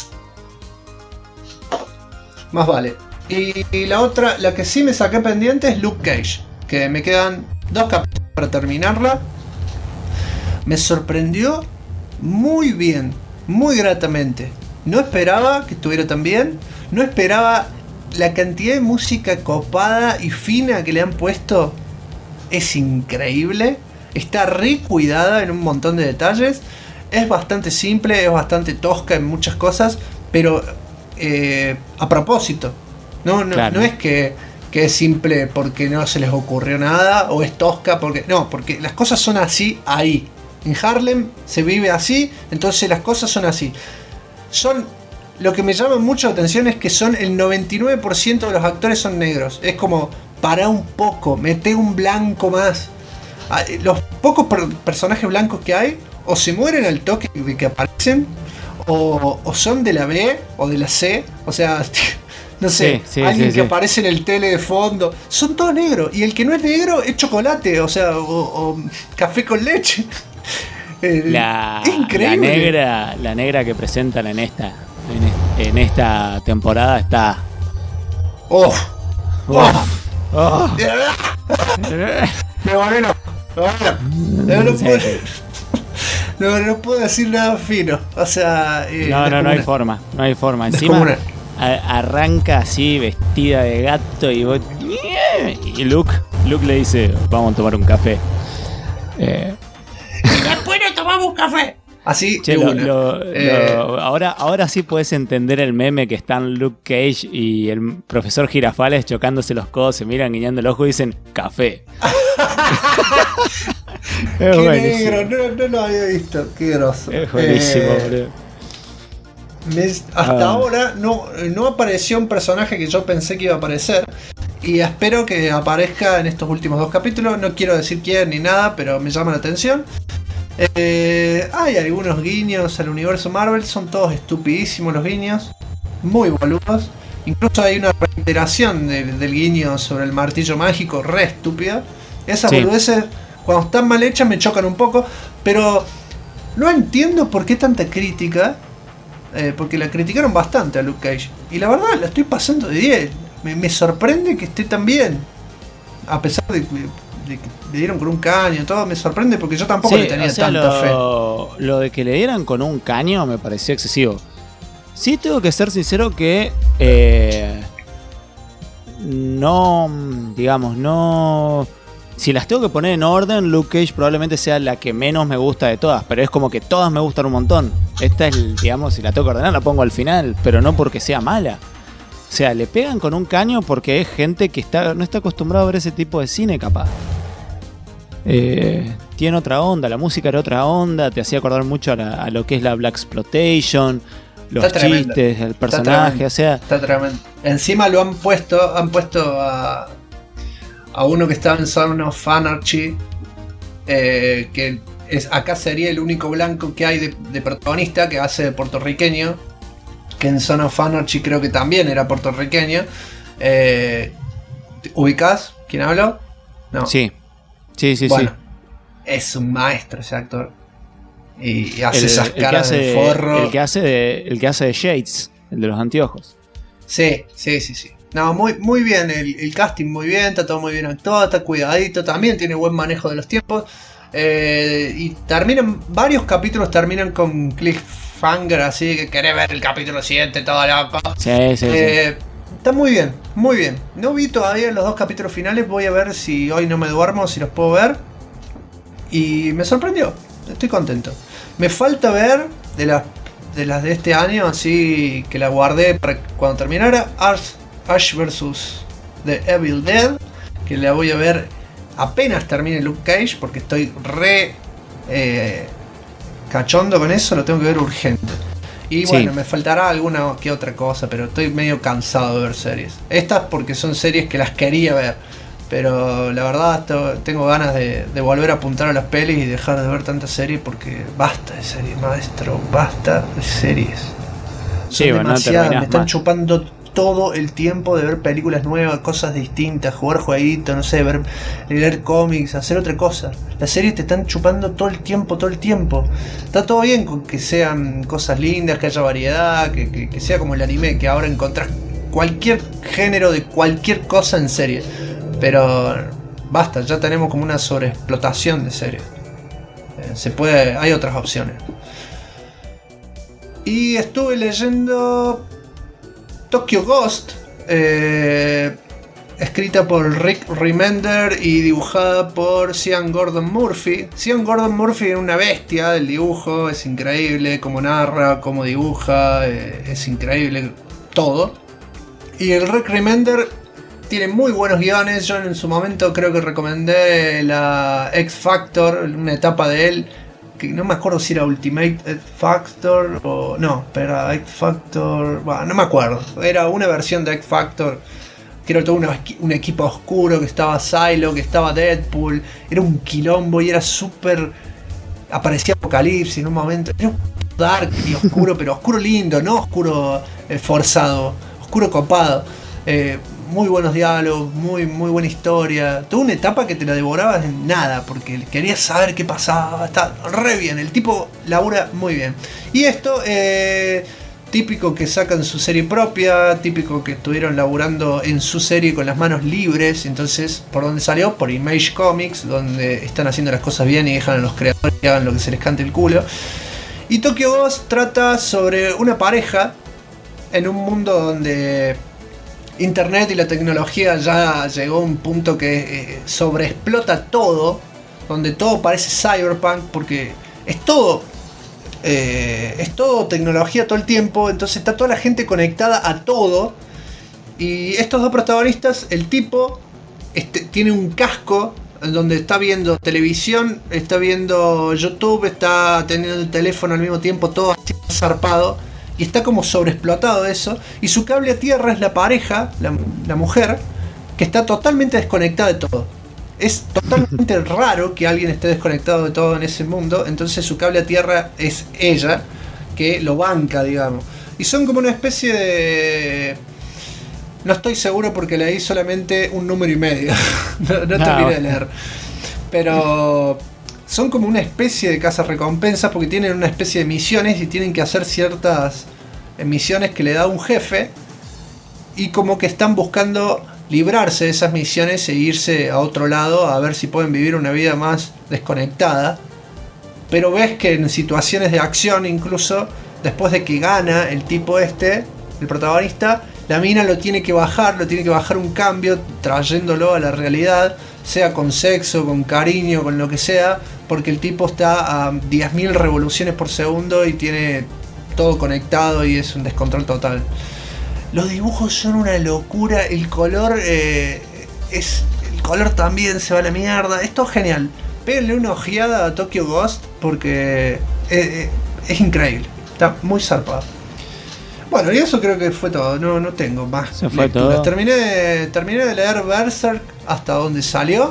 Más vale. Y la otra, la que sí me saqué pendiente, es Luke Cage, que me quedan 2 capítulos para terminarla. Me sorprendió muy bien, muy gratamente. No esperaba que estuviera tan bien. No esperaba la cantidad de música copada y fina que le han puesto. Es increíble. Está re cuidada en un montón de detalles. Es bastante simple, es bastante tosca en muchas cosas, pero a propósito. Claro. No es que es simple porque no se les ocurrió nada, o es tosca porque... No, porque las cosas son así ahí. En Harlem se vive así, entonces las cosas son así. Lo que me llama mucho la atención es que son el 99% de los actores son negros. Es como, para un poco, mete un blanco más. Los pocos personajes blancos que hay, o se mueren al toque de que aparecen, o son de la B o de la C. O sea, no sé, Sí, sí, alguien sí, que sí. aparece en el tele de fondo. Son todos negros. Y el que no es negro es chocolate, o sea, o café con leche. La, Es increíble. la negra que presentan en esta temporada está. Oh, oh. Oh. Me baneno. No puedo decir nada fino. O sea, No hay forma, no hay forma. Encima descomunal. arranca así vestida de gato y vos, y Luke le dice, vamos a tomar un café. Después nos tomamos un café. Así, Che, de una. ahora sí puedes entender el meme que están Luke Cage y el profesor Girafales chocándose los codos, se miran guiñando el ojo y dicen café. Es Qué buenísimo. negro, no lo había visto. Qué groso. Es buenísimo, boludo. Hasta ahora no apareció un personaje que yo pensé que iba a aparecer. Y espero que aparezca en estos últimos 2 capítulos. No quiero decir quién ni nada, pero me llama la atención. Hay algunos guiños al universo Marvel. Son todos estupidísimos los guiños. Muy boludos. Incluso hay una reiteración del guiño sobre el martillo mágico. Re estúpida. Esas Sí. boludeces, cuando están mal hechas, me chocan un poco. Pero no entiendo por qué tanta crítica. Porque la criticaron bastante a Luke Cage. Y la verdad, la estoy pasando de 10. Me sorprende que esté tan bien. A pesar de que le dieron con un caño y todo, me sorprende porque yo tampoco Sí, le tenía o sea, tanta fe. lo de que le dieran con un caño me pareció excesivo. Sí tengo que ser sincero que no, digamos, no... Si las tengo que poner en orden, Luke Cage probablemente sea la que menos me gusta de todas, pero es como que todas me gustan un montón. Esta es, digamos, si la tengo que ordenar, la pongo al final, pero no porque sea mala. O sea, le pegan con un caño porque es gente que no está acostumbrada a ver ese tipo de cine, capaz. Tiene otra onda, la música era otra onda, te hacía acordar mucho a lo que es la Blaxploitation, los Está tremendo. chistes, el personaje, o sea... Está tremendo. Encima lo han puesto a uno que estaba en Son of Anarchy, que acá sería el único blanco que hay de protagonista, que hace de puertorriqueño, que en Son of Anarchy creo que también era puertorriqueño. ¿Ubicás quién habló? No. Sí, sí. Bueno, es un maestro ese actor. Y hace esas que caras de forro. el que hace de Shades, el de los anteojos. Sí. No, muy bien, el casting muy bien, está todo muy bien actuado, está cuidadito, también tiene buen manejo de los tiempos. Y varios capítulos terminan con cliffhanger, así que querés ver el capítulo siguiente, todo loco. Sí. Está muy bien, muy bien. No vi todavía los 2 capítulos finales, voy a ver si hoy no me duermo, si los puedo ver. Y me sorprendió, estoy contento. Me falta ver de las de este año, así que la guardé para cuando terminara, Ash vs. The Evil Dead, que la voy a ver apenas termine Luke Cage, porque estoy re cachondo con eso, lo tengo que ver urgente. Y bueno, me faltará alguna que otra cosa, pero estoy medio cansado de ver series. Estas porque son series que las quería ver, pero la verdad tengo ganas de volver a apuntar a las pelis y dejar de ver tantas series, porque basta de series, maestro, basta de series. Sí, Son bueno, demasiadas, no me están más. chupando todo el tiempo de ver películas nuevas, cosas distintas, jugar jueguitos, no sé, leer cómics, hacer otra cosa. Las series te están chupando todo el tiempo. Está todo bien con que sean cosas lindas, que haya variedad, que sea como el anime, que ahora encontrás cualquier género de cualquier cosa en serie. Pero basta, ya tenemos como una sobreexplotación de series. Hay otras opciones. Y estuve leyendo Tokyo Ghost, escrita por Rick Remender y dibujada por Sean Gordon Murphy. Sean Gordon Murphy es una bestia del dibujo, es increíble cómo narra, cómo dibuja, es increíble todo. Y el Rick Remender tiene muy buenos guiones. Yo en su momento creo que recomendé la X Factor, una etapa de él, que no me acuerdo si era Ultimate X Factor o no, pero era X Factor, bueno, no me acuerdo, era una versión de X Factor que era todo un equipo oscuro, que estaba Silo, que estaba Deadpool, era un quilombo y era súper, aparecía Apocalipsis en un momento, era un dark y oscuro, pero oscuro lindo, no oscuro forzado, oscuro oscuro copado. Muy buenos diálogos, muy buena historia. Tuvo una etapa que te la devorabas en nada, porque querías saber qué pasaba. Está re bien, el tipo labura muy bien. Y esto, típico que sacan su serie propia, típico que estuvieron laburando en su serie con las manos libres. Entonces, ¿por dónde salió? Por Image Comics, donde están haciendo las cosas bien y dejan a los creadores que hagan lo que se les cante el culo. Y Tokyo Ghost trata sobre una pareja en un mundo donde Internet y la tecnología ya llegó a un punto que sobreexplota todo, donde todo parece cyberpunk, porque es todo tecnología todo el tiempo, entonces está toda la gente conectada a todo. Y estos dos protagonistas, el tipo tiene un casco donde está viendo televisión, está viendo YouTube, está teniendo el teléfono al mismo tiempo, todo así zarpado. Y está como sobreexplotado eso. Y su cable a tierra es la pareja, la mujer, que está totalmente desconectada de todo. Es totalmente raro que alguien esté desconectado de todo en ese mundo. Entonces su cable a tierra es ella, que lo banca, digamos. Y son como una especie de... No estoy seguro porque leí solamente un número y medio. no terminé de leer. Pero... son como una especie de cazarrecompensas porque tienen una especie de misiones y tienen que hacer ciertas misiones que le da un jefe, y como que están buscando librarse de esas misiones e irse a otro lado a ver si pueden vivir una vida más desconectada. Pero ves que en situaciones de acción, incluso después de que gana el tipo el protagonista, la mina lo tiene que bajar un cambio, trayéndolo a la realidad, sea con sexo, con cariño, con lo que sea, porque el tipo está a 10.000 revoluciones por segundo y tiene todo conectado y es un descontrol total. Los dibujos son una locura, el color también se va a la mierda, es todo genial. Péguenle una ojeada a Tokyo Ghost porque es increíble, está muy zarpado. Bueno, y eso creo que fue todo, no tengo más. Se fue todo. Terminé de leer Berserk hasta donde salió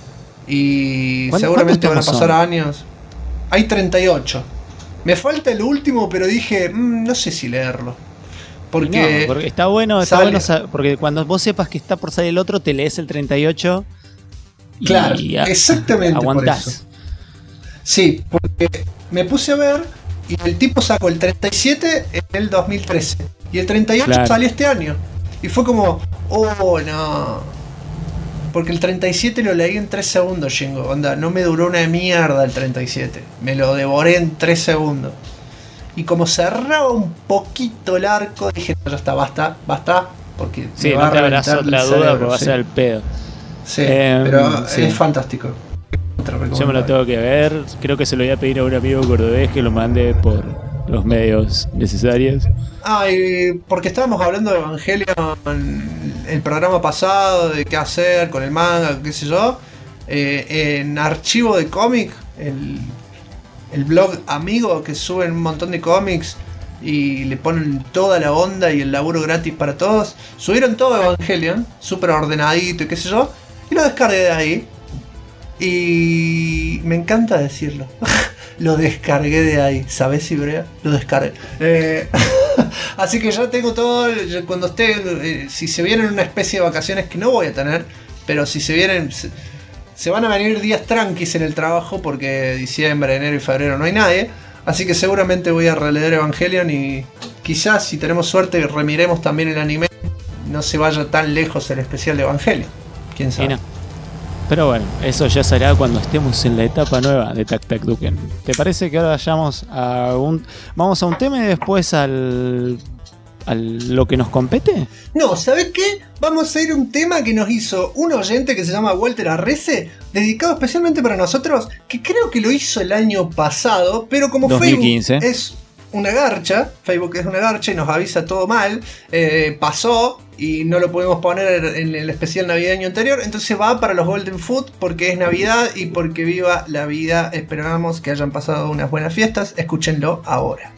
y seguramente van a pasar años. Hay 38. Me falta el último, pero dije, no sé si leerlo. Porque está bueno, porque cuando vos sepas que está por salir el otro, te lees el 38 claro, exactamente aguantás. por eso. Sí, porque me puse a ver y el tipo sacó el 37 en el 2013 y el 38 salió este año. Y fue como, oh no. Porque el 37 lo leí en 3 segundos, Shingo. Onda, no me duró una mierda el 37. Me lo devoré en 3 segundos. Y como cerraba un poquito el arco, dije, no, ya está, basta. Porque sí, no te habrás otra duda porque va a ser el pedo. Sí, pero sí. Es fantástico. Yo me lo tengo que ver. Creo que se lo voy a pedir a un amigo cordobés que lo mande por los medios necesarios. Y porque estábamos hablando de Evangelion el programa pasado, de qué hacer con el manga, qué sé yo. En Archivo de Cómic, el blog amigo que suben un montón de cómics y le ponen toda la onda y el laburo gratis para todos, subieron todo Evangelion, súper ordenadito y qué sé yo, y lo descargué de ahí. Y me encanta decirlo. Lo descargué de ahí. ¿Sabes, Ibrea? Lo descargué. Así que ya tengo todo. Cuando esté. Si se vienen una especie de vacaciones que no voy a tener. Pero si se vienen. Se van a venir días tranquis en el trabajo. Porque diciembre, enero y febrero no hay nadie. Así que seguramente voy a releer Evangelion. Y quizás, si tenemos suerte, remiremos también el anime. No se vaya tan lejos el especial de Evangelion. Quién sabe. Pero bueno, eso ya será cuando estemos en la etapa nueva de Tac Tac Duken. ¿Te parece que ahora vayamos vamos a un tema y después a lo que nos compete? No, ¿sabes qué? Vamos a ir a un tema que nos hizo un oyente que se llama Walter Arrece, dedicado especialmente para nosotros, que creo que lo hizo el año pasado, pero como 2015. Facebook es una garcha, y nos avisa todo mal, pasó y no lo podemos poner en el especial navideño anterior, entonces va para los Golden Food porque es Navidad y porque viva la vida. Esperamos que hayan pasado unas buenas fiestas, escúchenlo ahora.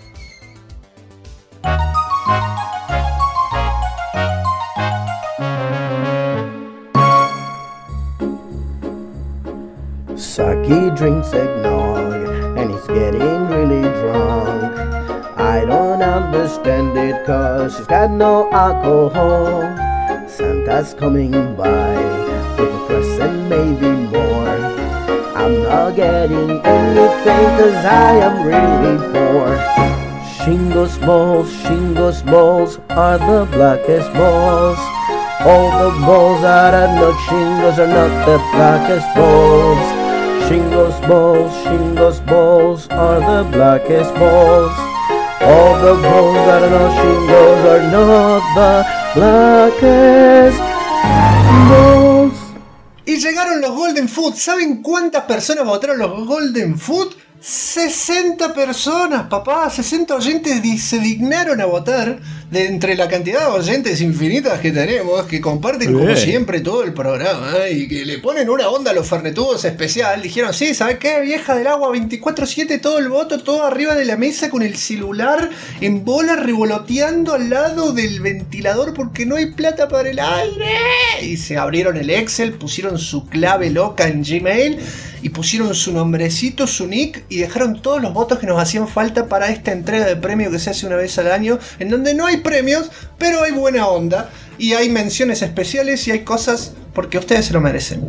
Saki drinks eggnog and he's getting really drunk. I I don't understand it, 'cause she's got no alcohol. Santa's coming by with a present, maybe more. I'm not getting anything, 'cause I am really poor. Shingles balls are the blackest balls. All the balls that are not shingles are not the blackest balls. Shingles balls are the blackest balls. All the balls that are not shingles are not the blackest balls. Y llegaron los Golden Food. ¿Saben cuántas personas votaron los Golden Food? 60 personas, papá, 60 oyentes se dignaron a votar de entre la cantidad de oyentes infinitas que tenemos, que comparten como siempre todo el programa y que le ponen una onda a los fernetudos especial. Dijeron, sí, ¿sabes qué? Vieja del agua, 24/7, todo el voto, todo arriba de la mesa con el celular en bola revoloteando al lado del ventilador porque no hay plata para el aire. Y se abrieron el Excel, pusieron su clave loca en Gmail y pusieron su nombrecito, su nick, y dejaron todos los votos que nos hacían falta para esta entrega de premio que se hace una vez al año, en donde no hay premios, pero hay buena onda, y hay menciones especiales y hay cosas porque ustedes se lo merecen.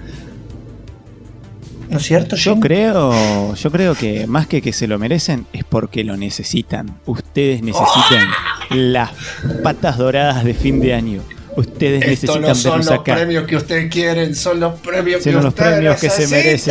¿No es cierto, Jim? Yo creo que más que se lo merecen es porque lo necesitan. Ustedes necesitan las patas doradas de fin de año. Ustedes necesitan no son vernos los acá. Premios que ustedes quieren, son los premios que Son los ustedes premios que se merecen.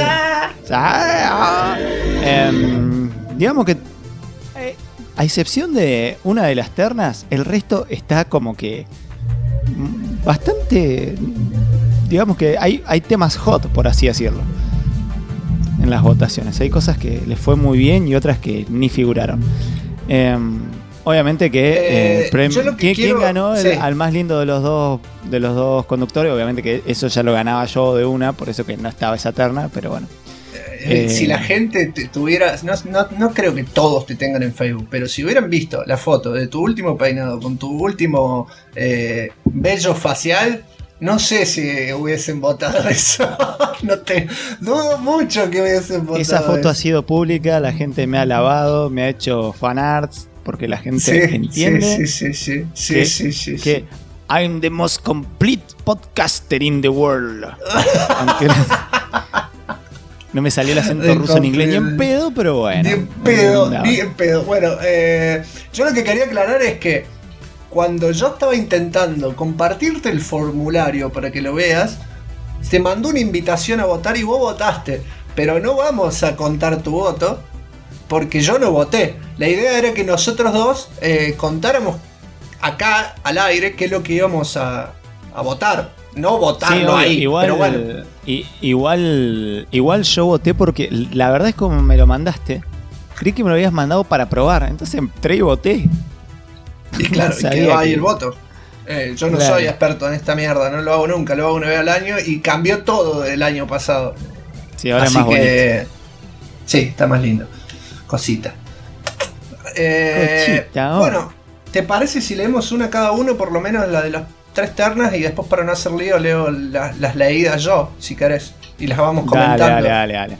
Digamos que a excepción de una de las ternas, el resto está como que bastante, digamos que hay temas hot, por así decirlo, en las votaciones. Hay cosas que les fue muy bien y otras que ni figuraron. Obviamente que ¿quién ganó al más lindo de los dos conductores? Obviamente que eso ya lo ganaba yo de una, por eso que no estaba esa terna, pero bueno. Si la gente tuviera, no creo que todos te tengan en Facebook, pero si hubieran visto la foto de tu último peinado con tu último vello facial, no sé si hubiesen votado eso. Dudo mucho que hubiesen votado esa foto eso. Ha sido pública, la gente me ha alabado, me ha hecho fanarts, porque la gente entiende sí. que I'm the most complete podcaster in the world. Aunque no me salió el acento ruso en inglés ni en pedo, pero bueno. Ni en pedo. Bueno, yo lo que quería aclarar es que cuando yo estaba intentando compartirte el formulario para que lo veas, te mandó una invitación a votar y vos votaste. Pero no vamos a contar tu voto porque yo no voté. La idea era que nosotros dos contáramos acá al aire qué es lo que íbamos a votar. No votarlo ahí, igual, pero bueno. Igual yo voté porque la verdad es como me lo mandaste. Creí que me lo habías mandado para probar. Entonces entré y voté. Y claro, y quedó ahí el voto. Yo no soy experto en esta mierda, no lo hago nunca, lo hago una vez al año y cambió todo del año pasado. Sí, ahora así es más que, bonito. Sí, está más lindo. Cosita. Cochita, bueno, ¿te parece si leemos una cada uno, por lo menos la de las 3 ternas, y después para no hacer lío leo las leídas yo, si querés, y las vamos comentando? Dale.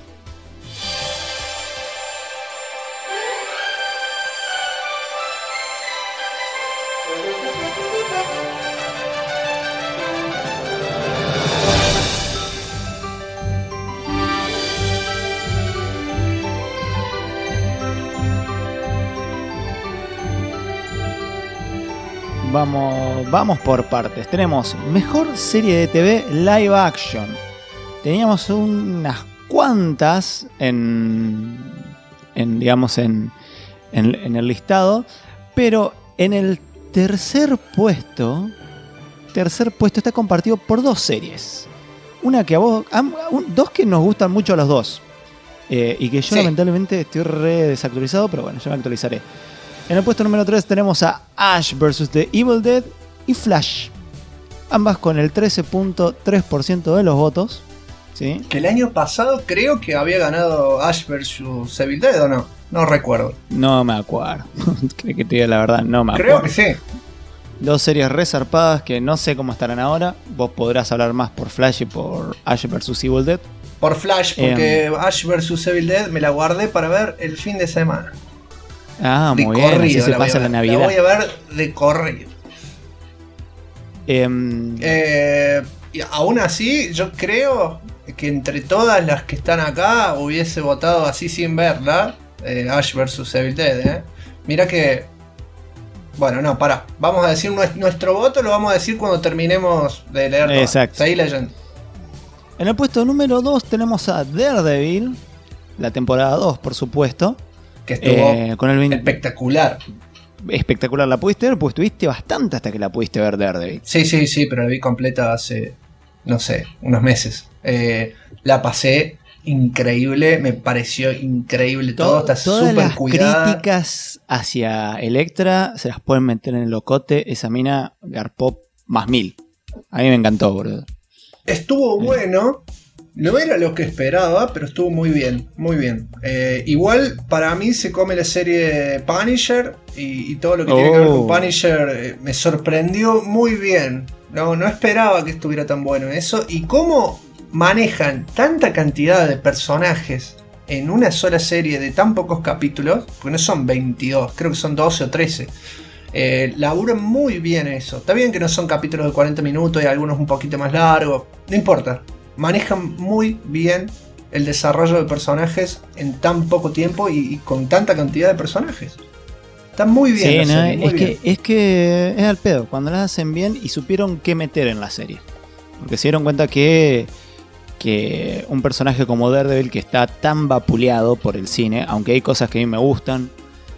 Vamos por partes. Tenemos mejor serie de TV live action. Teníamos unas cuantas en el listado, pero en el tercer puesto está compartido por 2 series. Una que a vos, dos que nos gustan mucho a los dos, y que yo lamentablemente estoy re desactualizado, pero bueno, ya me actualizaré. En el puesto número 3 tenemos a Ash vs. The Evil Dead y Flash. Ambas con el 13.3% de los votos. ¿Sí? Que el año pasado creo que había ganado Ash vs. Evil Dead, ¿o no? No recuerdo. No me acuerdo. Creo que te diga la verdad, no me acuerdo. Creo que sí. 2 series resarpadas que no sé cómo estarán ahora. Vos podrás hablar más por Flash y por Ash vs. Evil Dead. Por Flash, porque Ash vs. Evil Dead me la guardé para ver el fin de semana. Ah, de muy bien, así corrido. se La voy a pasa la ver. Navidad. La voy a ver de corrido. Y aún así, yo creo que entre todas las que están acá hubiese votado así sin verla, Ash vs Evil Dead. Mira que... Bueno, no, pará. Vamos a decir nuestro voto, lo vamos a decir cuando terminemos de leer todo. Exacto. Seguí leyendo. En el puesto número 2 tenemos a Daredevil, la temporada 2, por supuesto. Que estuvo con el espectacular. Espectacular. ¿La pudiste ver? Pues tuviste bastante hasta que la pudiste ver, Daredevil. Sí, pero la vi completa hace, no sé, unos meses. La pasé increíble, me pareció increíble todo, está todas súper las cuidada. críticas hacia Electra se las pueden meter en el locote. Esa mina garpó más 1000. A mí me encantó, boludo. Estuvo bueno, no era lo que esperaba, pero estuvo muy bien, muy bien. Igual para mí se come la serie Punisher y todo lo que tiene que ver con Punisher me sorprendió muy bien. No esperaba que estuviera tan bueno eso. Y cómo manejan tanta cantidad de personajes en una sola serie de tan pocos capítulos, porque no son 22, creo que son 12 o 13. Laburan muy bien eso. Está bien que no son capítulos de 40 minutos y algunos un poquito más largos, no importa. Manejan muy bien el desarrollo de personajes en tan poco tiempo y con tanta cantidad de personajes. Está muy bien. Sí, la no, serie, muy bien. es que es al pedo. Cuando las hacen bien y supieron qué meter en la serie. Porque se dieron cuenta que un personaje como Daredevil, que está tan vapuleado por el cine, aunque hay cosas que a mí me gustan,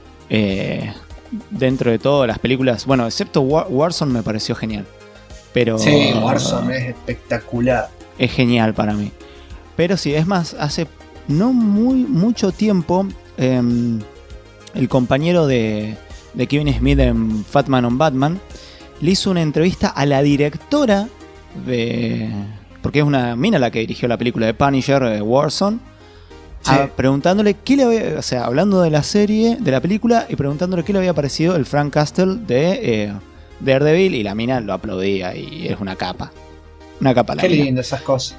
dentro de todo las películas, bueno, excepto Warzone me pareció genial. Pero sí, Warzone es espectacular. Es genial para mí. Pero sí, es más, hace no mucho tiempo, el compañero de Kevin Smith en Fat Man on Batman le hizo una entrevista a la directora de... Porque es una mina la que dirigió la película de Punisher, Warzone. Sí. Preguntándole qué le había... O sea, hablando de la serie, de la película, y preguntándole qué le había parecido el Frank Castle de Daredevil, y la mina lo aplaudía y es una capa. Una capa la Qué mina. lindo esas cosas.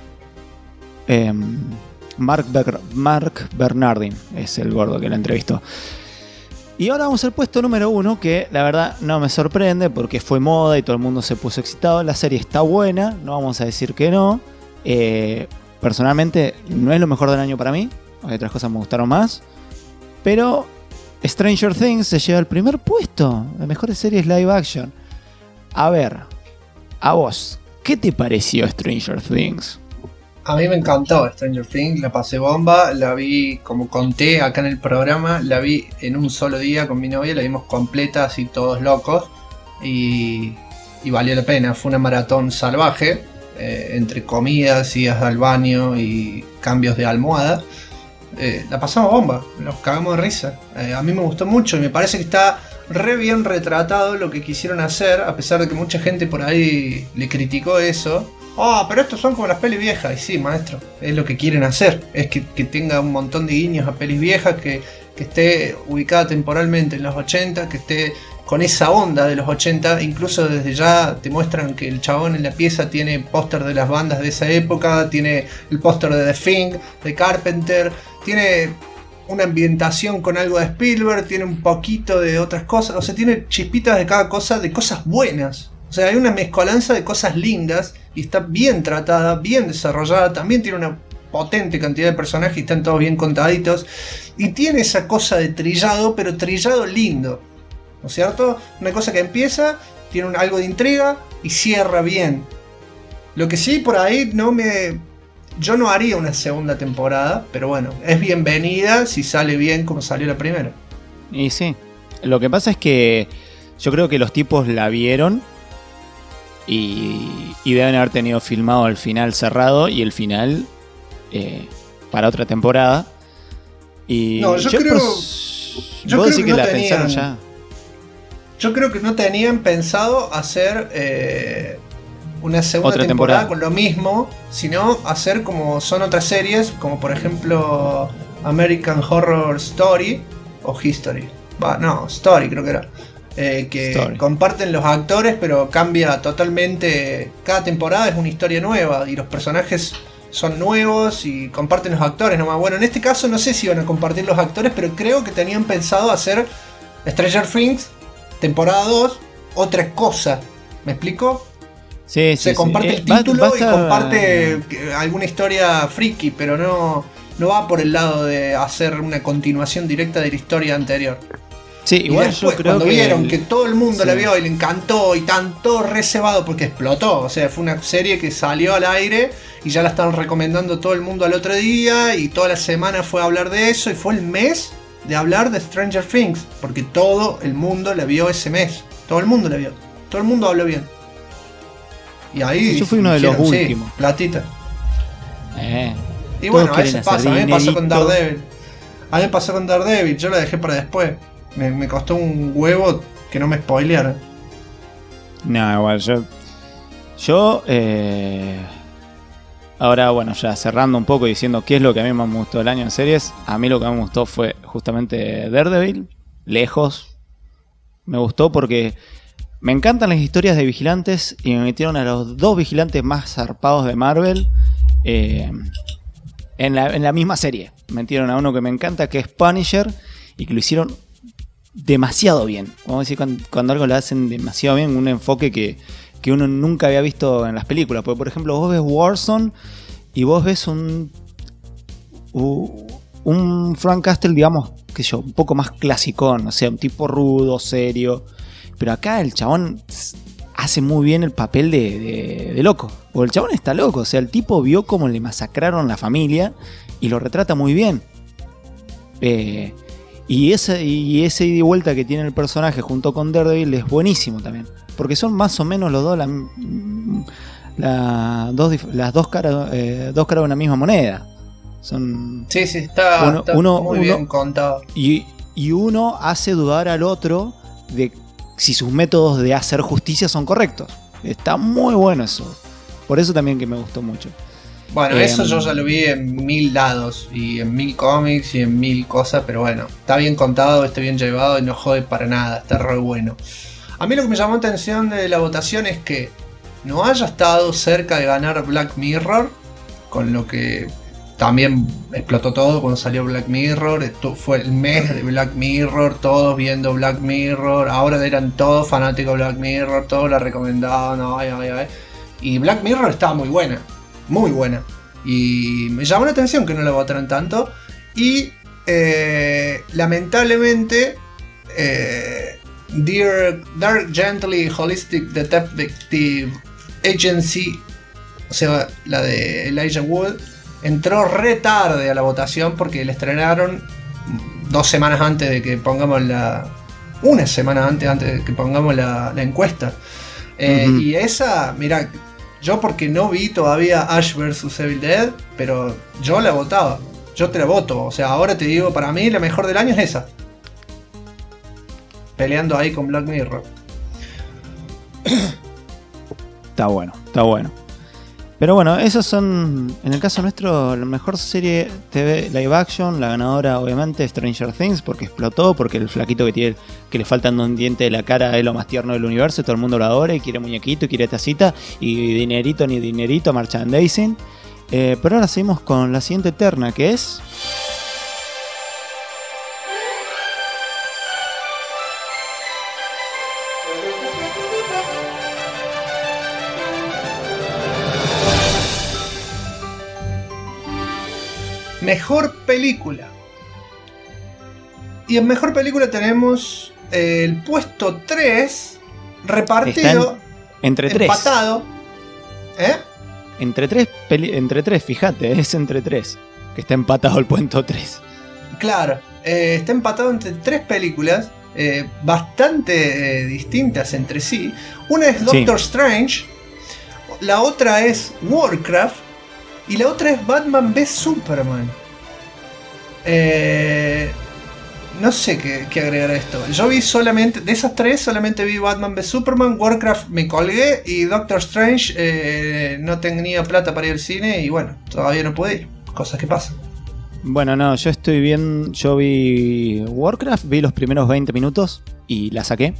Mark Bernardin es el gordo que la entrevistó. Y ahora vamos al puesto número 1, que la verdad no me sorprende porque fue moda y todo el mundo se puso excitado. La serie está buena, no vamos a decir que no. Personalmente no es lo mejor del año para mí. Hay otras cosas que me gustaron más. Pero Stranger Things se lleva el primer puesto de mejores series live action. A ver, a vos, ¿qué te pareció Stranger Things? A mí me encantó Stranger Things, la pasé bomba, la vi, como conté acá en el programa, la vi en un solo día con mi novia, la vimos completa, así todos locos, y valió la pena. Fue una maratón salvaje, entre comidas, idas al baño y cambios de almohada. La pasamos bomba, nos cagamos de risa. A mí me gustó mucho y me parece que está re bien retratado lo que quisieron hacer, a pesar de que mucha gente por ahí le criticó eso. Pero estos son como las pelis viejas. Y sí, maestro, es lo que quieren hacer. Es que tenga un montón de guiños a pelis viejas, que esté ubicada temporalmente en los 80, que esté con esa onda de los 80. Incluso desde ya te muestran que el chabón en la pieza tiene póster de las bandas de esa época, tiene el póster de The Thing, de Carpenter, tiene una ambientación con algo de Spielberg, tiene un poquito de otras cosas. O sea, tiene chispitas de cada cosa, de cosas buenas. O sea, hay una mezcolanza de cosas lindas y está bien tratada, bien desarrollada. También tiene una potente cantidad de personajes y están todos bien contaditos. Y tiene esa cosa de trillado, pero trillado lindo, ¿no es cierto? Una cosa que empieza, tiene algo de intriga y cierra bien. Lo que sí, por ahí yo no haría una segunda temporada, pero bueno, es bienvenida si sale bien como salió la primera. Y sí, lo que pasa es que yo creo que los tipos la vieron y deben haber tenido filmado el final cerrado y el final para otra temporada. Y no, yo creo que no la tenían, pensaron ya. Yo creo que no tenían pensado hacer una segunda otra temporada temporada con lo mismo, sino hacer como son otras series, como por ejemplo American Horror Story o History. Story creo que era. Que Story. Comparten los actores, pero cambia totalmente. Cada temporada es una historia nueva y los personajes son nuevos y comparten los actores nomás. Bueno, en este caso no sé si iban a compartir los actores, pero creo que tenían pensado hacer Stranger Things, temporada 2, otra cosa. ¿Me explico? Sí, Se comparte el título y comparte alguna historia friki, pero no va por el lado de hacer una continuación directa de la historia anterior. Sí, igual después, yo creo cuando que vieron que todo el mundo sí. la vio y le encantó y tanto reservado porque explotó, o sea, fue una serie que salió al aire y ya la estaban recomendando todo el mundo al otro día y toda la semana fue a hablar de eso y fue el mes de hablar de Stranger Things porque todo el mundo la vio ese mes, todo el mundo la vio, todo el mundo habló bien. Y ahí yo fui uno de los dijeron, sí, últimos. platita. Y todos bueno, a quieren veces pasa, hacer a mí me pasó con dinerito. Daredevil. A mí me pasó con Daredevil, yo la dejé para después. Me costó un huevo que no me spoilearan. No, igual yo ahora bueno, ya cerrando un poco y diciendo qué es lo que a mí más me gustó del año en series. A mí lo que más me gustó fue justamente Daredevil, lejos. Me gustó porque me encantan las historias de vigilantes y me metieron a los dos vigilantes más zarpados de Marvel en la misma serie. Metieron a uno que me encanta, que es Punisher, y que lo hicieron demasiado bien. Vamos a decir, cuando algo lo hacen demasiado bien, un enfoque que uno nunca había visto en las películas. Porque, por ejemplo, vos ves Warzone y vos ves un Frank Castle, digamos, qué sé yo, un poco más clasicón, o sea, un tipo rudo, serio. Pero acá el chabón hace muy bien el papel de loco. O el chabón está loco, o sea, el tipo vio cómo le masacraron la familia y lo retrata muy bien. Y ese ida y vuelta que tiene el personaje junto con Daredevil es buenísimo también. Porque son más o menos los dos las dos caras de una misma moneda. Son Sí, está muy bien contado. Y uno hace dudar al otro de si sus métodos de hacer justicia son correctos. Está muy bueno eso. Por eso también que me gustó mucho. Bueno, eso yo ya lo vi en 1000 lados y en 1000 cómics y en 1000 cosas, pero bueno, está bien contado, está bien llevado y no jode para nada, está re bueno. A mí lo que me llamó la atención de la votación es que no haya estado cerca de ganar Black Mirror, con lo que también explotó todo cuando salió Black Mirror. Esto fue el mes de Black Mirror, todos viendo Black Mirror, ahora eran todos fanáticos de Black Mirror, todos la recomendaban, y Black Mirror estaba muy buena. Muy buena. Y me llamó la atención que no la votaran tanto. Y lamentablemente Dark Gently Holistic Detective Agency, o sea, la de Elijah Wood, entró re tarde a la votación porque la estrenaron 2 semanas antes de que pongamos una semana antes de que pongamos la encuesta. Y esa, mira, yo porque no vi todavía Ash vs Evil Dead, pero yo la votaba. Yo te la voto. O sea, ahora te digo, para mí la mejor del año es esa. Peleando ahí con Black Mirror. Está bueno, está bueno. Pero bueno, esos son, en el caso nuestro, la mejor serie TV live action. La ganadora, obviamente, Stranger Things, porque explotó, porque el flaquito que le faltan un diente de la cara es lo más tierno del universo. Todo el mundo lo adora y quiere muñequito y quiere tacita. Y dinerito ni dinerito, merchandising. Pero ahora seguimos con la siguiente terna, que es... Mejor película. Y en mejor película tenemos el puesto 3 repartido. Entre 3. Empatado. Entre 3, fíjate, es entre 3. Que está empatado el puesto 3. Claro, está empatado entre 3 películas bastante distintas entre sí. Una es Doctor Strange, la otra es Warcraft y la otra es Batman v Superman. No sé qué agregar a esto. Yo vi solamente, de esas 3, solamente vi Batman v Superman. Warcraft me colgué y Doctor Strange no tenía plata para ir al cine y bueno, todavía no pude ir. Cosas que pasan. Bueno, no, yo vi Warcraft, vi los primeros 20 minutos y la saqué.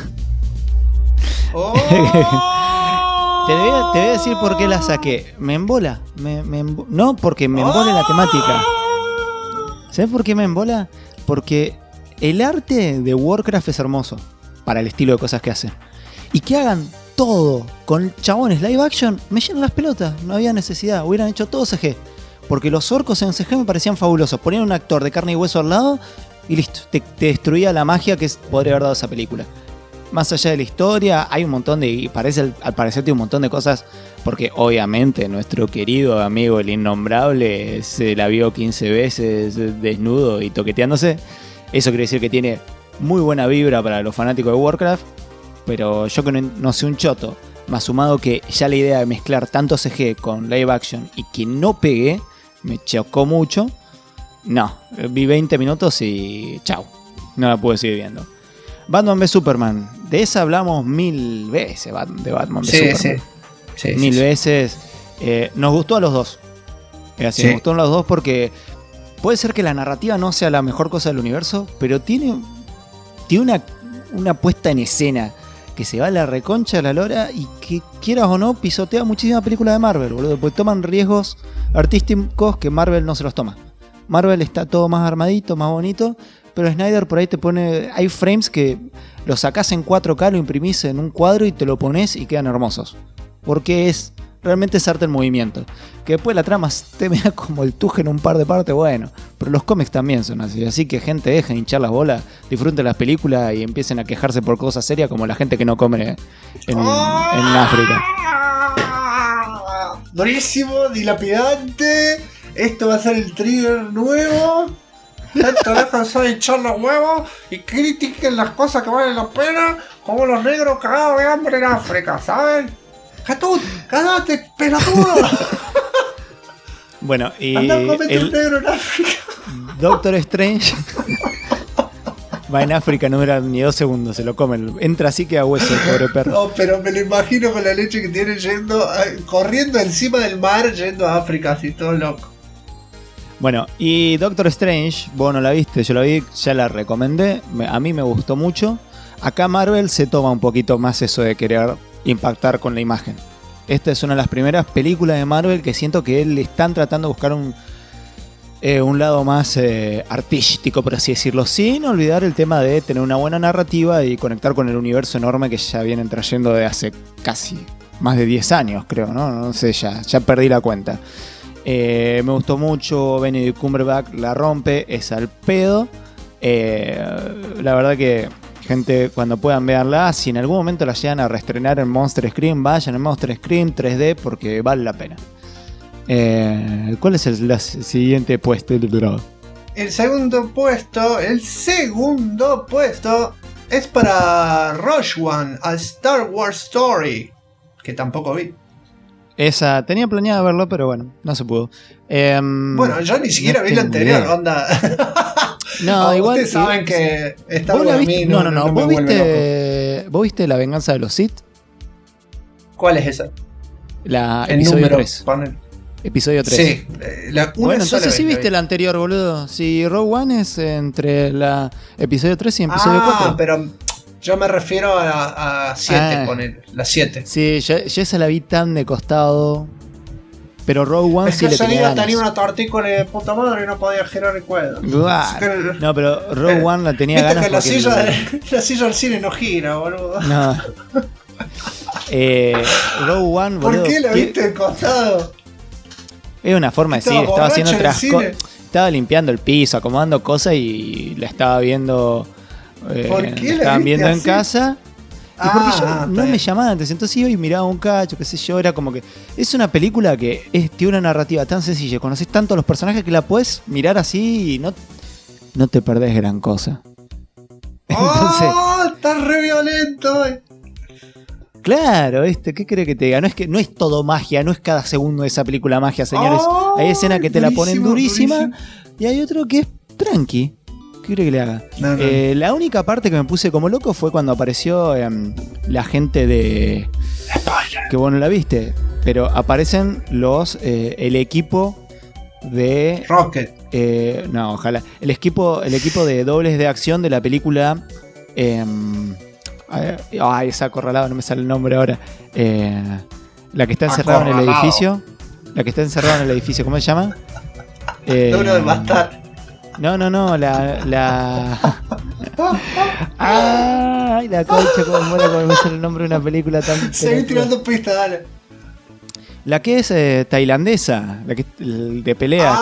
¡Oh! Te voy a decir por qué la saqué. Me embola. No porque me embola la temática. ¿Sabes por qué me embola? Porque el arte de Warcraft es hermoso para el estilo de cosas que hacen. Y que hagan todo con chabones live action, me llenan las pelotas. No había necesidad, hubieran hecho todo CG. Porque los orcos en CG me parecían fabulosos. Ponían un actor de carne y hueso al lado y listo, te destruía la magia que podría haber dado esa película. Más allá de la historia, hay un montón de... al parecer tiene un montón de cosas, porque obviamente nuestro querido amigo el innombrable se la vio 15 veces desnudo y toqueteándose. Eso quiere decir que tiene muy buena vibra para los fanáticos de Warcraft, pero yo que no sé un choto, más sumado que ya la idea de mezclar tanto CG con live action y que no pegue, me chocó mucho. No, vi 20 minutos y chau, no la pude seguir viendo. Batman v Superman, de esa hablamos 1000 veces, de Batman v Superman. Sí, 1000 veces. Nos gustó a los dos. Así, nos gustó a los dos porque puede ser que la narrativa no sea la mejor cosa del universo, pero tiene una puesta en escena que se va a la reconcha de la lora y que, quieras o no, pisotea muchísimas películas de Marvel, boludo, porque toman riesgos artísticos que Marvel no se los toma. Marvel está todo más armadito, más bonito, pero Snyder por ahí te pone... Hay frames que lo sacás en 4K, lo imprimís en un cuadro y te lo pones y quedan hermosos. Porque realmente es arte en movimiento. Que después la trama te vea como el tuje en un par de partes, bueno. Pero los cómics también son así. Así que gente, dejen hinchar las bolas, disfruten las películas y empiecen a quejarse por cosas serias como la gente que no come en África. Durísimo, dilapidante. Esto va a ser el trigger nuevo. Tanto dejan de echar los huevos y critiquen las cosas que valen la pena, como los negros cagados de hambre en África, ¿saben? ¡Catún! ¡Cállate, pelotudo! Bueno, y anda a cometer un negro en África. Doctor Strange va en África, no dura ni 2 segundos, se lo comen. Entra así que a hueso el pobre perro. No, pero me lo imagino con la leche que tiene corriendo encima del mar, yendo a África, así todo loco. Bueno, y Doctor Strange, vos no la viste, yo la vi, ya la recomendé, a mí me gustó mucho. Acá Marvel se toma un poquito más eso de querer impactar con la imagen. Esta es una de las primeras películas de Marvel que siento que le están tratando de buscar un lado más artístico, por así decirlo, sin olvidar el tema de tener una buena narrativa y conectar con el universo enorme que ya vienen trayendo de hace casi más de 10 años, creo, ¿no? No sé, ya perdí la cuenta. Me gustó mucho, Benedict Cumberbatch la rompe, es al pedo. La verdad que, gente, cuando puedan verla, si en algún momento la llegan a reestrenar en Monster Scream, vayan en Monster Scream 3D porque vale la pena. ¿Cuál es el siguiente puesto? El segundo puesto es para Rogue One, a Star Wars Story, que tampoco vi. Esa, tenía planeado verlo, pero bueno, no se pudo. Bueno, yo ni siquiera vi la anterior, onda. No, igual. Ustedes saben que Star Wars la a mí viste? no. ¿Vos viste La Venganza de los Sith? ¿Cuál es esa? Episodio 3. Episodio 3. Sí, bueno, entonces sí viste la anterior, boludo. Si Rogue One es entre la episodio 3 y episodio 4. Pero yo me refiero a 7, poner la 7. Sí, yo esa la vi tan de costado. Pero Rogue One sí le tenía ganas. Tenía una tortícola de puta madre y no podía girar el cuello. No, pero Rogue One la tenía ganas que la silla del cine no gira, boludo. No. Rogue One, boludo. ¿Por qué la viste de costado? Es una forma de decir, estaba haciendo otras cosas. Estaba limpiando el piso, acomodando cosas y la estaba viendo. ¿Por qué la estaban viendo así? En casa. Y porque yo no me llamaba antes, entonces iba y miraba un cacho, qué sé yo, era como que... Es una película que tiene una narrativa tan sencilla, conoces tanto a los personajes que la puedes mirar así y no te perdés gran cosa. Entonces, ¡estás re violento! Claro, ¿qué crees que te diga? No es todo magia, no es cada segundo de esa película magia, señores. Hay escenas que te la ponen durísima y hay otro que es tranqui. ¿Qué cree que le haga? No. La única parte que me puse como loco fue cuando apareció la gente de... Que vos no la viste, pero aparecen el equipo de... Rocket. No, ojalá. El equipo de dobles de acción de la película... esa acorralada, no me sale el nombre ahora. La que está encerrada en el edificio. La que está encerrada en el edificio, ¿cómo se llama? Duro de matar. No, Ay, la concha, como mola cuando me sale el nombre de una película tan... Seguí tirando pistas, dale. La que es tailandesa, la que de pelea.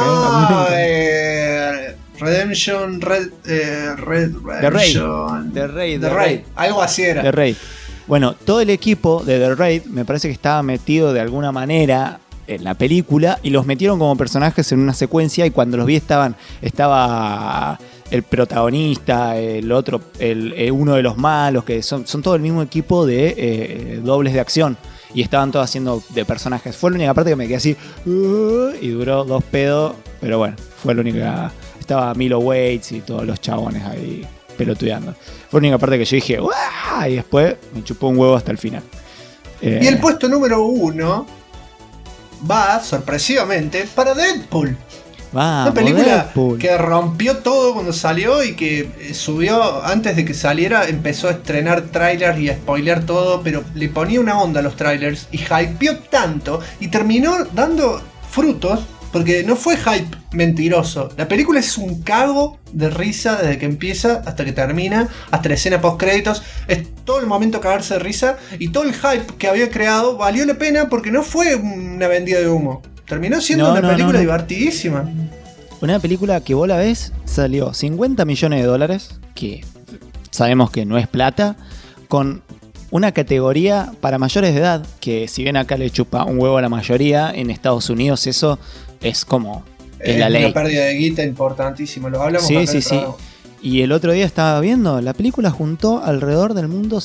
Redemption, The Raid. The Raid. Algo así era. The Raid. Bueno, todo el equipo de The Raid me parece que estaba metido de alguna manera en la película y los metieron como personajes en una secuencia y cuando los vi estaba el protagonista, el otro, uno de los malos, que son todo el mismo equipo de dobles de acción y estaban todos haciendo de personajes. Fue la única parte que me quedé así y duró 2 pedos, pero bueno, fue la única. Estaba Milo Waits y todos los chabones ahí pelotudeando. Fue la única parte que yo dije ¡uah! Y después me chupó un huevo hasta el final. Y el puesto número 1 va, sorpresivamente, para Deadpool. Una película Deadpool, que rompió todo cuando salió y que subió antes de que saliera, empezó a estrenar trailers y a spoilear todo, pero le ponía una onda a los trailers y hypeó tanto y terminó dando frutos. Porque no fue hype mentiroso. La película es un cago de risa desde que empieza hasta que termina, hasta la escena post créditos. Es todo el momento cagarse de risa. Y todo el hype que había creado valió la pena porque no fue una vendida de humo. Terminó siendo una película divertidísima. Una película que vos la ves, salió $50 millones, que sabemos que no es plata, con una categoría para mayores de edad, que si bien acá le chupa un huevo a la mayoría, en Estados Unidos eso es como es la ley. Una pérdida de guita importantísima, lo hablamos. Sí. Y el otro día estaba viendo, la película juntó alrededor del mundo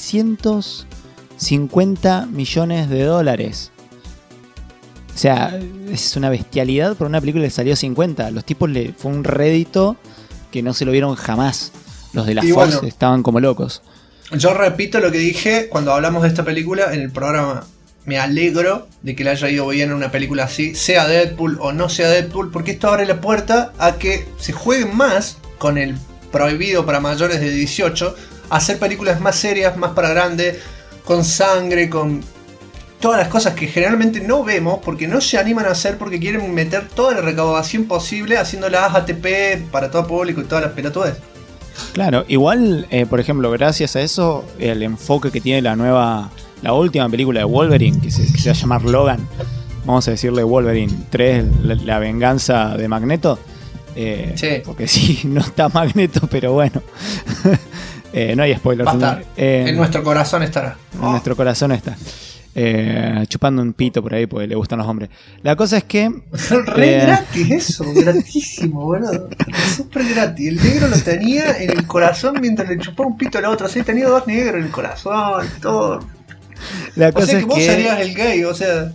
$750 millones. O sea, es una bestialidad por una película que salió 50. Los tipos fue un rédito que no se lo vieron jamás. Los de la Fox estaban como locos. Yo repito lo que dije cuando hablamos de esta película en el programa. Me alegro de que le haya ido bien una película así, sea Deadpool o no sea Deadpool, porque esto abre la puerta a que se jueguen más con el prohibido para mayores de 18, a hacer películas más serias, más para grande, con sangre, con todas las cosas que generalmente no vemos porque no se animan a hacer porque quieren meter toda la recaudación posible haciéndolas ATP para todo público y todas las pelotudes. Claro, igual, por ejemplo, gracias a eso, el enfoque que tiene la última película de Wolverine, que se va a llamar Logan, vamos a decirle Wolverine 3, la venganza de Magneto, sí. Porque sí, no está Magneto, pero bueno, no hay spoilers. Va a estar, en nuestro corazón estará. En nuestro corazón está. Chupando un pito por ahí porque le gustan los hombres. La cosa es que re gratis eso, gratísimo, boludo. Súper gratis. El negro lo tenía en el corazón mientras le chupaba un pito al otro. Así tenía 2 negros en el corazón, todo. La cosa o sea es que vos serías el gay, o sea.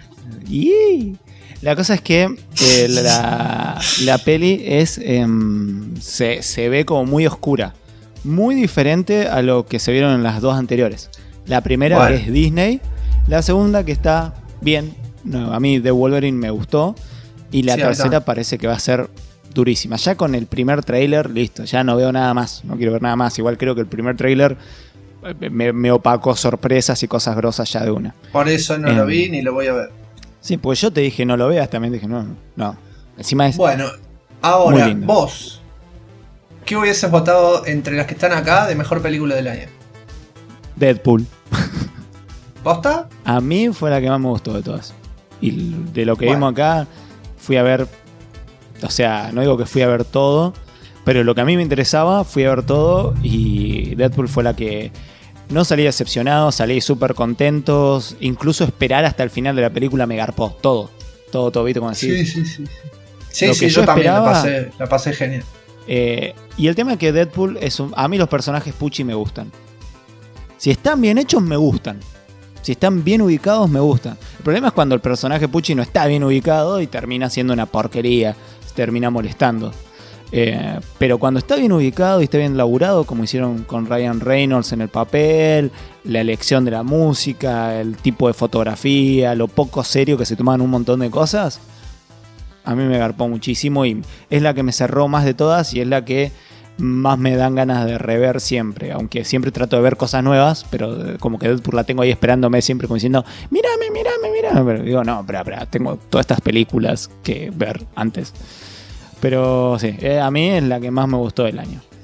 La cosa es que la peli es se ve como muy oscura, muy diferente a lo que se vieron en las 2 anteriores. La primera que es Disney, la segunda que está bien, no, a mí The Wolverine me gustó, y la tercera parece que va a ser durísima. Ya con el primer tráiler, listo, ya no veo nada más, no quiero ver nada más. Igual creo que el primer tráiler me opacó sorpresas y cosas grosas ya de una. Por eso no lo vi ni lo voy a ver. Sí, pues yo te dije no lo veas, también dije no. Encima es bueno, ahora muy lindo. Vos, ¿qué hubieses votado entre las que están acá de mejor película del año? Deadpool. ¿Posta? A mí fue la que más me gustó de todas. Y de lo que vimos acá, fui a ver, o sea, no digo que fui a ver todo, pero lo que a mí me interesaba, fui a ver todo, y Deadpool fue la que no salí decepcionado, salí súper contentos, incluso esperar hasta el final de la película me garpó, todo, ¿viste? Como decir, sí, yo también la pasé genial. Y el tema es que Deadpool a mí los personajes Pucci me gustan. Si están bien hechos, me gustan. Si están bien ubicados, me gustan. El problema es cuando el personaje Pucci no está bien ubicado y termina siendo una porquería, termina molestando. Pero cuando está bien ubicado y está bien laburado, como hicieron con Ryan Reynolds en el papel, la elección de la música, el tipo de fotografía, lo poco serio que se toman un montón de cosas, a mí me garpó muchísimo y es la que me cerró más de todas y es la que más me dan ganas de rever siempre, aunque siempre trato de ver cosas nuevas, pero como que Deadpool la tengo ahí esperándome siempre como diciendo mírame, pero digo no, espera, tengo todas estas películas que ver antes. Pero sí, a mí es la que más me gustó del año.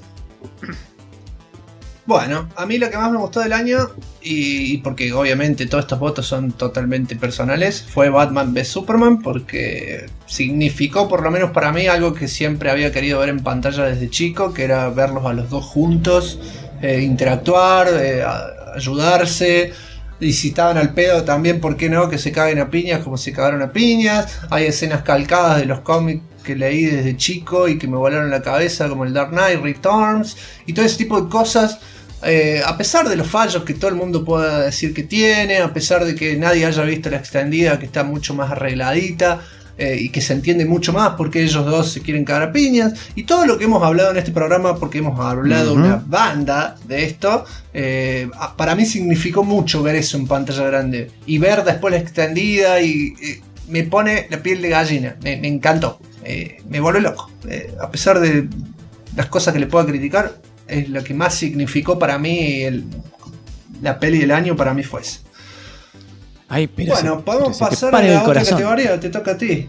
Bueno, a mí lo que más me gustó del año, y porque obviamente todos estos votos son totalmente personales, fue Batman v Superman, porque significó, por lo menos para mí, algo que siempre había querido ver en pantalla desde chico, que era verlos a los dos juntos, interactuar, ayudarse, y si estaban al pedo también, ¿por qué no? Que se caguen a piñas como se cagaron a piñas. Hay escenas calcadas de los cómics que leí desde chico y que me volaron la cabeza, como el Dark Knight Returns, y todo ese tipo de cosas. A pesar de los fallos que todo el mundo pueda decir que tiene, a pesar de que nadie haya visto la extendida, que está mucho más arregladita y que se entiende mucho más porque ellos dos se quieren cagar a piñas, y todo lo que hemos hablado en este programa, porque hemos hablado una banda de esto, para mí significó mucho ver eso en pantalla grande y ver después la extendida, y me pone la piel de gallina, me encantó, me volvió loco, a pesar de las cosas que le pueda criticar. Es lo que más significó para mí la peli del año, para mí fue eso. Ay, pero bueno, podemos pasar a la otra categoría, te toca a ti.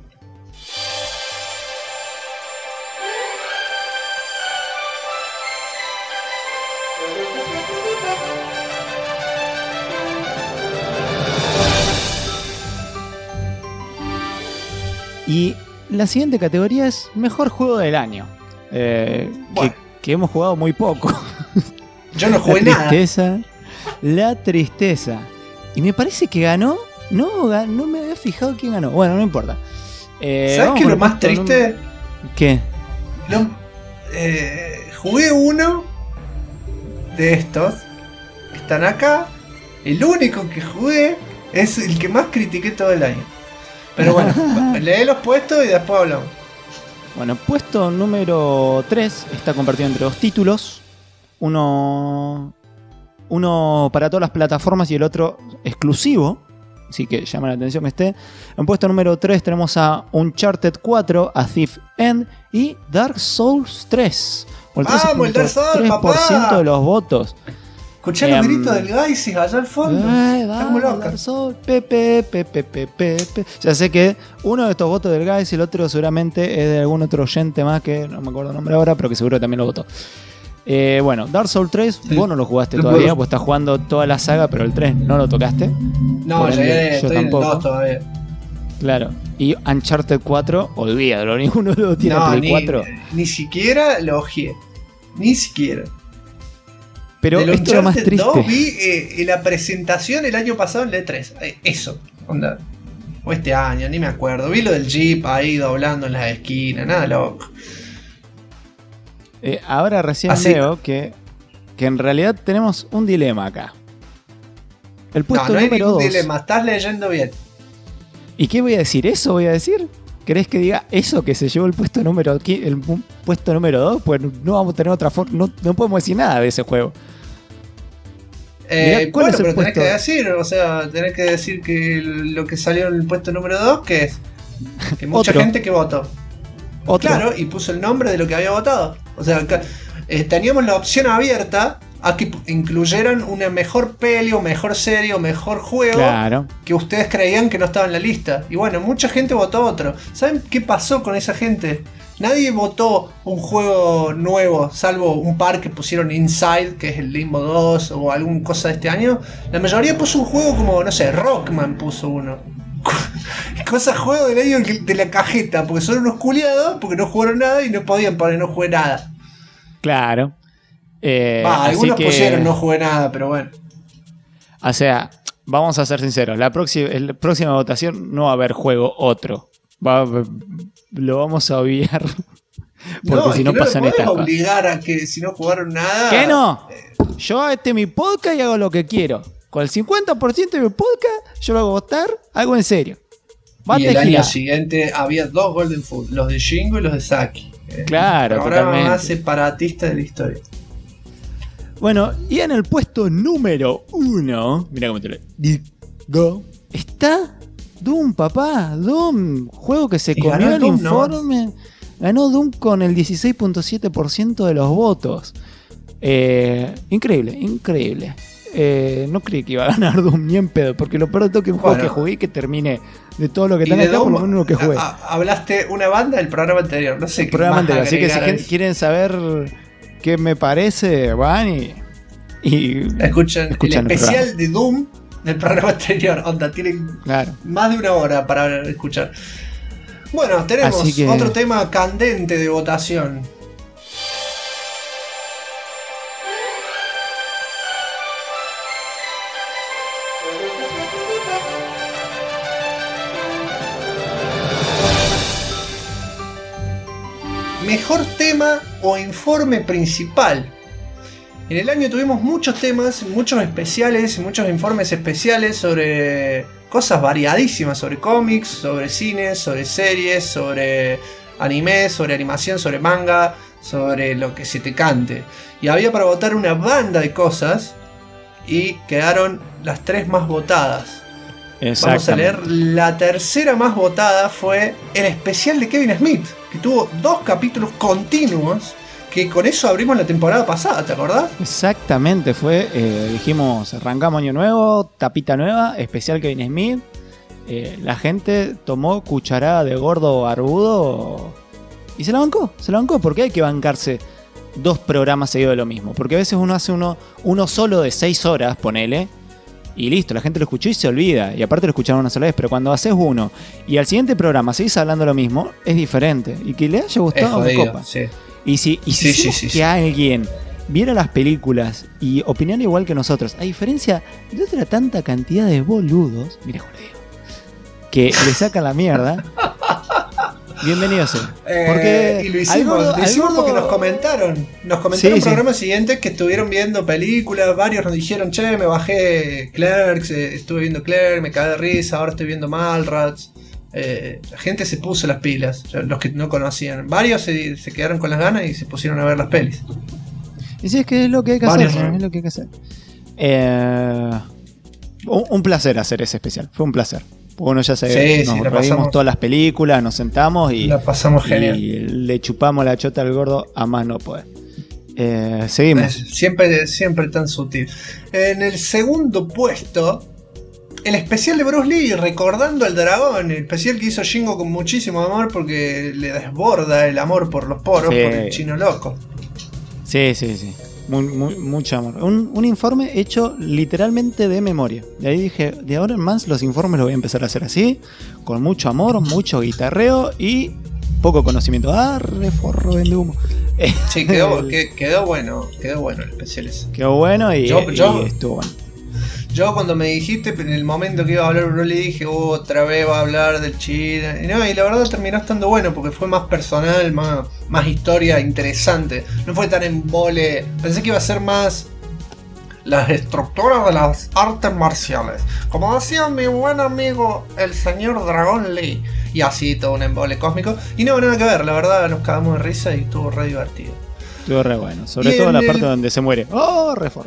Y la siguiente categoría es Mejor Juego del Año. Bueno. Que hemos jugado muy poco. Yo no jugué nada. La tristeza. Y me parece que ganó. No me había fijado quién ganó. Bueno, no importa. ¿Sabes qué es lo más triste? ¿Qué? Jugué uno de estos que están acá. El único que jugué es el que más critiqué todo el año. Pero bueno, lee los puestos y después hablamos. Bueno, puesto número 3 está compartido entre dos títulos. Uno para todas las plataformas y el otro exclusivo. Así que llama la atención que esté. En puesto número 3 tenemos a Uncharted 4, A Thief's End y Dark Souls 3. ¡Vamos, el Dark Souls, 3% de los votos. Escuché los gritos del Gaisis allá al fondo. Está como loca. Pepe. Ya sé que uno de estos votos del Gaisis, el otro seguramente es de algún otro oyente más que no me acuerdo el nombre ahora, pero que seguro también lo votó. Bueno, Dark Souls 3, sí. Vos no lo jugaste todavía, pues estás jugando toda la saga, pero el 3 no lo tocaste. No, estoy en el 2 todavía. Claro. Y Uncharted 4, olvídalo, ninguno lo tiene Play 4. Ni siquiera lo ojeé. Ni siquiera. Pero esto es lo más triste. 2 vi la presentación el año pasado en la E3. Eso, onda. O este año, ni me acuerdo. Vi lo del Jeep ahí doblando en las esquinas, nada loco. Ahora recién veo que en realidad tenemos un dilema acá. El puesto no hay número ningún 2. dilema, estás leyendo bien. ¿Y qué voy a decir? ¿Eso voy a decir? ¿Querés que diga eso que se llevó el puesto número 2? Pues no vamos a tener otra forma. No podemos decir nada de ese juego. Bueno, pero tenés que decir, o sea, tenés que decir que lo que salió en el puesto número 2, que es que mucha gente que votó. ¿Otro? Claro, y puso el nombre de lo que había votado. O sea, teníamos la opción abierta a que incluyeran una mejor peli o mejor serie o mejor juego, claro, que ustedes creían que no estaba en la lista. Y bueno, mucha gente votó otro. ¿Saben qué pasó con esa gente? Nadie votó un juego nuevo, salvo un par que pusieron Inside, que es el Limbo 2 o alguna cosa de este año. La mayoría puso un juego como, no sé, Rockman puso uno. Cosas, juego del año de la cajeta, porque son unos culiados, porque no jugaron nada y no podían poner no jugué nada. Claro. Algunos pusieron no jugué nada, pero bueno. O sea, vamos a ser sinceros, la próxima votación no va a haber juego otro. Lo vamos a obviar. Porque si no pasan estas cosas. Obligar a que si no jugaron nada. ¿Qué no? Yo mi podcast y hago lo que quiero. Con el 50% de mi podcast yo lo hago votar, algo en serio. Y el año siguiente había 2 Golden Food, los de Shingo y los de Saki. Claro, el programa más separatista de la historia. Bueno, y en el puesto número 1, mira cómo te lo digo, está Doom, papá. Doom, juego que se comió el informe. No. Ganó Doom con el 16.7% de los votos. Increíble. No creí que iba a ganar Doom ni en pedo, porque lo peor de todo que un juego que jugué que termine de todo lo que tenga acá, por lo menos lo que jugué. Hablaste una banda del programa anterior, no sé qué programa anterior, así que si quieren saber qué me parece, van y Escuchan el el especial de Doom del programa anterior. Onda, tienen más de una hora para escuchar. Bueno, tenemos otro tema candente de votación. Mejor tema o informe principal. En el año tuvimos muchos temas, muchos especiales, muchos informes especiales sobre cosas variadísimas, sobre cómics, sobre cines, sobre series, sobre anime, sobre animación, sobre manga, sobre lo que se te cante. Y había para votar una banda de cosas y quedaron las 3 más votadas. Vamos a leer, la tercera más votada fue el especial de Kevin Smith, que tuvo 2 capítulos continuos, que con eso abrimos la temporada pasada, ¿te acordás? Exactamente, fue, dijimos, arrancamos año nuevo, tapita nueva, especial Kevin Smith. La gente tomó cucharada de gordo barbudo y se la bancó, porque hay que bancarse 2 programas seguidos de lo mismo, porque a veces uno hace uno solo de 6 horas, ponele, y listo, la gente lo escuchó y se olvida. Y aparte lo escucharon una sola vez. Pero cuando haces uno y al siguiente programa seguís hablando lo mismo, es diferente. Y que le haya gustado una copa. Sí. Y si que alguien viera las películas y opinara igual que nosotros, a diferencia de otra tanta cantidad de boludos, mira, Julio, que le sacan la mierda, bienvenido sea. Porque y lo hicimos porque nos comentaron en programas siguientes que estuvieron viendo películas, varios nos dijeron, che, me bajé Clerks, estuve viendo Clerks, me cagué de risa, ahora estoy viendo Mallrats. La gente se puso las pilas, los que no conocían. Varios se quedaron con las ganas y se pusieron a ver las pelis. Y sí, es que es lo que hay que hacer. Un placer hacer ese especial, fue un placer. Uno ya se nos reímos todas las películas, nos sentamos y la pasamos genial. Y le chupamos la chota al gordo a más no poder. Seguimos. Siempre tan sutil. En el segundo puesto, el especial de Bruce Lee, recordando al dragón, el especial que hizo Shingo con muchísimo amor porque le desborda el amor por los poros, por el chino loco. Sí. Mucho amor. Un informe hecho literalmente de memoria. De ahí dije, de ahora en más los informes los voy a empezar a hacer así, con mucho amor, mucho guitarreo y poco conocimiento. Reforro, vende humo. Sí, quedó bueno el especial ese. Quedó bueno y estuvo bueno. Yo cuando me dijiste en el momento que iba a hablar Broly dije, otra vez va a hablar del China. Y la verdad terminó estando bueno porque fue más personal, más historia interesante. No fue tan embole. Pensé que iba a ser más las estructuras de las artes marciales. Como decía mi buen amigo el señor Dragon Lee. Y así todo un embole cósmico. Y no, nada que ver, la verdad nos cagamos de risa y estuvo re divertido. Estuvo re bueno, sobre todo la parte donde se muere. Reforma.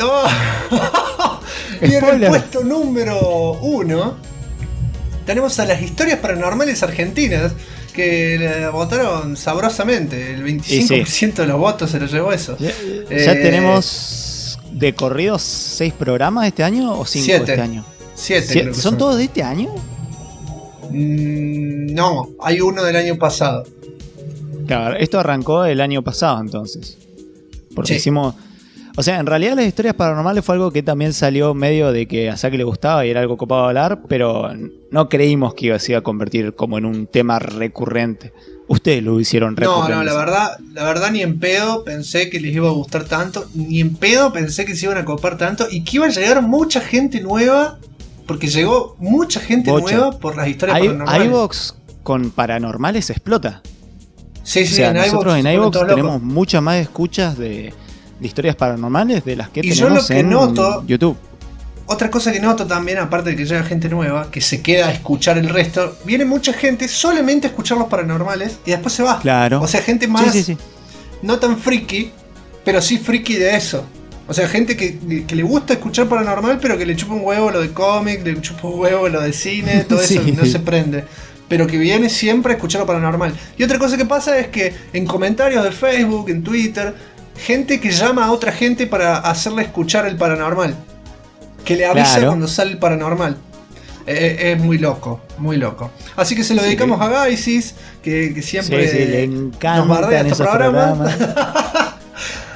Y en el puesto número 1 tenemos a las historias paranormales argentinas que votaron sabrosamente. El 25% de los votos se lo llevó eso. Ya tenemos de corridos 6 programas este año o 5 este año. 7. ¿Son todos de este año? No, hay uno del año pasado. Claro, esto arrancó el año pasado entonces. Porque hicimos... O sea, en realidad las historias paranormales fue algo que también salió medio de que a Saki le gustaba y era algo copado hablar, pero no creímos que se iba a convertir como en un tema recurrente. Ustedes lo hicieron recurrente. No, la verdad ni en pedo pensé que les iba a gustar tanto, ni en pedo pensé que se iban a copar tanto y que iba a llegar mucha gente nueva, porque llegó mucha gente nueva por las historias paranormales. iVoox con paranormales explota. Sí, o sea, nosotros en iVoox tenemos muchas más escuchas de historias paranormales de las que tenemos en YouTube. Otra cosa que noto también, aparte de que llega gente nueva, que se queda a escuchar el resto, viene mucha gente solamente a escuchar los paranormales y después se va. Claro. O sea, gente más no tan friki, pero sí friki de eso. O sea, gente que le gusta escuchar paranormal, pero que le chupa un huevo lo de cómic, le chupa un huevo lo de cine, todo eso no se prende. Pero que viene siempre a escuchar lo paranormal. Y otra cosa que pasa es que en comentarios de Facebook, en Twitter, gente que llama a otra gente para hacerle escuchar el paranormal. Que le avisa cuando sale el paranormal. Es muy loco, muy loco. Así que se lo dedicamos a Gaisis, que siempre le encanta nos bardea estos programas.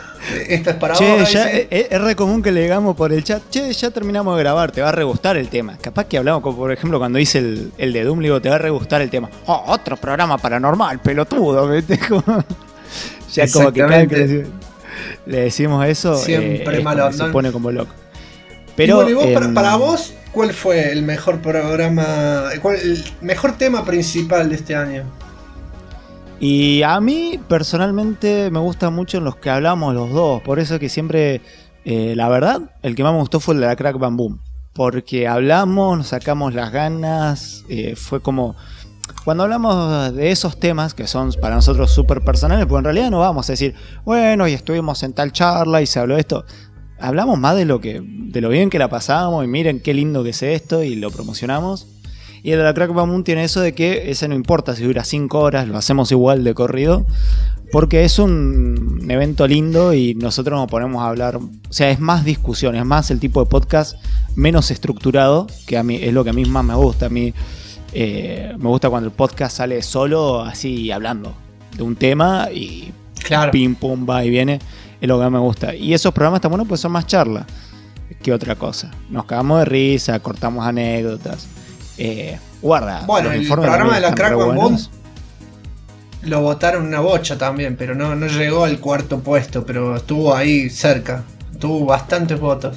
esta es para Che, vos. ya, dice. es re común que le digamos por el chat, che, ya terminamos de grabar, te va a re gustar el tema. Capaz que hablamos, como por ejemplo, cuando hice el de Doom, le digo, te va a re gustar el tema. Oh, otro programa paranormal, pelotudo, ¿viste? Ya como que cada vez que le decimos eso, siempre malo, se pone como loco. Pero, Pero, y vos, para vos, ¿cuál fue el mejor programa, el mejor tema principal de este año? Y a mí personalmente me gustan mucho los que hablamos los dos, por eso que siempre, la verdad, el que más me gustó fue el de la Crack Bam Boom, porque hablamos, nos sacamos las ganas, fue como, cuando hablamos de esos temas que son para nosotros súper personales, pues en realidad no vamos a decir, bueno, y estuvimos en tal charla y se habló de esto, hablamos más de lo bien que la pasamos y miren qué lindo que es esto y lo promocionamos. Y el de la Crack Bam Boom tiene eso de que ese no importa si dura 5 horas, lo hacemos igual de corrido, porque es un evento lindo y nosotros nos ponemos a hablar, o sea, es más discusión, es más el tipo de podcast menos estructurado, que a mí es lo que a mí más me gusta. A mí me gusta cuando el podcast sale solo, así hablando de un tema y claro, pim pum va y viene, es lo que más me gusta. Y esos programas tan buenos pues son más charla que otra cosa. Nos cagamos de risa, cortamos anécdotas. Guarda, bueno, los el informes programa de la están Crack re Bam Boom buenos. lo votaron una bocha también, pero no llegó al cuarto puesto, pero estuvo ahí cerca, tuvo bastantes votos.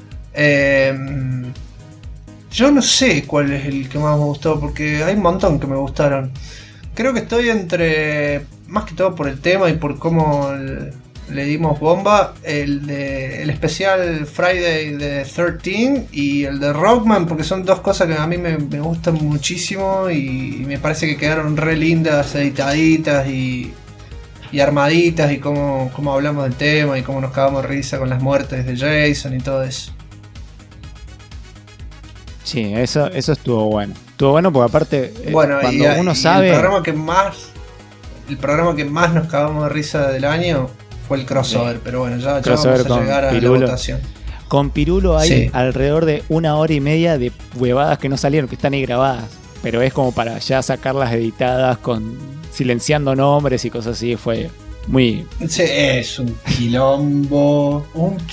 Yo no sé cuál es el que más me gustó, porque hay un montón que me gustaron. Creo que estoy entre, más que todo por el tema y por cómo le dimos bomba, el especial Friday de 13 y el de Rockman, porque son dos cosas que a mí me gustan muchísimo y me parece que quedaron re lindas, editaditas y armaditas, y cómo hablamos del tema y cómo nos cagamos de risa con las muertes de Jason y todo eso. Sí, eso estuvo bueno. Estuvo bueno porque aparte, Bueno, cuando uno y sabe... el programa que más nos cagamos de risa del año fue el crossover, pero bueno, ya vamos a llegar a Pirulo. la votación. Con Pirulo hay Sí. alrededor de 1 hora y media de huevadas que no salieron, que están ahí grabadas. Pero es como para ya sacarlas editadas, silenciando nombres y cosas así. Fue muy... Sí, es un quilombo.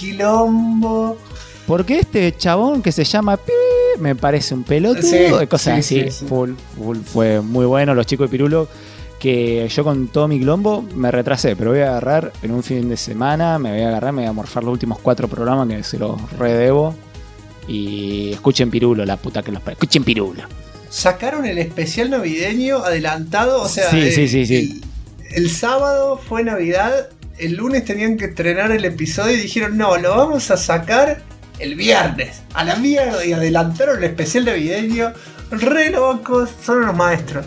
Porque este chabón que se llama Pi me parece un pelotudo, Sí, de cosas sí, así. sí. Full, fue muy bueno. Los chicos de Pirulo, que yo con todo mi quilombo me retrasé, pero voy a agarrar en un fin de semana, me voy a morfar los últimos 4 programas que se los redebo. Y escuchen Pirulo, la puta que los parió. Escuchen Pirulo. Sacaron el especial navideño adelantado, o sea, Sí. El sábado fue Navidad, el lunes tenían que estrenar el episodio y dijeron, no, lo vamos a sacar el viernes, a la mierda, y adelantaron el especial navideño. Re locos, son unos maestros.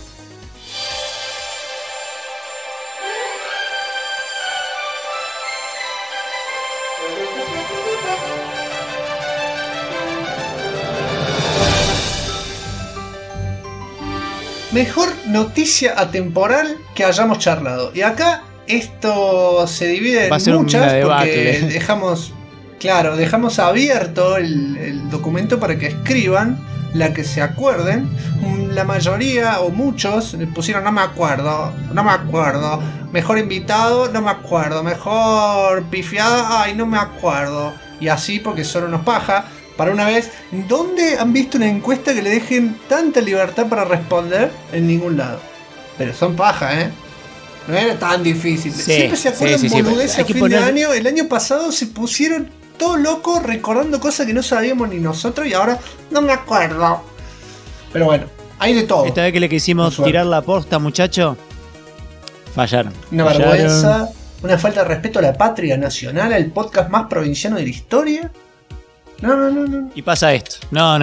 Mejor noticia atemporal que hayamos charlado. Y acá esto se divide Va a ser en una muchas, debacle. porque dejamos abierto el documento para que escriban la que se acuerden. La mayoría o muchos le pusieron no me acuerdo. Mejor invitado, no me acuerdo. Mejor pifiada, ay, no me acuerdo. Y así porque son unos paja. Para una vez, ¿dónde han visto una encuesta que le dejen tanta libertad para responder? En ningún lado. Pero son paja, ¿eh? No era tan difícil. Sí, Siempre se acuerdan sí, boludeces hay a que fin poner- de año. El año pasado se pusieron todos locos recordando cosas que no sabíamos ni nosotros y ahora no me acuerdo. Pero bueno, hay de todo. Esta vez que le Por quisimos suerte. tirar la posta, muchacho, fallaron. Una Fallaron. vergüenza, una falta de respeto a la patria nacional, al podcast más provinciano de la historia. No. Y pasa esto. No.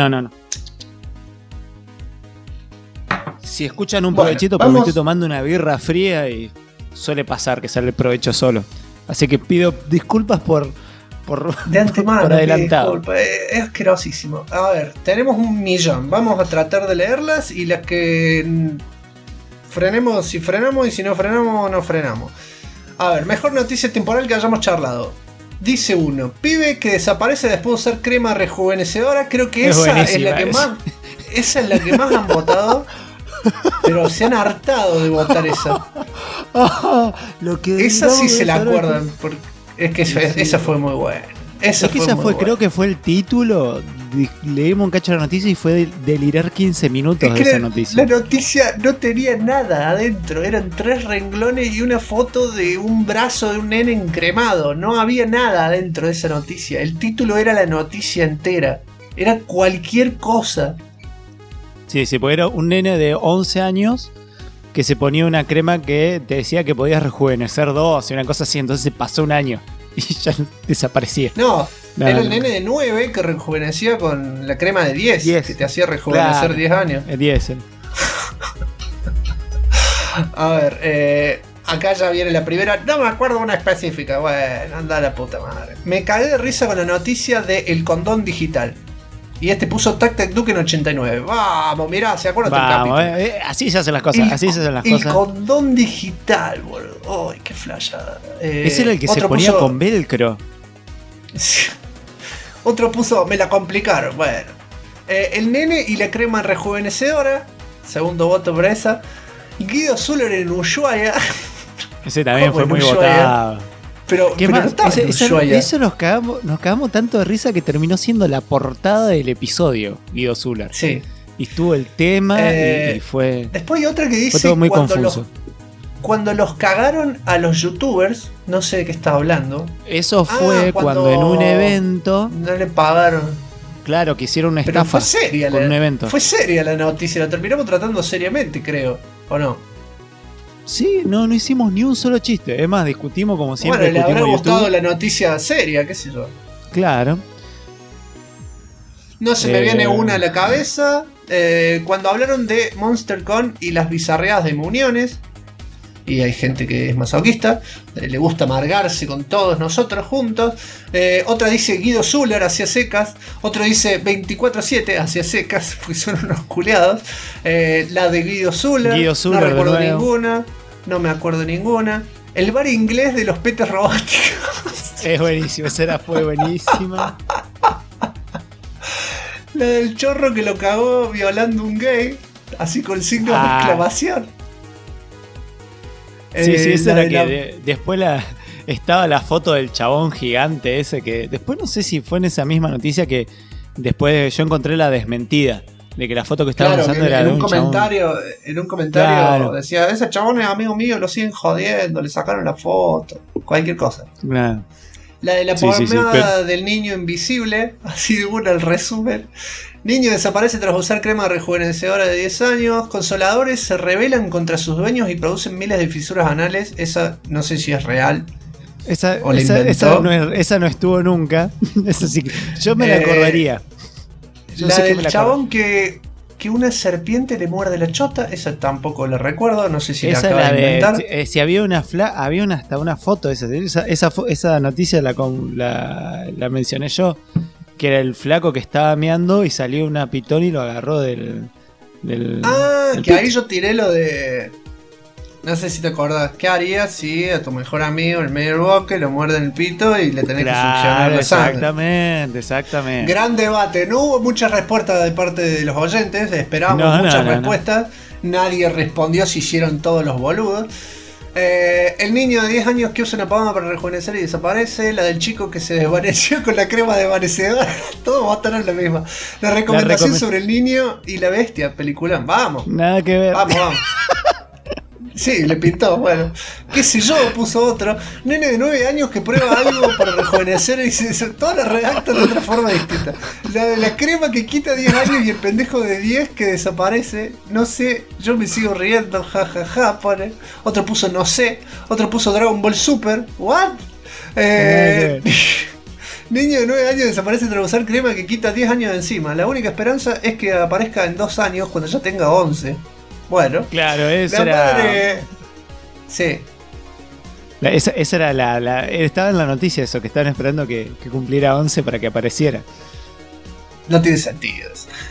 Si escuchan un Bueno, provechito, porque me vamos. estoy tomando una birra fría y suele pasar que sale el provecho solo. Así que pido disculpas por De antemano, por adelantado. disculpa, es asquerosísimo. A ver, tenemos 1.000.000. Vamos a tratar de leerlas y las que frenemos, si frenamos, y si no frenamos, no frenamos. A ver, mejor noticia temporal que hayamos charlado. Dice uno, pibe que desaparece después de usar crema rejuvenecedora. Creo que Es esa es buenísima la que esa. más. Esa es la que más han votado. Pero se han hartado de votar esa. Lo que Esa sí se la acuerdan. Es que esa fue muy buena. Esa fue, creo que fue el título. Leímos un cacho de la noticia y fue delirar 15 minutos de esa noticia. La noticia no tenía nada adentro. Eran 3 renglones y una foto de un brazo de un nene encremado. No había nada adentro de esa noticia. El título era la noticia entera. Era cualquier cosa. Sí, porque era un nene de 11 años que se ponía una crema que te decía que podías rejuvenecer 2 y una cosa así. Entonces pasó un año y ya desaparecía. No, era el nene de 9 que rejuvenecía con la crema de 10 que te hacía rejuvenecer 10 años. 10. A ver, acá ya viene la primera. No me acuerdo una específica. Bueno, anda la puta madre. Me cagué de risa con la noticia de el condón digital. Y puso Tac Tac Duke en 89. Vamos, mirá, se acuerda del capítulo. Así se hacen las cosas. El condón digital, boludo. Ay, qué flashada. Ese era el que se ponía con velcro. Otro puso, me la complicaron. Bueno, el nene y la crema rejuvenecedora. Segundo voto por esa. Guido Zuller en Ushuaia. Ese también fue muy votado. Pero más? Eso nos cagamos tanto de risa que terminó siendo la portada del episodio, Guido Zuller. Sí. Y estuvo el tema y fue. Después hay otra que dice fue todo muy confuso. Cuando los cagaron a los youtubers, no sé de qué está hablando. Eso fue cuando en un evento. No le pagaron. Claro, que hicieron una estafa. Fue seria con un evento. Fue seria la noticia, la terminamos tratando seriamente, creo. ¿O no? Sí, no hicimos ni un solo chiste. Es más, discutimos como siempre. Bueno, le habrá gustado la noticia seria, qué sé yo. Claro. No se me viene una a la cabeza. Cuando hablaron de MonsterCon y las bizarreadas de Muniones, y hay gente que es masoquista, le gusta amargarse con todos nosotros juntos. Otra dice Guido Zuller hacia secas. Otro dice 24/7 hacia secas, porque son unos culeados. La de Guido Zuller no recuerdo ninguna. No me acuerdo ninguna. El bar inglés de los petes robóticos. Es buenísimo, esa fue buenísima. La del chorro que lo cagó violando un gay, así con signo de exclamación. Sí, esa era que después estaba la foto del chabón gigante ese que después no sé si fue en esa misma noticia que después yo encontré la desmentida de que la foto que estaban usando era de un comentario, chabón. En un comentario decía, ese chabón es amigo mío, lo siguen jodiendo, le sacaron la foto, cualquier cosa. Claro. La de la pomada del niño invisible, así de una el resumen. Niño desaparece tras usar crema rejuvenecedora de 10 años. Consoladores se rebelan contra sus dueños y producen miles de fisuras anales. Esa no sé si es real. Esa no estuvo nunca. Esa sí, yo me la acordaría. La del chabón que una serpiente le muerde la chota, esa tampoco la recuerdo, no sé si la acaba de inventar. Si había hasta una foto de esa noticia la mencioné yo, que era el flaco que estaba meando y salió una pitón y lo agarró del que pito. Ahí yo tiré lo de... No sé si te acordás, ¿qué harías si a tu mejor amigo, el mayor bosque, lo muerde en el pito y le tenés que succionar la sangre? Exactamente. Gran debate, no hubo muchas respuestas de parte de los oyentes, esperamos muchas respuestas. Nadie respondió, se hicieron todos los boludos. El niño de 10 años que usa una pomada para rejuvenecer y desaparece. La del chico que se desvaneció con la crema desvanecedora. Todos votaron la misma. La recomendación sobre el niño y la bestia, película. Vamos. Nada que ver. Vamos. Sí, le pintó, bueno. Qué sé yo, puso otro. Nene de 9 años que prueba algo para rejuvenecer y todas las redactan de otra forma distinta. La de la crema que quita 10 años y el pendejo de 10 que desaparece. No sé, yo me sigo riendo, jajaja, pone. Otro puso no sé. Otro puso Dragon Ball Super. ¿What? Niño de 9 años desaparece tras usar crema que quita 10 años de encima. La única esperanza es que aparezca en 2 años cuando ya tenga 11. Bueno, claro, esa era. Madre... Sí. Esa era estaba en la noticia eso, que estaban esperando que cumpliera 11 para que apareciera. No tiene sentido.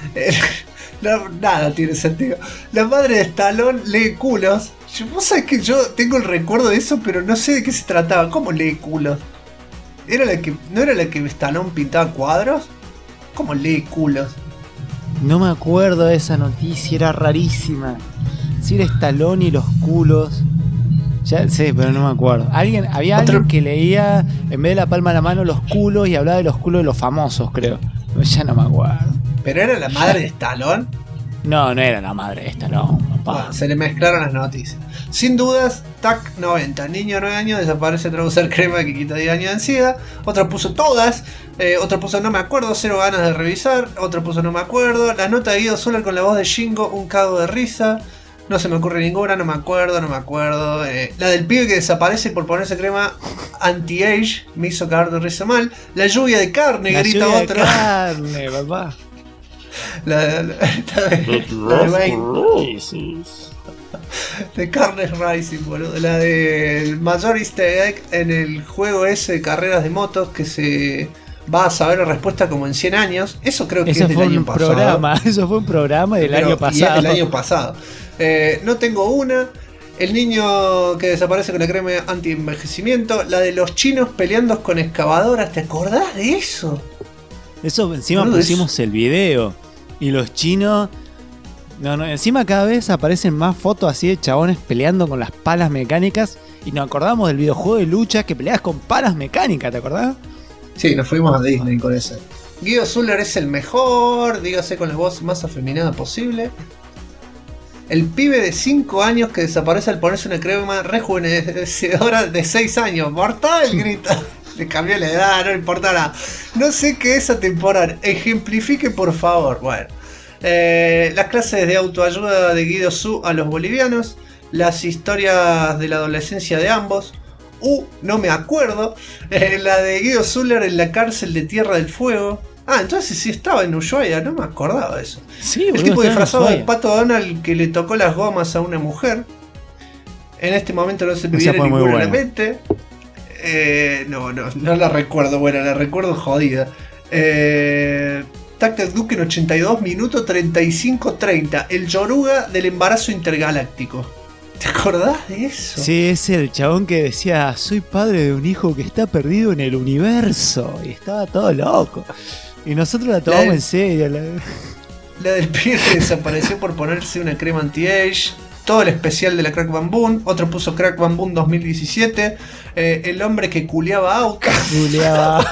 Nada tiene sentido. La madre de Stallone lee culos. Vos sabés que yo tengo el recuerdo de eso, pero no sé de qué se trataba. ¿Cómo lee culos? ¿No era la que Stallone pintaba cuadros? ¿Cómo lee culos? No me acuerdo de esa noticia, era rarísima. Si era Stallone y los culos. Ya sé, pero no me acuerdo. Había alguien que leía, en vez de la palma de la mano, los culos y hablaba de los culos de los famosos, creo. Ya no me acuerdo. ¿Pero era la madre de Stallone? No, no era la madre de Stallone, papá. Bueno, se le mezclaron las noticias. Sin dudas, TAC 90. Niño de 9 años desaparece tras usar crema que quita 10 años de ansiedad. Otro puso todas. Otro puso no me acuerdo, 0 ganas de revisar. Otro puso no me acuerdo. La nota de Guido Zuller con la voz de Shingo, un cago de risa. No se me ocurre ninguna, no me acuerdo. La del pibe que desaparece por ponerse crema anti-age, me hizo cagar de risa mal. La lluvia de carne, La grita lluvia otro. de carne, papá. De Carnes Racing, boludo. La del mayor easter egg en el juego ese de carreras de motos que se va a saber la respuesta como en 100 años. Eso creo que Eso es del fue año un pasado. programa. Eso fue un programa del Pero- año y es pasado. del año pasado. No tengo una. El niño que desaparece con la crema anti-envejecimiento. La de los chinos peleando con excavadoras. ¿Te acordás de eso? Eso encima Boludo, pusimos el video. Y los chinos. No, encima cada vez aparecen más fotos así de chabones peleando con las palas mecánicas. Y nos acordamos del videojuego de lucha que peleas con palas mecánicas, ¿te acordás? Sí, nos fuimos a Disney con ese. Guido Zuller es el mejor, dígase con la voz más afeminada posible. El pibe de 5 años que desaparece al ponerse una crema rejuvenecedora de 6 años. ¡Mortal! Grita. Le cambió la edad, no le importa nada. No sé qué es atemporal. Ejemplifique, por favor. Bueno. Las clases de autoayuda de Guido Zu a los bolivianos. Las historias de la adolescencia de ambos. No me acuerdo. La de Guido Zuller en la cárcel de Tierra del Fuego. Ah, entonces sí estaba en Ushuaia, no me acordaba de eso. Sí, El boludo, tipo estaba en disfrazado de Ushuaia. Pato Donald que le tocó las gomas a una mujer. En este momento no se me Esa viene fue muy ninguna a la buena. mente. No la recuerdo buena, la recuerdo jodida. Tactic Duke en 82 minutos 35-30. El Yoruga del embarazo intergaláctico. ¿Te acordás de eso? Sí, es el chabón que decía, soy padre de un hijo que está perdido en el universo. Y estaba todo loco. Y nosotros la tomamos La- en serio. La del pibe que desapareció por ponerse una crema anti-age. Todo el especial de la Crack Bam Boom. Otro puso Crack Bam Boom 2017. El hombre que culeaba autos. Juliaba.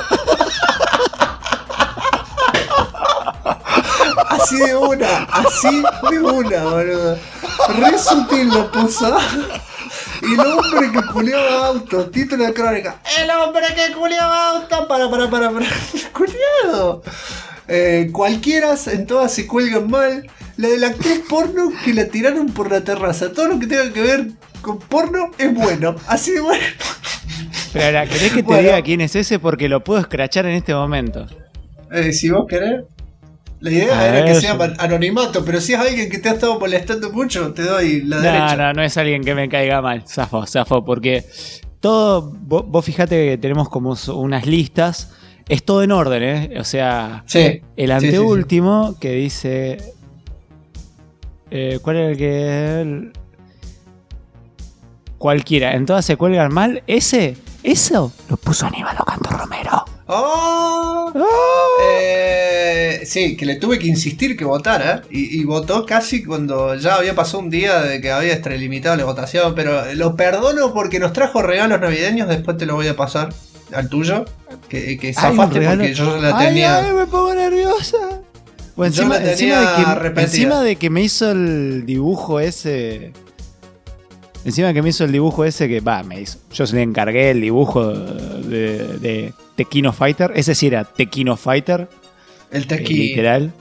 Así de una, boludo. Re sutil lo puso. Y el hombre que culeaba autos. Título de crónica. El hombre que culeaba autos. Para. Culeado. Cualquiera, en todas se cuelgan mal. La de la actriz porno que la tiraron por la terraza. Todo lo que tenga que ver con porno es bueno. Así de bueno. Pero ahora, ¿querés que te Bueno. diga quién es ese? Porque lo puedo escrachar en este momento. Si vos querés. La idea A era que ver, sea anonimato, pero si es alguien que te ha estado molestando mucho, te doy la No, derecha. no es alguien que me caiga mal. Zafo, porque todo. Vos fijate que tenemos como unas listas. Es todo en orden, ¿eh? O sea, Sí. el Sí, sí, anteúltimo que dice. ¿Cuál era el que.? Cualquiera. En todas se cuelgan mal. Eso lo puso Aníbal Ocanto Romero. ¡Oh! Sí, que le tuve que insistir que votara. Y votó casi cuando ya había pasado un día de que había extralimitado la votación. Pero lo perdono porque nos trajo regalos navideños. Después te lo voy a pasar al tuyo. Que zafaste porque yo ya la tenía. Ay, me pongo nerviosa. Bueno, Yo la tenía repetida. encima de que me hizo el dibujo ese. Encima de que me hizo el dibujo ese que me hizo. Yo se le encargué el dibujo de Tequino Fighter. Ese sí era Tequino Fighter. El tequi. Literal.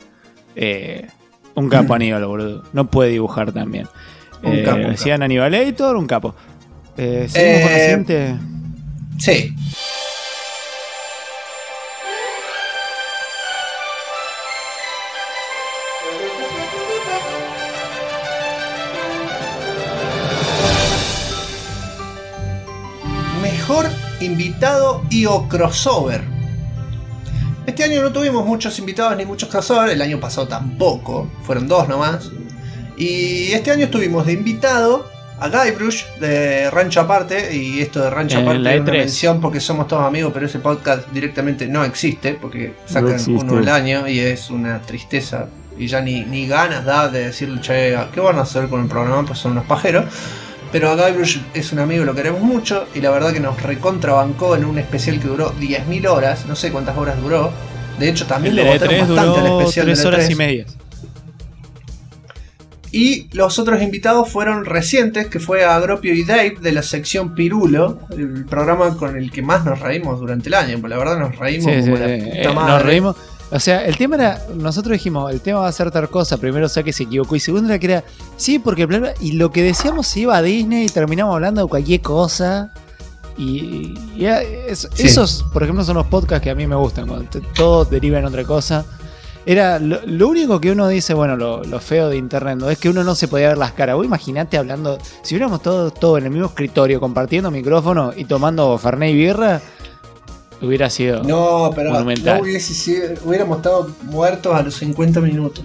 Un capo Aníbal, boludo. No puede dibujar tan bien. Un capo. Decían Aníbalator, un capo. Seguimos con la siguiente. Sí. Mejor invitado y o crossover. Este año no tuvimos muchos invitados ni muchos crossover, el año pasado tampoco, fueron 2 nomás. Y este año estuvimos de invitado a Guybrush de Rancho Aparte, y esto de Rancho En Aparte la es una E3. mención porque somos todos amigos, pero ese podcast directamente no existe, porque sacan No existe. uno al año y es una tristeza. Y ya ni ganas da de decirle, che, ¿qué van a hacer con el programa? Pues son unos pajeros. pero a Guybrush es un amigo, lo queremos mucho, y la verdad que nos recontrabancó en un especial que duró 10.000 horas, no sé cuántas horas duró. De hecho, también lo votaron bastante al especial de 3 horas E3. y media. Y los otros invitados fueron recientes, que fue Agropio y Dave de la sección Pirulo, el programa con el que más nos reímos durante el año. La verdad nos reímos como la puta madre. Nos reímos. O sea, el tema era, nosotros dijimos, el tema va a ser tal cosa. Primero, o sea, que se equivocó. Y segundo, era que era, sí, porque bla, bla, y lo que decíamos se iba a Disney y terminamos hablando de cualquier cosa. Y esos, por ejemplo, son los podcasts que a mí me gustan, cuando todo deriva en otra cosa. Era lo único que uno dice, bueno, lo feo de internet, ¿no? Es que uno no se podía ver las caras. Vos imaginate hablando, si hubiéramos todo en el mismo escritorio, compartiendo micrófono y tomando Fernet y birra, hubiera sido monumental. No hubiéramos estado muertos a los 50 minutos.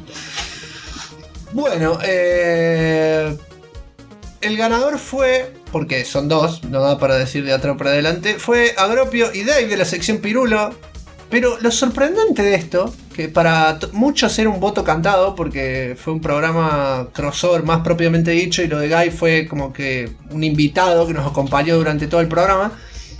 Bueno, el ganador fue, porque son dos, no da para decir de atrás para adelante, fue Agropio y Dave de la sección Pirulo. Pero lo sorprendente de esto, que para muchos era un voto cantado, porque fue un programa crossover más propiamente dicho, y lo de Guy fue como que un invitado que nos acompañó durante todo el programa.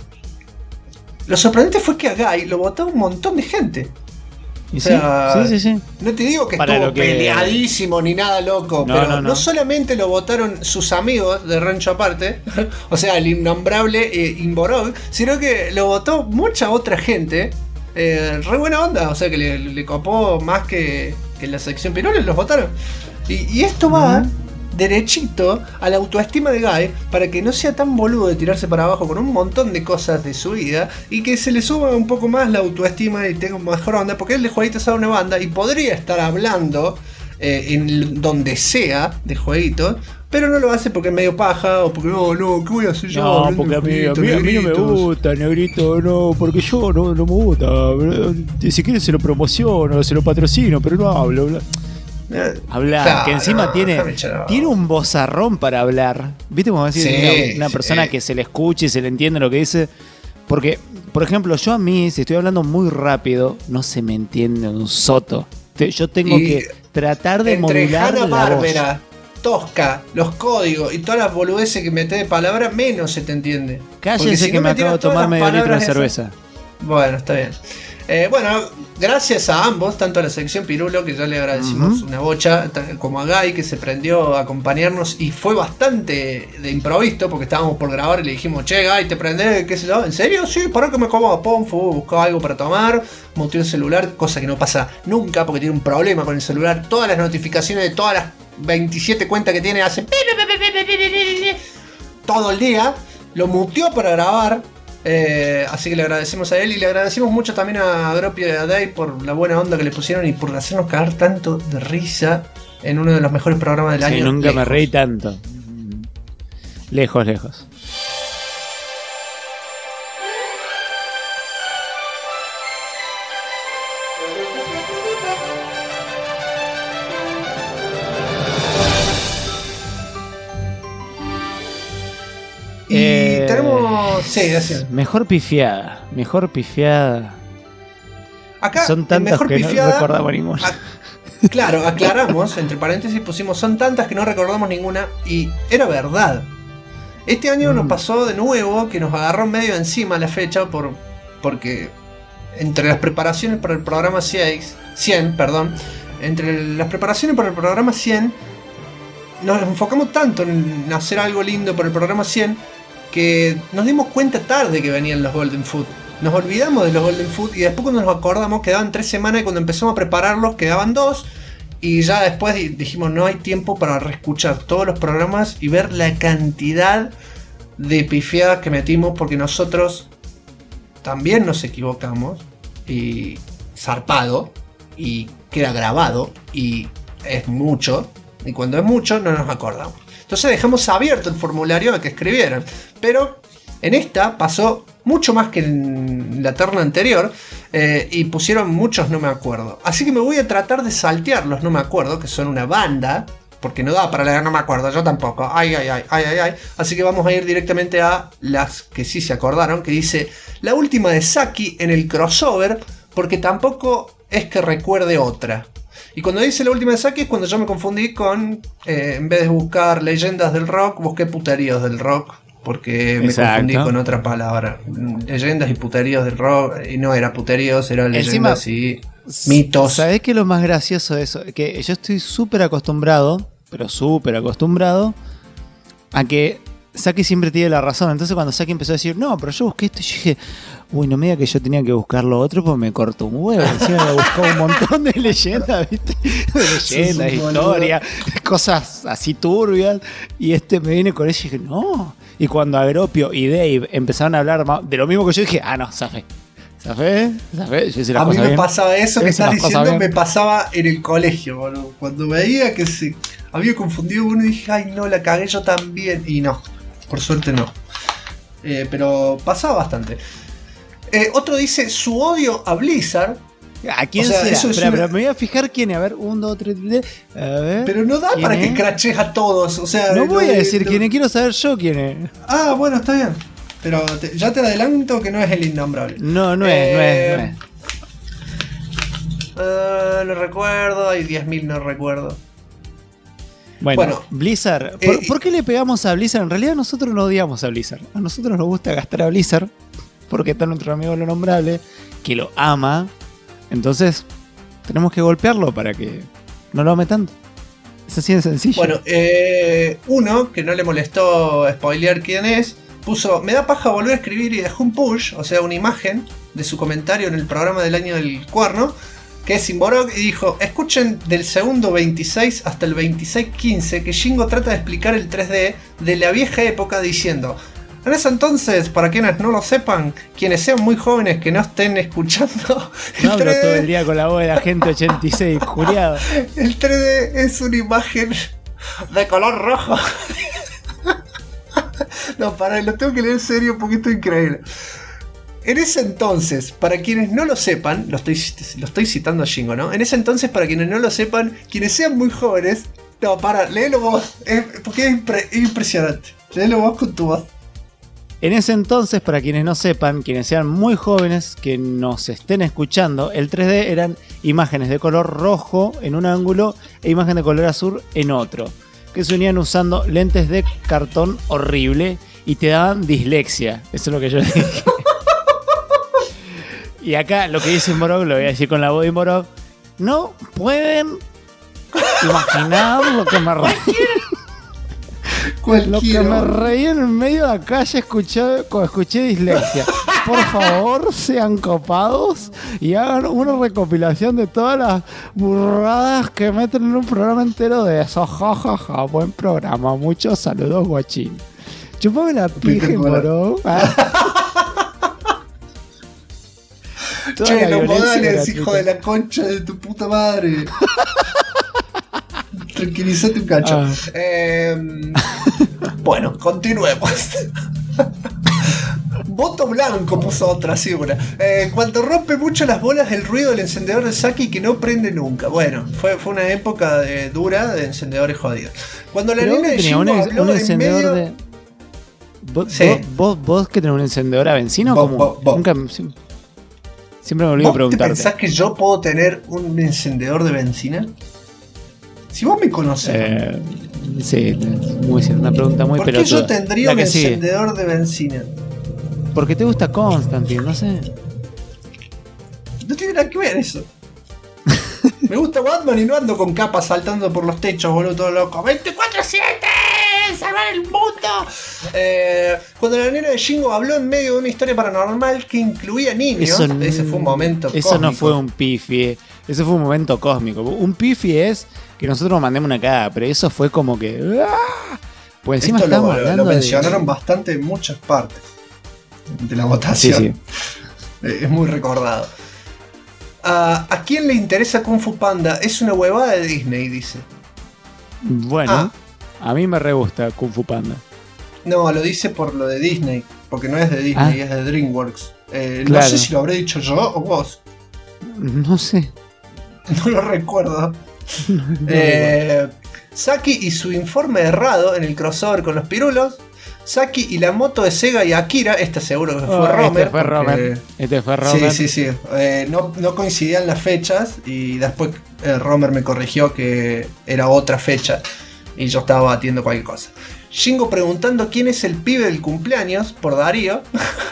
Lo sorprendente fue que a Guy lo votó un montón de gente. ¿Y o sea, sí. No te digo que para estuvo que... peleadísimo ni nada loco, pero no solamente lo votaron sus amigos de Rancho Aparte, o sea, el innombrable Inborog, sino que lo votó mucha otra gente. Re buena onda, o sea que le copó más que la sección Pirulo, los votaron. Y esto va derechito a la autoestima de Guy, para que no sea tan boludo de tirarse para abajo con un montón de cosas de su vida, y que se le suba un poco más la autoestima y tenga mejor onda, porque él de jueguitos sabe una banda y podría estar hablando en donde sea de jueguitos, pero no lo hace porque es medio paja, o porque no, ¿qué voy a hacer yo? No, porque a mí no me gusta, negrito, no, porque yo no me gusta. Si quieres se lo promociono, se lo patrocino, pero no hablo. Hablar, claro, que encima tiene un vozarrón para hablar. ¿Viste cómo decir una persona que se le escuche y se le entiende lo que dice? Porque, por ejemplo, yo a mí, si estoy hablando muy rápido, no se me entiende un soto. Yo tengo que tratar de modular la voz. Tosca, los códigos y todas las boludeces que metés de palabras, menos se te entiende. Cállense si que no me acabo de tomar medio litro de cerveza. Bueno, está bien. Bueno, gracias a ambos, tanto a la sección Pirulo, que ya le agradecimos una bocha, como a Guy, que se prendió a acompañarnos y fue bastante de improviso, porque estábamos por grabar y le dijimos, che, Guy, ¿te prendés? ¿Qué sé yo? ¿En serio? Sí, pará que me como ponfo, buscaba algo para tomar, muteó el celular, cosa que no pasa nunca, porque tiene un problema con el celular. Todas las notificaciones de todas las 27 cuentas que tiene hacen todo el día, lo muteó para grabar. Así que le agradecemos a él y le agradecemos mucho también a Agropio y a Dave por la buena onda que le pusieron y por hacernos cagar tanto de risa en uno de los mejores programas del año. Nunca me reí tanto. Lejos. Y tenemos... Sí, gracias. Mejor pifiada. Acá, son tantas mejor que pifiada, no recordamos ninguna. Claro, aclaramos, entre paréntesis pusimos, son tantas que no recordamos ninguna, y era verdad. Este año nos pasó de nuevo que nos agarró medio encima la fecha porque entre las preparaciones para el programa 100, entre las preparaciones para el programa 100 nos enfocamos tanto en hacer algo lindo para el programa 100 que nos dimos cuenta tarde que venían los Golden Food. Nos olvidamos de los Golden Food y después cuando nos acordamos quedaban 3 semanas y cuando empezamos a prepararlos quedaban 2 y ya después dijimos no hay tiempo para reescuchar todos los programas y ver la cantidad de pifiadas que metimos porque nosotros también nos equivocamos y zarpado y queda grabado y es mucho y cuando es mucho no nos acordamos. Entonces dejamos abierto el formulario a que escribieran. Pero en esta pasó mucho más que en la terna anterior. Y pusieron muchos no me acuerdo. Así que me voy a tratar de saltear los no me acuerdo, que son una banda. Porque no da para leer no me acuerdo, yo tampoco. Ay. Así que vamos a ir directamente a las que sí se acordaron. Que dice, la última de Saki en el crossover. Porque tampoco es que recuerde otra. Y cuando dice la última de Saki es cuando yo me confundí con, en vez de buscar leyendas del rock, busqué puteríos del rock. Porque me confundí con otra palabra. Leyendas y puteríos del rock. Y no era puteríos, era leyendas y mitos. ¿Sabés qué es lo más gracioso de eso? Que yo estoy súper acostumbrado, pero súper acostumbrado, a que Saki siempre tiene la razón. Entonces cuando Saki empezó a decir, no, pero yo busqué esto, yo dije, uy, no me diga que yo tenía que buscar lo otro, pues me cortó un huevo. Encima me buscó un montón de leyendas, ¿viste? De leyendas, historias, cosas así turbias. Y me viene con eso y dije, no. Y cuando Agropio y Dave empezaron a hablar de lo mismo que yo, dije, no, zafé. ¿Zafé? Yo hice la a cosa mí me bien. pasaba eso que estás diciendo, me pasaba en el colegio, boludo. Cuando veía que se había confundido uno, dije, ay no, la cagué yo también. Y no, por suerte no. Pero pasaba bastante. Otro dice su odio a Blizzard. ¿A quién será? Pero me voy a fijar quién es. A ver, 1, 2, 3, 3. A ver. Pero no da para que craches a todos. O sea, no voy a decir quién es, quiero saber yo quién es. Ah, bueno, está bien. Pero ya te adelanto que no es el innombrable. No es. No recuerdo, hay 10.000, no recuerdo. Bueno, Blizzard. ¿Por qué le pegamos a Blizzard? En realidad nosotros no odiamos a Blizzard. A nosotros nos gusta gastar a Blizzard. Porque está nuestro amigo lo nombrable, que lo ama. Entonces, tenemos que golpearlo para que no lo ame tanto. Es así de sencillo. Bueno, uno que no le molestó spoilear quién es, puso, me da paja volver a escribir y dejó un push, o sea, una imagen de su comentario en el programa del año del cuerno, que es Simborog, y dijo, escuchen del segundo 26 hasta el 26:15 que Shingo trata de explicar el 3D de la vieja época diciendo, en ese entonces, para quienes no lo sepan, quienes sean muy jóvenes que no estén escuchando, no hablo todo el día con la voz de la gente 86, juriado. El 3D es una imagen de color rojo. No, lo tengo que leer en serio porque esto es increíble. En ese entonces, para quienes no lo sepan, lo estoy citando a Shingo, ¿no? En ese entonces, para quienes no lo sepan, quienes sean muy jóvenes, no, léelo vos, porque es impresionante. Léelo vos con tu voz. En ese entonces, para quienes no sepan, quienes sean muy jóvenes que nos estén escuchando, el 3D eran imágenes de color rojo en un ángulo e imagen de color azul en otro, que se unían usando lentes de cartón horrible y te daban dislexia. Eso es lo que yo dije. Y acá lo que dice Morog, lo voy a decir con la voz de Morog, no pueden imaginar lo que me reí. Lo que me reí en medio de la calle cuando escuché dislexia. Por favor, sean copados y hagan una recopilación de todas las burradas que meten en un programa entero de eso. Ja, ja, ja. Buen programa. Muchos saludos, guachín. Chupame la pija, Moro. Che, los modales, hijo de la concha de tu puta madre. Tranquilízate un cacho. Bueno, continuemos. Voto blanco puso otra, sí, una. Cuando rompe mucho las bolas el ruido del encendedor de Saki que no prende nunca. Bueno, fue una época dura de encendedores jodidos. Cuando la nena de Shingo habló un encendedor de... ¿Vos que tenés un encendedor a benzina o cómo? Nunca... Siempre me olvido ¿Vos preguntarte. ¿Pensás que yo puedo tener un encendedor de benzina? Si vos me conocés. Sí, una pregunta muy pelotuda. ¿Por qué yo tendría un encendedor de benzina? Porque te gusta Constantine, no sé. No tiene nada que ver eso. Me gusta Batman y no ando con capas saltando por los techos, boludo, todo loco. ¡24/7! ¡Salvar el mundo! Cuando la nena de Shingo habló en medio de una historia paranormal que incluía niños, ese fue un momento cósmico. Eso no fue un pifi, ese fue un momento cósmico. Un pifi es que nosotros nos mandemos una cagada, pero eso fue como que... Pues encima esto estamos hablando lo mencionaron bastante en muchas partes de la votación. Sí. Es muy recordado. ¿A quién le interesa Kung Fu Panda? Es una huevada de Disney, dice. Bueno, a mí me re gusta Kung Fu Panda. No, lo dice por lo de Disney, porque no es de Disney, es de DreamWorks. Claro. No sé si lo habré dicho yo o vos. No sé. No lo recuerdo. Saki y su informe errado en el crossover con los pirulos. Saki y la moto de Sega y Akira, este seguro que fue Romer. Este fue Romer. Sí. No coincidían las fechas y después Romer me corrigió que era otra fecha y yo estaba batiendo cualquier cosa. Shingo preguntando quién es el pibe del cumpleaños por Darío.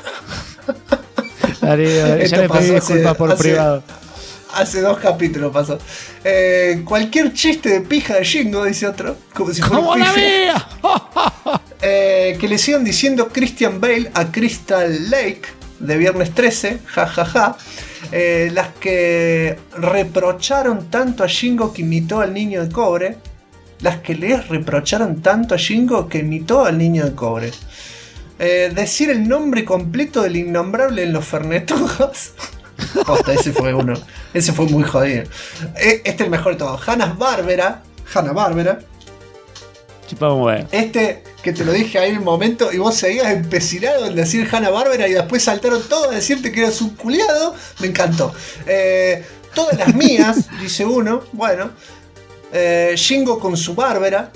Darío, ya le pedí disculpas por privado. Hace 2 capítulos pasó. Cualquier chiste de pija de Shingo, dice otro. Como si fuera un pife. Que le sigan diciendo Christian Bale a Crystal Lake de Viernes 13. Ja. Las que reprocharon tanto a Shingo que imitó al niño de cobre. Las que le reprocharon tanto a Shingo que imitó al niño de cobre. Decir el nombre completo del innombrable en los Fernetudos. Posta, ese fue uno. Ese fue muy jodido. Este es el mejor de todos. Hanna-Barbera. Este que te lo dije ahí en un momento y vos seguías empecinado en decir Hanna-Barbera y después saltaron todos a decirte que eras un culiado. Me encantó. Todas las mías, dice uno. Bueno. Shingo con su Bárbara.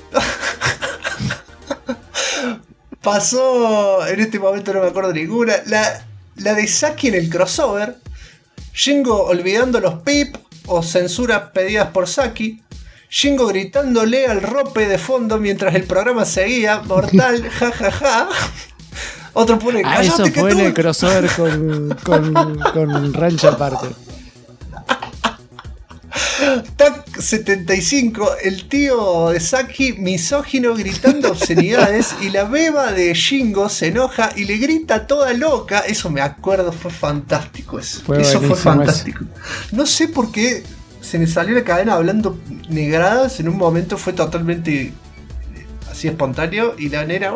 Pasó, en este momento no me acuerdo ninguna. La de Saki en el crossover. Shingo olvidando los pip o censuras pedidas por Saki. Shingo gritándole al rope de fondo mientras el programa seguía. Mortal, ja. Otro pone eso fue en el crossover con Rancho Parker. TAC 75, el tío de Saki misógino gritando obscenidades y la beba de Shingo se enoja y le grita toda loca. Eso me acuerdo, fue fantástico eso. Fue fantástico. No sé por qué se me salió la cadena hablando negradas, en un momento fue totalmente así espontáneo y la nena...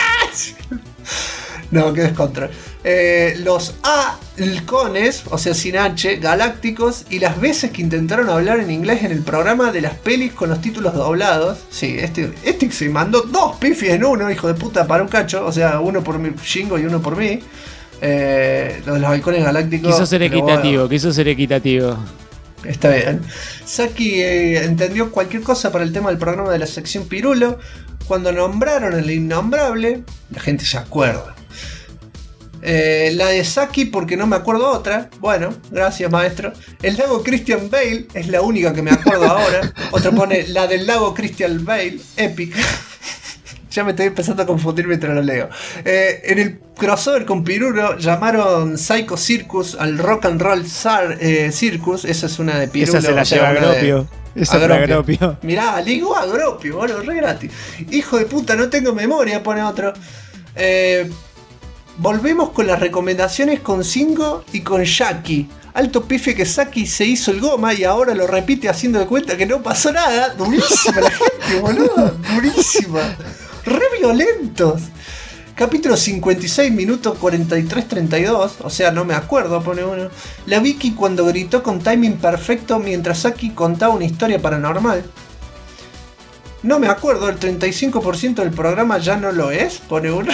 No, qué descontrol. Los halcones, o sea sin H, galácticos, y las veces que intentaron hablar en inglés en el programa de las pelis con los títulos doblados. Sí, este se mandó 2 pifis en uno, hijo de puta, para un cacho. O sea, uno por mi Shingo y uno por mí. Lo de los halcones galácticos. Quiso ser equitativo. Está bien. Saki entendió cualquier cosa para el tema del programa de la sección Pirulo. Cuando nombraron el innombrable, la gente se acuerda. La de Saki porque no me acuerdo otra. Bueno, gracias maestro. El lago Christian Bale es la única que me acuerdo ahora. Otro pone la del lago Christian Bale, epic. Ya me estoy empezando a confundir mientras lo leo. En el crossover con Pirulo llamaron Psycho Circus al Rock and Roll Circus. Esa es una de Pirulo. Esa se la lleva Agropio. Agropio. Mirá, ligó Agropio, bueno, re gratis. Hijo de puta, no tengo memoria, pone otro. Volvemos con las recomendaciones con Shingo y con Jackie. Alto pife que Saki se hizo el goma y ahora lo repite haciendo de cuenta que no pasó nada. Durísima la gente, boludo. Durísima. Re violentos. Capítulo 56 minutos 43-32. O sea, no me acuerdo, pone uno. La Vicky cuando gritó con timing perfecto mientras Saki contaba una historia paranormal. No me acuerdo, el 35% del programa ya no lo es, pone uno.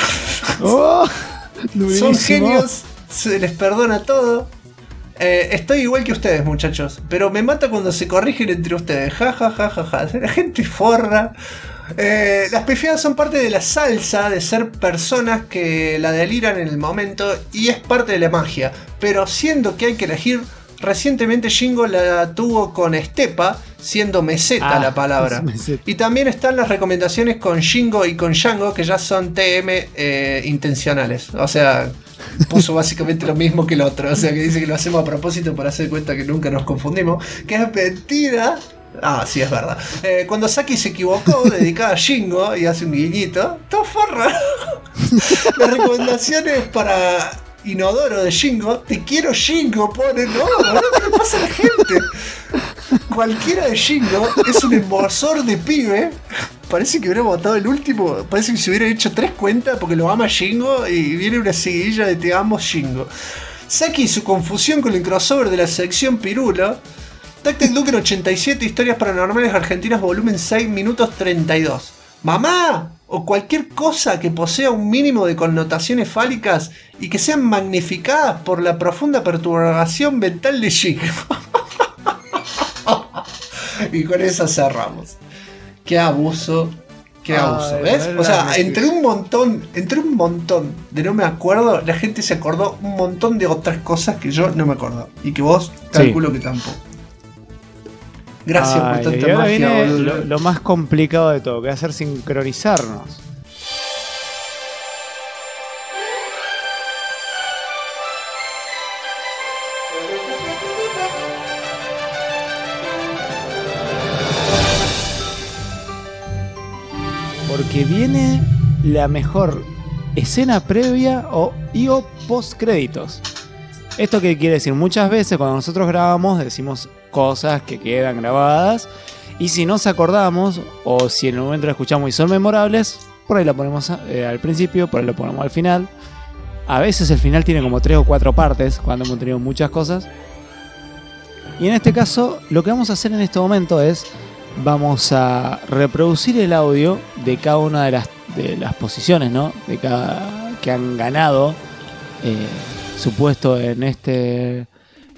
Son genios, se les perdona todo. Estoy igual que ustedes, muchachos, pero me mata cuando se corrigen entre ustedes. Ja. La gente forra. Las pifiadas son parte de la salsa de ser personas que la deliran en el momento y es parte de la magia. Pero siendo que hay que elegir, recientemente Shingo la tuvo con Estepa, siendo meseta la palabra. Y también están las recomendaciones con Shingo y con Django, que ya son TM intencionales. O sea, puso básicamente lo mismo que el otro. O sea, que dice que lo hacemos a propósito para hacer cuenta que nunca nos confundimos. Que es mentira. Sí, es verdad. Cuando Saki se equivocó, dedicada a Shingo y hace un guiñito, todo forra. Las recomendaciones para Inodoro de Shingo, te quiero Shingo, pone, no, ¿qué le pasa a la gente? Cualquiera de Shingo es un embolsor de pibe. Parece que hubiera votado el último. Parece que se hubiera hecho 3 cuentas porque lo ama Shingo y viene una seguidilla de te amo Shingo. Saki y su confusión con el crossover de la sección Pirulo. Tactic Duke en 87, historias paranormales argentinas, volumen 6, minutos 32. ¡Mamá! O cualquier cosa que posea un mínimo de connotaciones fálicas y que sean magnificadas por la profunda perturbación mental de Shingo. Y con eso cerramos. Qué abuso Qué abuso, ¿ves? O sea, entre un montón de no me acuerdo, la gente se acordó un montón de otras cosas que yo no me acuerdo. Y que vos calculo que tampoco. Gracias por tanta y ahora magia, viene boludo. lo más complicado de todo, que va a ser sincronizarnos. Porque viene la mejor escena previa o post créditos. ¿Esto qué quiere decir? Muchas veces cuando nosotros grabamos decimos cosas que quedan grabadas, y si nos acordamos o si en el momento la escuchamos y son memorables, por ahí la ponemos al principio, por ahí la ponemos al final. A veces el final tiene como 3 o 4 partes cuando hemos tenido muchas cosas. Y en este caso lo que vamos a hacer en este momento es vamos a reproducir el audio de cada una de las posiciones, ¿no? De cada que han ganado su puesto en esta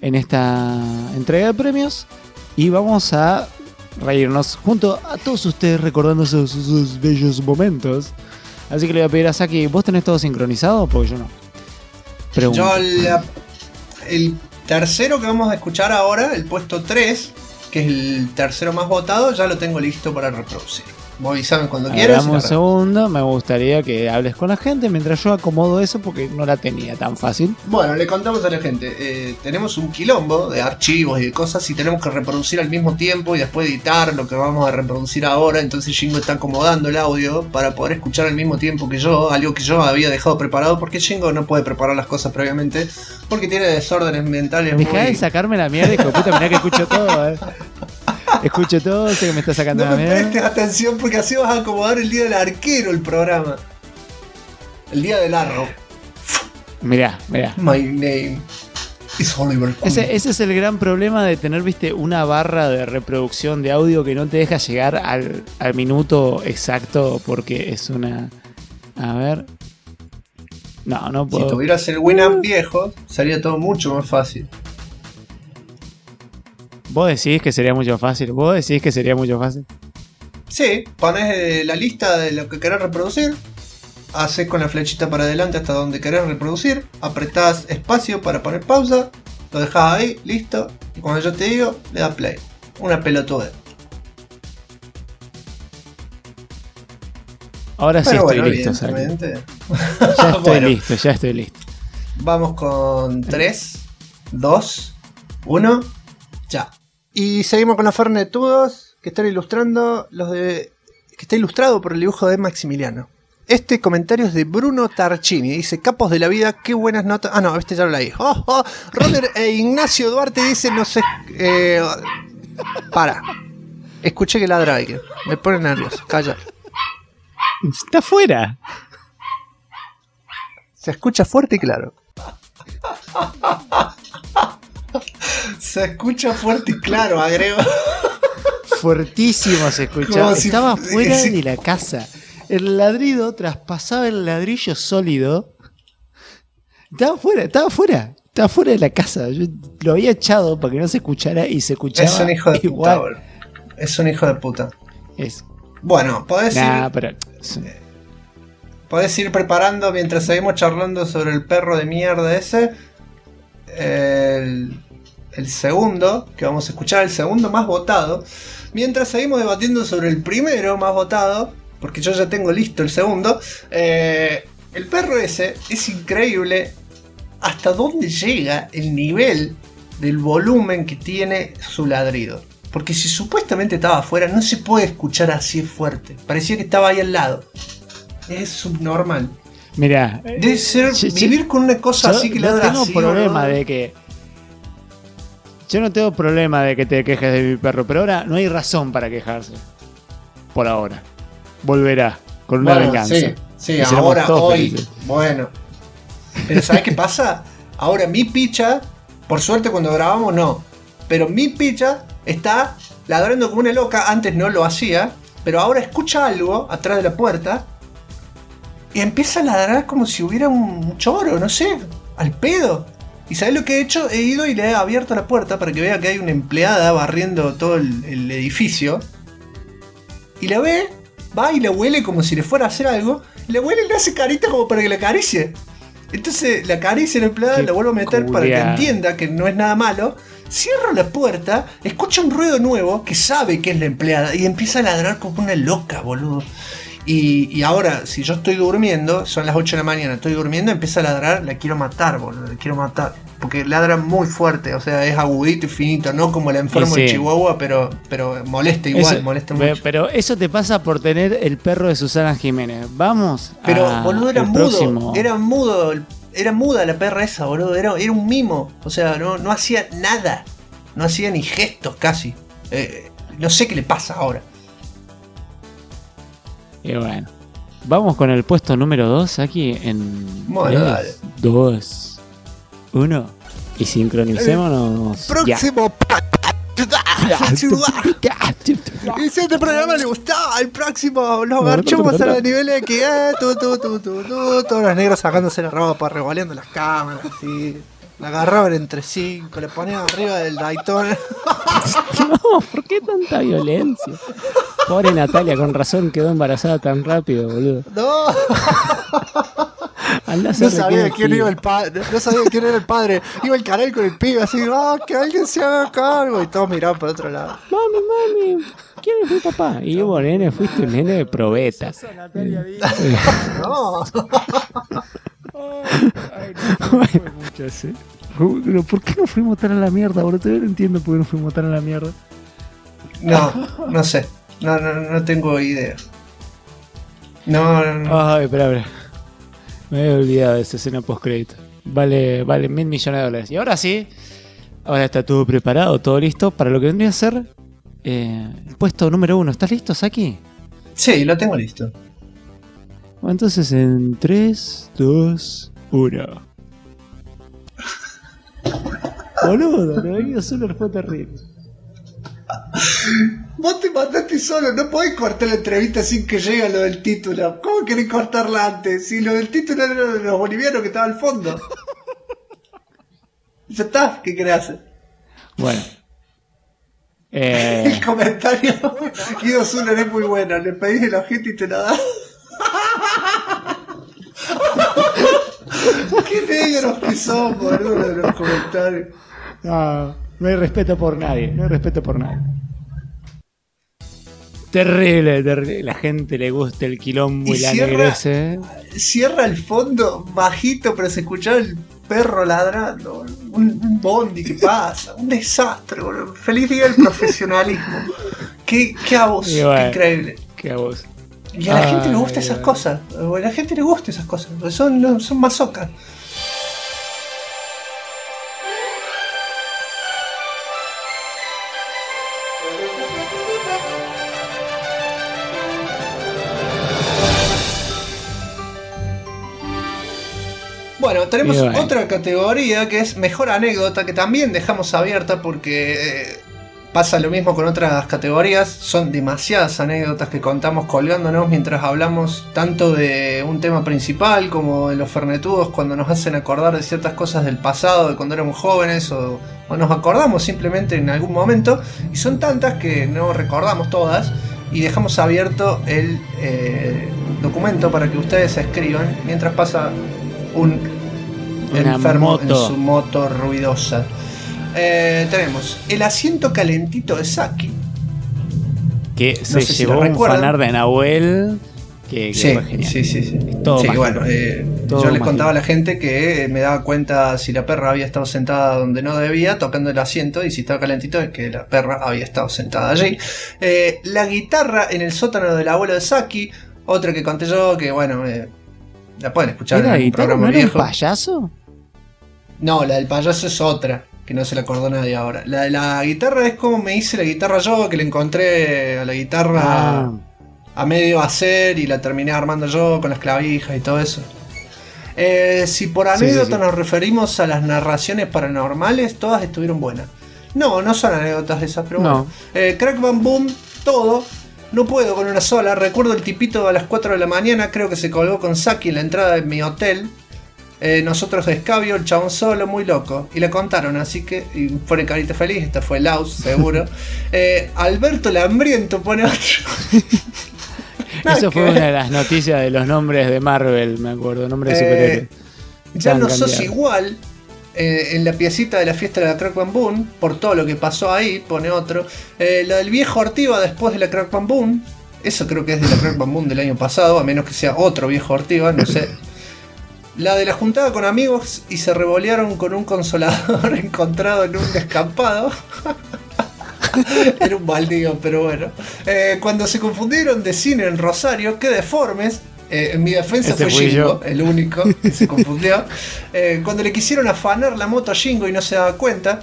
entrega de premios, y vamos a reírnos junto a todos ustedes recordando esos bellos momentos. Así que le voy a pedir a Saki, ¿vos tenés todo sincronizado? Porque yo no. Pregunto. Yo el tercero que vamos a escuchar ahora, el puesto 3, que es el tercero más votado, ya lo tengo listo para reproducir. Vos avisame cuando quieras. Dame un segundo, me gustaría que hables con la gente mientras yo acomodo eso porque no la tenía tan fácil. Bueno, le contamos a la gente, tenemos un quilombo de archivos y de cosas y tenemos que reproducir al mismo tiempo y después editar lo que vamos a reproducir ahora. Entonces Jingo está acomodando el audio para poder escuchar al mismo tiempo que yo, algo que yo había dejado preparado, porque Jingo no puede preparar las cosas previamente porque tiene desórdenes mentales. Dejá de sacarme la mierda, hijo de puta, mirá que escucho todo, Escucho todo, sé que me está sacando No la me mierda. prestes atención porque así vas a acomodar el día del arquero el programa. El día del arro. Mirá. My name is Oliver Queen. Ese es el gran problema de tener, viste, una barra de reproducción de audio que no te deja llegar al minuto exacto porque es una... A ver... No puedo. Si tuvieras el Winamp viejo, sería todo mucho más fácil. ¿Vos decís que sería mucho fácil? Sí, pones la lista de lo que querés reproducir, haces con la flechita para adelante hasta donde querés reproducir, apretás espacio para poner pausa, lo dejás ahí, listo, y cuando yo te digo, le das play. Una pelotuda. Ahora sí Pero estoy bueno, listo, Saki. evidentemente. Ya estoy listo. Vamos con 3, 2, 1, ya. Y seguimos con los Fernetudos que están ilustrando que está ilustrado por el dibujo de Maximiliano. Este comentario es de Bruno Tarchini. Dice: capos de la vida, qué buenas notas. Ah, no, este ya lo leí. Roder e Ignacio Duarte dice: no sé. Para. Escuché que ladra alguien. Me pone nervioso. Calla. Está fuera. Se escucha fuerte y claro. Se escucha fuerte y claro, agrego. Fuertísimo se escuchaba. Estaba fuera de la casa. El ladrido traspasaba el ladrillo sólido. Estaba fuera de la casa. Yo lo había echado para que no se escuchara y se escuchaba. Es un hijo de igual. puta, boludo. Es un hijo de puta. Es. Bueno, podés ir. Pero... Podés ir preparando mientras seguimos charlando sobre el perro de mierda ese. El segundo, que vamos a escuchar, el segundo más votado. Mientras seguimos debatiendo sobre el primero más votado, porque yo ya tengo listo el segundo. El perro ese es increíble hasta dónde llega el nivel del volumen que tiene su ladrido. Porque si supuestamente estaba afuera, no se puede escuchar así fuerte. Parecía que estaba ahí al lado. Es subnormal. Mirá, debe ser vivir con una cosa así que ladra así. Yo no tengo problema de que te quejes de mi perro, pero ahora no hay razón para quejarse. Por ahora. Volverá con una venganza. Sí, ahora, hoy. Felices. Bueno. Pero ¿sabes qué pasa? Ahora mi picha, por suerte cuando grabamos no, pero mi picha está ladrando como una loca. Antes no lo hacía, pero ahora escucha algo atrás de la puerta y empieza a ladrar como si hubiera un choro, no sé, al pedo. ¿Y sabes lo que he hecho? He ido y le he abierto la puerta para que vea que hay una empleada barriendo todo el edificio. Y la ve va y le huele como si le fuera a hacer algo. Le huele y le hace carita como para que le acaricie. Entonces la acaricia la empleada, la vuelvo a meter para que entienda que no es nada malo. Cierro la puerta, escucha un ruido nuevo que sabe que es la empleada y empieza a ladrar como una loca, boludo. Y ahora, si yo estoy durmiendo, son las 8 de la mañana, estoy durmiendo, empieza a ladrar, la quiero matar, boludo, la quiero matar. Porque ladra muy fuerte, o sea, es agudito y finito, no como el enfermo de Chihuahua, pero molesta igual, eso, molesta mucho. Pero eso te pasa por tener el perro de Susana Jiménez. Vamos. Pero, boludo, era mudo, próximo. era muda la perra esa, boludo, era un mimo, o sea, no hacía nada, no hacía ni gestos casi. No sé qué le pasa ahora. Y bueno, vamos con el puesto número 2 aquí en 3, 2, 1 y sincronicémonos. Próximo. Y si este programa le gustaba, el próximo nos marchamos a los niveles que todos los negros sacándose la ropa, revoleando las cámaras, así. La agarraban entre 5, le ponían arriba del Daytona. No, ¿por qué tanta violencia? Pobre Natalia, con razón quedó embarazada tan rápido, boludo. No. No sabía quién iba el padre. No sabía quién era el padre. Iba el canal con el pibe así, que alguien se haga cargo. Y todos miraban por otro lado. Mami, ¿quién es mi papá? Y yo, nene, fuiste un nene de probeta. No. Bueno, pero ¿por qué nos fuimos tan a la mierda, boludo? Todavía no entiendo por qué nos fuimos tan a la mierda. No sé. No tengo idea. No. Ay, espera. Me había olvidado de esa escena post-crédito. Vale $1.000 millones. Y ahora sí, ahora está todo preparado, todo listo para lo que vendría a ser el puesto número 1. ¿Estás listo, Saki? Sí, lo tengo listo. Bueno, entonces en 3, 2, 1. Boludo, lo venido solo fue terrible. Vos te mandaste solo, no podés cortar la entrevista sin que llegue a lo del título. ¿Cómo querés cortarla antes? Si lo del título era de los bolivianos que estaba al fondo. Ya está, ¿qué querés hacer? Bueno. El comentario Guido Zuller es muy bueno. Le pedís el objeto y te lo da. Qué negros que son, boludo, de los comentarios. No hay respeto por nadie. Terrible. La gente le gusta el quilombo y la negrese. Cierra el fondo bajito, pero se escuchaba el perro ladrando. Un bondi que pasa. Un desastre, boludo. Feliz día del profesionalismo. Qué a vos, qué increíble. Qué a vos. Y a la gente le gusta esas cosas. A la gente le gusta esas cosas. Son mazocas. Bueno, tenemos otra categoría que es mejor anécdota, que también dejamos abierta porque pasa lo mismo con otras categorías. Son demasiadas anécdotas que contamos colgándonos mientras hablamos tanto de un tema principal como de los fernetudos, cuando nos hacen acordar de ciertas cosas del pasado, de cuando éramos jóvenes, o nos acordamos simplemente en algún momento, y son tantas que no recordamos todas, y dejamos abierto el documento para que ustedes escriban mientras pasa un enfermo moto en su moto ruidosa. Tenemos el asiento calentito de Saki, que no se llevó un fanar de Nahuel que sí, fue genial. Sí. Todo bueno, yo les contaba a la gente que me daba cuenta si la perra había estado sentada donde no debía, tocando el asiento, y si estaba calentito es que la perra había estado sentada allí. La guitarra en el sótano del abuelo de Saki, otra que conté yo, que bueno, la pueden escuchar en un programa ¿no viejo. ¿Era el payaso? No, la del payaso es otra, que no se la acordó nadie ahora. La de la guitarra es como me hice la guitarra yo, que le encontré a la guitarra a medio hacer y la terminé armando yo con las clavijas y todo eso. Si por anécdota nos referimos a las narraciones paranormales, todas estuvieron buenas. No son anécdotas esas, pero bueno. Crack Bam Boom, todo. No puedo con una sola. Recuerdo el tipito a las 4 de la mañana, creo que se colgó con Saki en la entrada de mi hotel. Nosotros de escabio, el chabón solo, muy loco. Y le contaron, así que y pone carita feliz. Esta fue Laus, seguro. Alberto el hambriento pone otro. Eso fue una de las noticias de los nombres de Marvel, me acuerdo, nombres de superhéroes. Ya no cambiado. sos igual. En la piecita de la fiesta de la Crack Bam Boom, por todo lo que pasó ahí, pone otro. La del viejo Ortiva después de la Crack Bam Boom. Eso creo que es de la Crack Bam Boom del año pasado, a menos que sea otro viejo Ortiva, no sé. La de la juntada con amigos y se revolearon con un consolador encontrado en un descampado. Era un baldío, pero bueno. Cuando se confundieron de cine en Rosario, qué deformes. En mi defensa Ese fue fui Shingo, yo. el único que se confundió. Cuando le quisieron afanar la moto a Shingo y no se daba cuenta.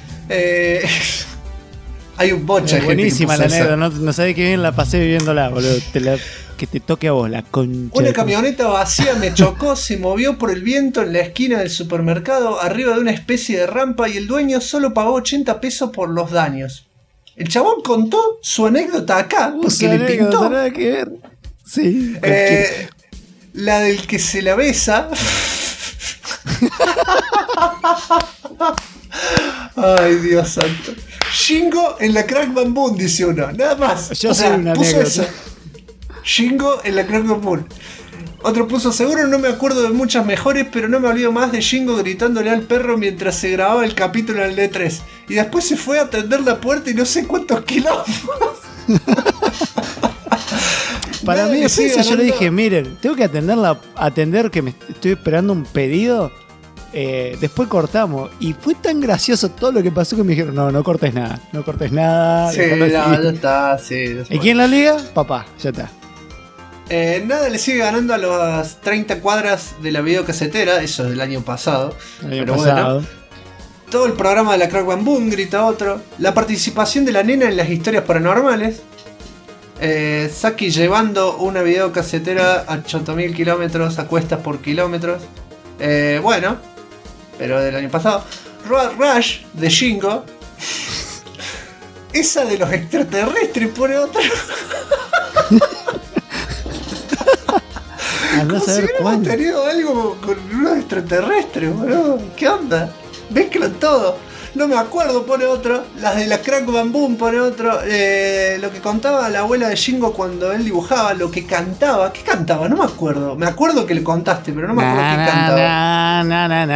Hay un bocha de gente que Buenísima puso la esa. anécdota, no sabés qué bien la pasé viviéndola, boludo. Que te toque a vos, la concha. Una de tu- camioneta vacía me chocó, se movió por el viento en la esquina del supermercado, arriba de una especie de rampa, y el dueño solo pagó 80 pesos por los daños. El chabón contó su anécdota acá, porque Usa le anécdota, pintó. nada que ver. Sí. La del que se la besa. Ay, Dios santo. Shingo en la Crack Bam Boom, dice uno. Nada más. Yo sé una puso anécdota. eso. Shingo en la Crack Bam Boom. Otro puso, seguro no me acuerdo de muchas mejores, pero no me olvido más de Shingo gritándole al perro mientras se grababa el capítulo en el D3. Y después se fue a atender la puerta y no sé cuántos kilómetros. Para Nada mí que siga defensa yo le ganando. dije, miren, tengo que atender que me estoy esperando un pedido. Después cortamos. Y fue tan gracioso todo lo que pasó que me dijeron, no cortes nada. No cortes nada. Sí, dejalo ya así". está, sí. ¿Y quién la liga? Papá, ya está. Nada le sigue ganando a las 30 cuadras de la videocasetera, eso es del año pasado. El año Pero pasado. bueno, todo el programa de la Crack Bam Boom, grita otro. La participación de la nena en las historias paranormales. Saki llevando una videocasetera a 8000 kilómetros a cuestas por kilómetros. Bueno, pero del año pasado. Road Rush de Shingo. Esa de los extraterrestres, pone otra. Andá a Como si saber hubiéramos cuándo. tenido algo con unos extraterrestres, boludo. ¿Qué onda? Mezclan todo. No me acuerdo, pone otro. Las de la Crack Bam Boom, pone otro. Lo que contaba la abuela de Shingo cuando él dibujaba, lo que cantaba. ¿Qué cantaba? No me acuerdo. Me acuerdo que le contaste, pero no me acuerdo qué cantaba.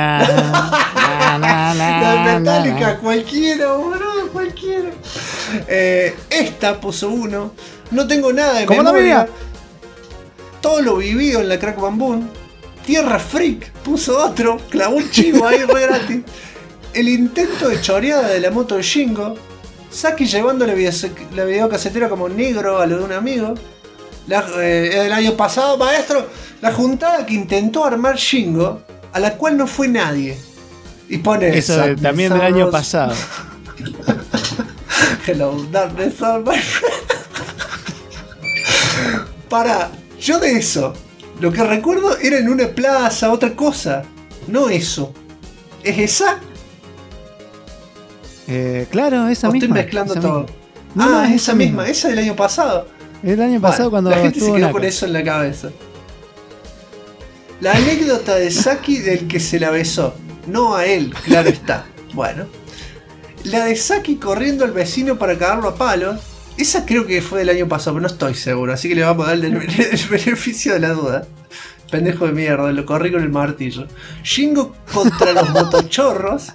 La de Metallica, cualquiera, boludo, cualquiera. Esta puso uno. No tengo nada de ¿Cómo la memoria. mía? Todo lo vivido en la Crack Bam Boom. Tierra Freak puso otro. Clavó un chivo ahí re gratis. El intento de choreada de la moto de Shingo. Saki llevando la videocasetera como negro a lo de un amigo. El año pasado, maestro. La juntada que intentó armar Shingo, a la cual no fue nadie. Y pone Eso también del año pasado. Hello, darkness, all my friend. Para, yo de eso, lo que recuerdo era en una plaza, otra cosa. No eso. ¿Es esa? Claro, esa ¿O misma. estoy mezclando esa todo? misma. No, Es esa misma, esa del año pasado. El año pasado Bueno, cuando la gente se estuvo quedó Naka. con eso en la cabeza. La anécdota de Saki del que se la besó. No a él, claro está. Bueno. La de Saki corriendo al vecino para cagarlo a palos. Esa creo que fue del año pasado, pero no estoy seguro. Así que le vamos a dar el beneficio de la duda. Pendejo de mierda, lo corrí con el martillo. Shingo contra los motochorros.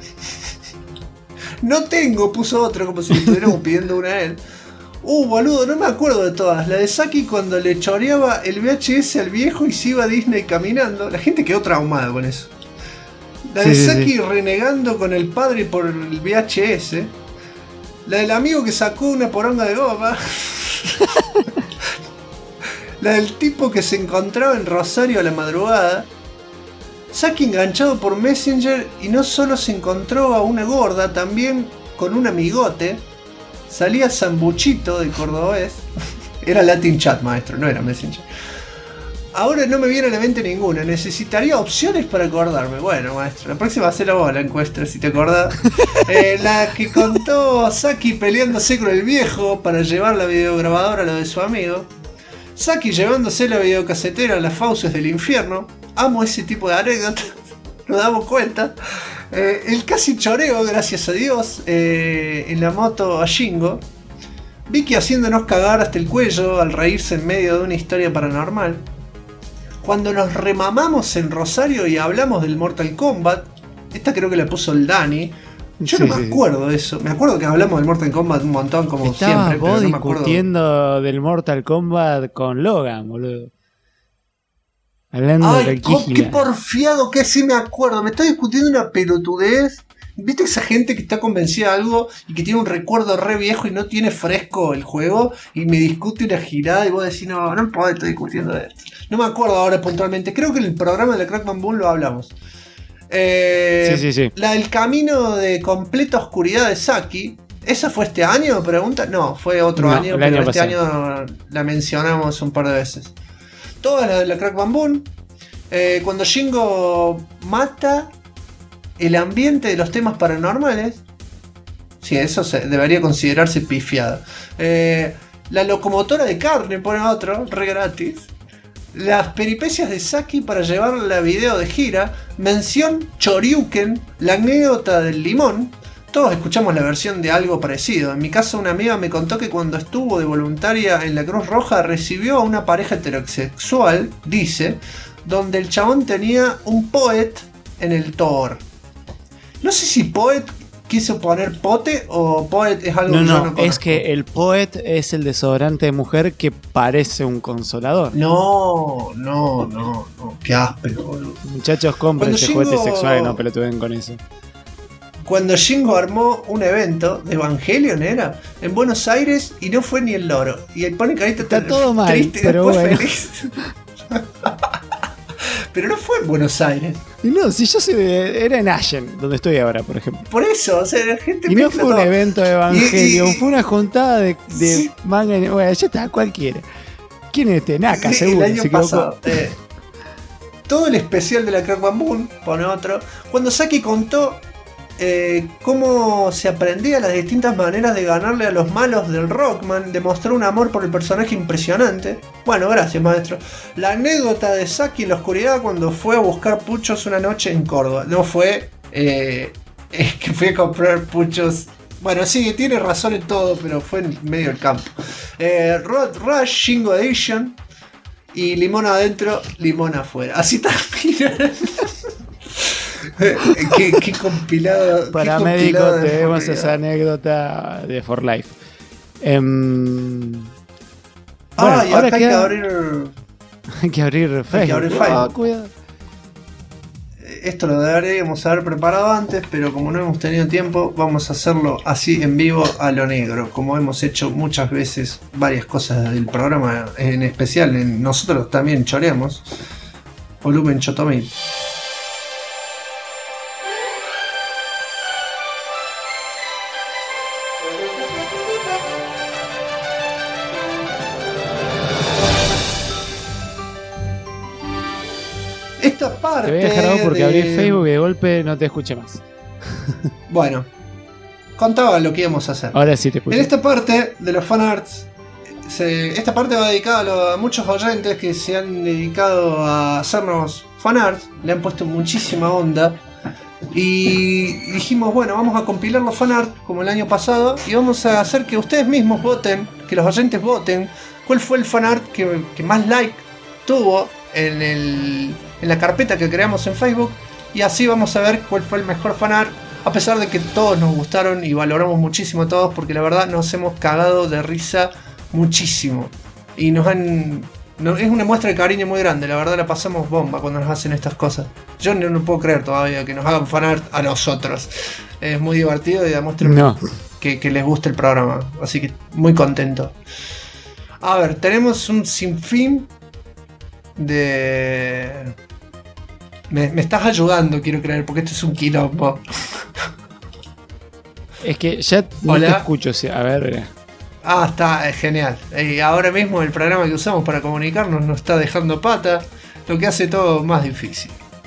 No tengo, puso otro, como si le estuviéramos pidiendo una a él. Boludo, no me acuerdo de todas. La de Saki cuando le choreaba el VHS al viejo y se iba a Disney caminando. La gente quedó traumada con eso. La de Sí, Saki renegando con el padre por el VHS. La del amigo que sacó una poronga de goma. La del tipo que se encontraba en Rosario a la madrugada. Saki enganchado por Messenger y no solo se encontró a una gorda, también con un amigote. Salía Sambuchito de cordobés. Era Latin Chat, maestro, no era Messenger. Ahora no me viene a la mente ninguna. Necesitaría opciones para acordarme. Bueno, maestro, la próxima hacela vos la encuesta, si te acordás. La que contó Saki peleándose con el viejo para llevar la videograbadora a lo de su amigo. Saki llevándose la videocasetera a las fauces del infierno. Amo ese tipo de anécdotas. Nos damos cuenta. El casi choreo, gracias a Dios, en la moto a Shingo. Vicky haciéndonos cagar hasta el cuello al reírse en medio de una historia paranormal. Cuando nos remamamos en Rosario y hablamos del Mortal Kombat. Esta creo que la puso el Dani. Yo no me acuerdo de eso. Me acuerdo que hablamos del Mortal Kombat un montón, como Estabas siempre. vos pero no me acuerdo. discutiendo del Mortal Kombat con Logan, boludo. Hablando de Ay, qué porfiado que sí me acuerdo. Me estoy discutiendo una pelotudez. ¿Viste esa gente que está convencida de algo y que tiene un recuerdo re viejo y no tiene fresco el juego? Y me discute una girada y vos decís, no puedo, estoy discutiendo de esto. No me acuerdo ahora puntualmente. Creo que en el programa de la Crackman Boom lo hablamos. Sí. La del camino de completa oscuridad de Saki. ¿Esa fue este año? Pregunta. No, fue otro año, pero este año la mencionamos un par de veces. Todas las de la Crackman Boom. Cuando Shingo mata el ambiente de los temas paranormales. Sí, eso debería considerarse pifiado. La locomotora de carne, pone otro, re gratis. Las peripecias de Saki para llevarla a video de gira. Mención Choryuken, la anécdota del limón. Todos escuchamos la versión de algo parecido. En mi caso, una amiga me contó que cuando estuvo de voluntaria en la Cruz Roja recibió a una pareja heterosexual, dice, donde el chabón tenía un poet en el Thor. No sé si poet quiso poner pote o poet es algo que yo no conozco. Es que el poet es el desodorante de mujer que parece un consolador. No, qué áspero, boludo. Muchachos, compren ese juguete sexual y no pelotuden con eso. Cuando Shingo armó un evento de Evangelion era en Buenos Aires y no fue ni el loro. Y ahí pone carita está todo mal, triste pero y después bueno. feliz. Pero no fue en Buenos Aires. Y no, si yo soy era en Ashen, donde estoy ahora, por ejemplo. Por eso, o sea, la gente y no fue un evento de Evangelion, fue una juntada de sí. manga. Bueno, ya está, cualquiera. ¿Quién es este? Naka, sí, seguro. El año pasado. Todo el especial de la Crackman Boom, pone otro. Cuando Saki contó cómo se aprendía las distintas maneras de ganarle a los malos del Rockman, demostró un amor por el personaje impresionante. Bueno, gracias, maestro. La anécdota de Saki en la oscuridad cuando fue a buscar puchos una noche en Córdoba. No fue que fui a comprar puchos. Bueno, sí, tiene razón en todo, pero fue en medio del campo. Road Rush, Shingo Edition. Y limón adentro, limón afuera. Así termina. qué compilado. Para qué médico compilado tenemos esa anécdota de For Life. Bueno, y ahora acá queda... hay que abrir Facebook. Hay que abrir Facebook. Cuidado. Esto lo deberíamos haber preparado antes, pero como no hemos tenido tiempo, vamos a hacerlo así en vivo a lo negro, como hemos hecho muchas veces varias cosas del programa, en especial en Nosotros También Choreamos, volumen Chotomil. Esta parte. Te voy a dejar algo porque abrí Facebook y de golpe no te escuché más. Bueno, contaba lo que íbamos a hacer. Ahora sí te escucho. En esta parte de los fanarts, esta parte va dedicada a muchos oyentes que se han dedicado a hacernos fanarts, le han puesto muchísima onda. Y dijimos, bueno, vamos a compilar los fanarts como el año pasado y vamos a hacer que ustedes mismos voten, que los oyentes voten, cuál fue el fanart que más like tuvo en la carpeta que creamos en Facebook. Y así vamos a ver cuál fue el mejor fanart. A pesar de que todos nos gustaron y valoramos muchísimo a todos, porque la verdad nos hemos cagado de risa muchísimo. Y es una muestra de cariño muy grande. La verdad la pasamos bomba cuando nos hacen estas cosas. Yo no puedo creer todavía que nos hagan fanart a nosotros. Es muy divertido y demuestra que les gusta el programa. Así que muy contento. A ver, tenemos un sinfín de... Me estás ayudando, quiero creer, porque esto es un quilombo. Es que ya no te escucho. A ver. Está genial. Y ahora mismo el programa que usamos para comunicarnos nos está dejando pata, lo que hace todo más difícil.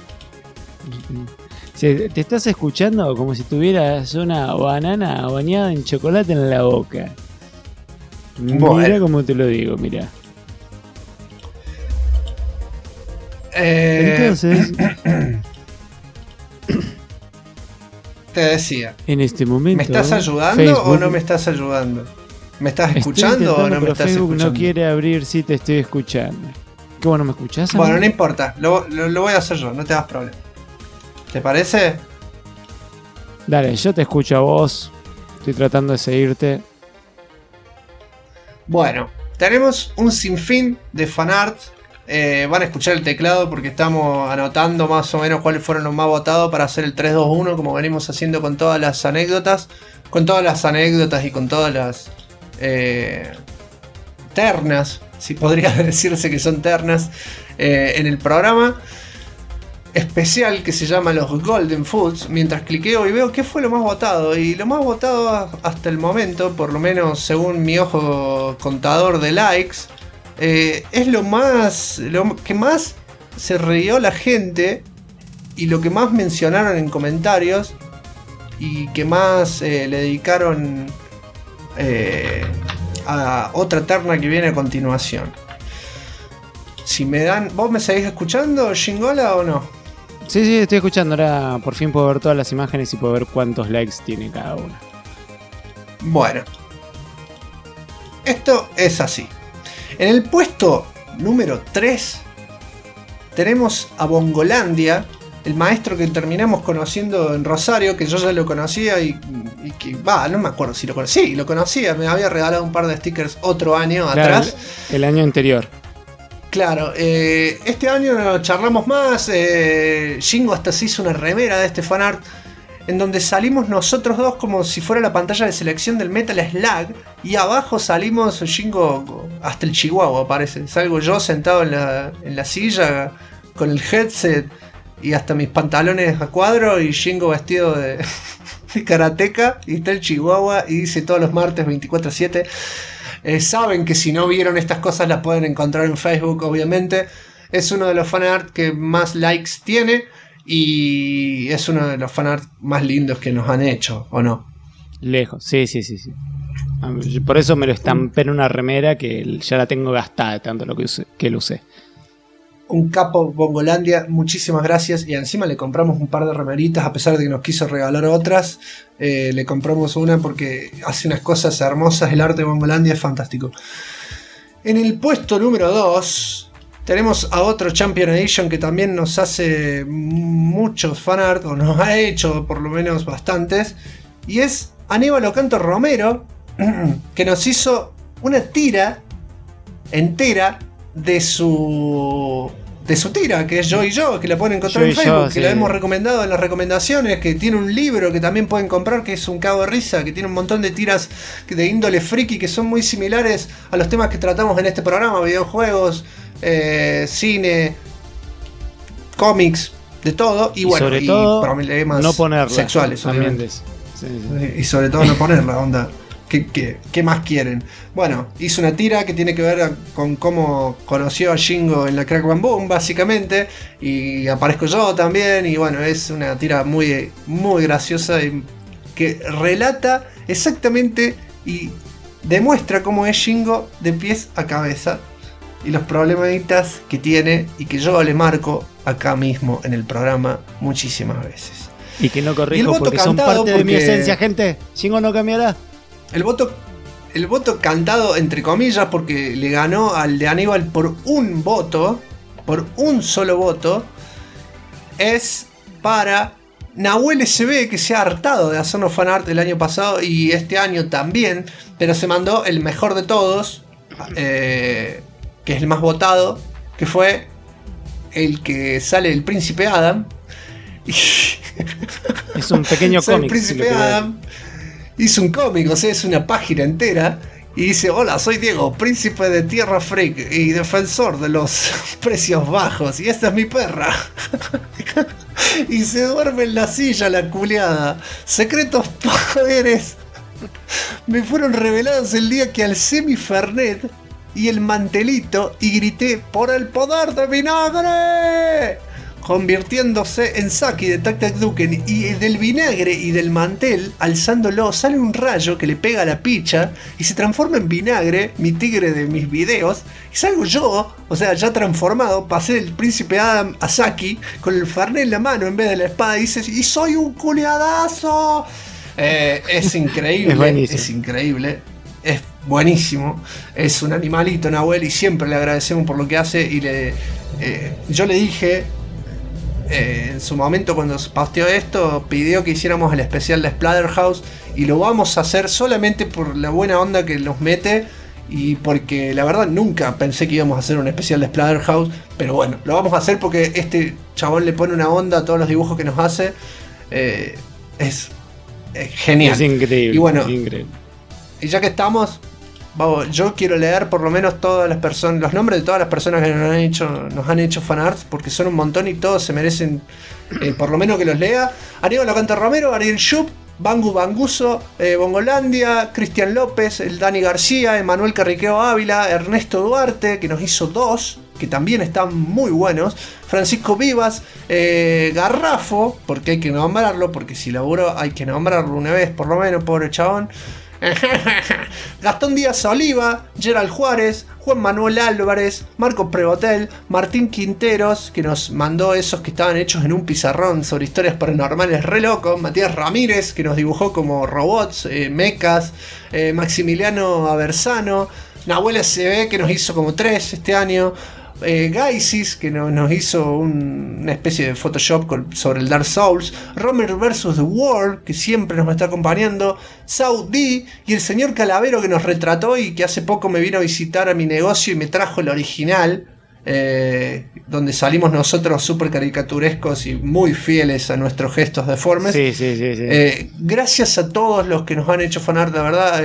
Sí, te estás escuchando como si tuvieras una banana bañada en chocolate en la boca. Mira cómo te lo digo, mira. Entonces, te decía, en este momento, ¿me estás ayudando Facebook, o no me estás ayudando? ¿Me estás Estoy escuchando o intentando, no me pero estás Facebook escuchando? no quiere abrir si te estoy escuchando. ¿Qué bueno me escuchás? Bueno, amigo? no importa, lo voy a hacer yo, no te hagas problema. ¿Te parece? Dale, yo te escucho a vos. Estoy tratando de seguirte. Bueno, tenemos un sinfín de fanart. Van a escuchar el teclado porque estamos anotando más o menos cuáles fueron los más votados para hacer el 3-2-1, como venimos haciendo con todas las anécdotas. Con todas las anécdotas y con todas las ternas, si podría decirse que son ternas, en el programa especial que se llama los Golden Foods. Mientras cliqueo y veo qué fue lo más votado, y lo más votado hasta el momento, por lo menos según mi ojo contador de likes, es lo que más se rió la gente y lo que más mencionaron en comentarios y que más le dedicaron a otra terna que viene a continuación. Si me dan... ¿Vos me seguís escuchando, Shingola, o no? Sí, estoy escuchando. Ahora por fin puedo ver todas las imágenes y puedo ver cuántos likes tiene cada una. Bueno. Esto es así. En el puesto número 3 tenemos a Bongolandia, el maestro que terminamos conociendo en Rosario, que yo ya lo conocía y que, no me acuerdo si lo conocía. Sí, lo conocía, me había regalado un par de stickers otro año atrás. El año anterior. Claro, este año charlamos más. Shingo hasta se hizo una remera de este fanart en donde salimos nosotros dos como si fuera la pantalla de selección del Metal Slug, y abajo salimos Shingo hasta el Chihuahua, parece. Salgo yo sentado en la silla con el headset y hasta mis pantalones a cuadro, y Shingo vestido de karateca, y está el Chihuahua y dice todos los martes 24/7. Saben que si no vieron estas cosas las pueden encontrar en Facebook, obviamente. Es uno de los fanart que más likes tiene y es uno de los fanart más lindos que nos han hecho, ¿o no? Lejos, sí. Por eso me lo estampé en una remera que ya la tengo gastada de tanto que lo usé. Un capo, Bongolandia, muchísimas gracias. Y encima le compramos un par de remeritas, a pesar de que nos quiso regalar otras. Le compramos una porque hace unas cosas hermosas. El arte de Bongolandia es fantástico. En el puesto número 2 tenemos a otro Champion Edition que también nos hace muchos fanart, o nos ha hecho por lo menos bastantes. Y es Aníbal Ocanto Romero, que nos hizo una tira entera de su tira, que es Yo y Yo, que la pueden encontrar Yo en y Facebook, Yo, que sí. la hemos recomendado en las recomendaciones, que tiene un libro que también pueden comprar, que es un cago de risa, que tiene un montón de tiras de índole friki que son muy similares a los temas que tratamos en este programa: videojuegos, cine, cómics, de todo, y bueno, sobre todo problemas no ponerla sexuales, también obviamente. de eso. Sí. Y sobre todo no ponerla, onda. ¿Qué más quieren? Bueno, hizo una tira que tiene que ver con cómo conoció a Shingo en la Crack Bam Boom, básicamente. Y aparezco yo también. Y bueno, es una tira muy, muy graciosa y que relata exactamente y demuestra cómo es Shingo de pies a cabeza. Y los problemitas que tiene y que yo le marco acá mismo en el programa muchísimas veces. Y que no Y el corrijo voto porque son cantado parte de mi porque- esencia, gente. Shingo no cambiará. El voto cantado, entre comillas, porque le ganó al de Aníbal por un voto, por un solo voto, es para Nahuel SB, que se ha hartado de hacernos fanart el año pasado y este año también, pero se mandó el mejor de todos, que es el más votado, que fue el que sale el Príncipe Adam. Es un pequeño Sale el cómic. si lo Príncipe quiero ver. Adam. Hizo un cómic, o sea, es una página entera. Y dice: hola, soy Diego, príncipe de Tierra Freak y defensor de los precios bajos. Y esta es mi perra. Y se duerme en la silla la culeada. Secretos poderes me fueron revelados el día que alcé mi Fernet y el mantelito y grité: ¡por el poder de vinagre! Convirtiéndose en Saki de Tac Tac Duken, y del vinagre y del mantel, alzándolo, sale un rayo que le pega a la picha y se transforma en vinagre, mi tigre de mis videos, y salgo yo, o sea, ya transformado, pasé del príncipe Adam a Saki con el Fernet en la mano en vez de la espada, y dices: ¡y soy un culiadazo! Es increíble, Es buenísimo. es increíble. Es buenísimo. Es un animalito Nahuel y siempre le agradecemos por lo que hace. Y yo le dije en su momento cuando se posteó esto, pidió que hiciéramos el especial de Splatterhouse y lo vamos a hacer solamente por la buena onda que nos mete y porque la verdad nunca pensé que íbamos a hacer un especial de Splatterhouse, pero bueno, lo vamos a hacer porque este chabón le pone una onda a todos los dibujos que nos hace. Es genial. Es increíble. Y bueno, increíble. Y ya que estamos, vamos, yo quiero leer por lo menos todas las personas, los nombres de todas las personas que nos han hecho fanarts, porque son un montón y todos se merecen por lo menos que los lea. Aníbal Locante Romero, Ariel Schupp, Bangu Banguso, Bongolandia, Cristian López, el Dani García, Emanuel Carriqueo Ávila, Ernesto Duarte, que nos hizo 2, que también están muy buenos, Francisco Vivas, Garrafo, porque hay que nombrarlo, porque si laburo hay que nombrarlo una vez por lo menos, pobre chabón. Gastón Díaz Oliva, Gerald Juárez, Juan Manuel Álvarez, Marco Prebotel, Martín Quinteros, que nos mandó esos que estaban hechos en un pizarrón sobre historias paranormales re locos, Matías Ramírez, que nos dibujó como robots, mechas, Maximiliano Aversano, Nahuel SB, que nos hizo como 3 este año, Gaisis, que nos hizo una especie de Photoshop sobre el Dark Souls, Romer vs. The World, que siempre nos está acompañando, Saudi y el señor Calavero, que nos retrató y que hace poco me vino a visitar a mi negocio y me trajo el original, donde salimos nosotros súper caricaturescos y muy fieles a nuestros gestos deformes. Sí. Gracias a todos los que nos han hecho fanart, de verdad.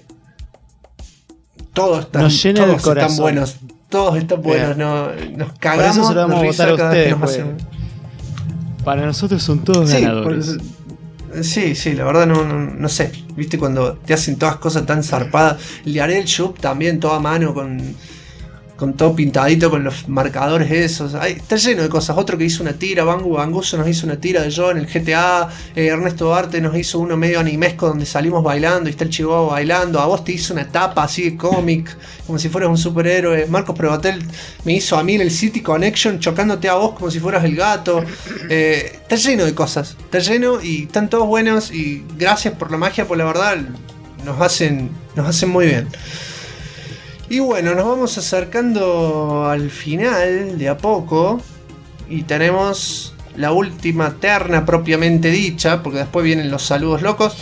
Todos están buenos. Todos están buenos, nos cagamos. Por eso se lo vamos a votar a ustedes. Para nosotros son todos ganadores. Sí, la verdad no sé. Viste cuando te hacen todas cosas tan zarpadas. El de Ariel Schupp también, toda mano con todo pintadito con los marcadores esos. Está lleno de cosas. Otro que hizo una tira, Bangu Banguso nos hizo una tira de yo en el GTA. Ernesto Duarte nos hizo uno medio animesco donde salimos bailando y está el chihuahua bailando. A vos te hizo una tapa así de cómic, como si fueras un superhéroe. Marcos Prebatel me hizo a mí el City Connection chocándote a vos como si fueras el gato. Está lleno de cosas. Está lleno y están todos buenos. Y gracias por la magia, por la verdad. Nos hacen muy bien. Y bueno, nos vamos acercando al final de a poco y tenemos la última terna propiamente dicha, porque después vienen los saludos locos.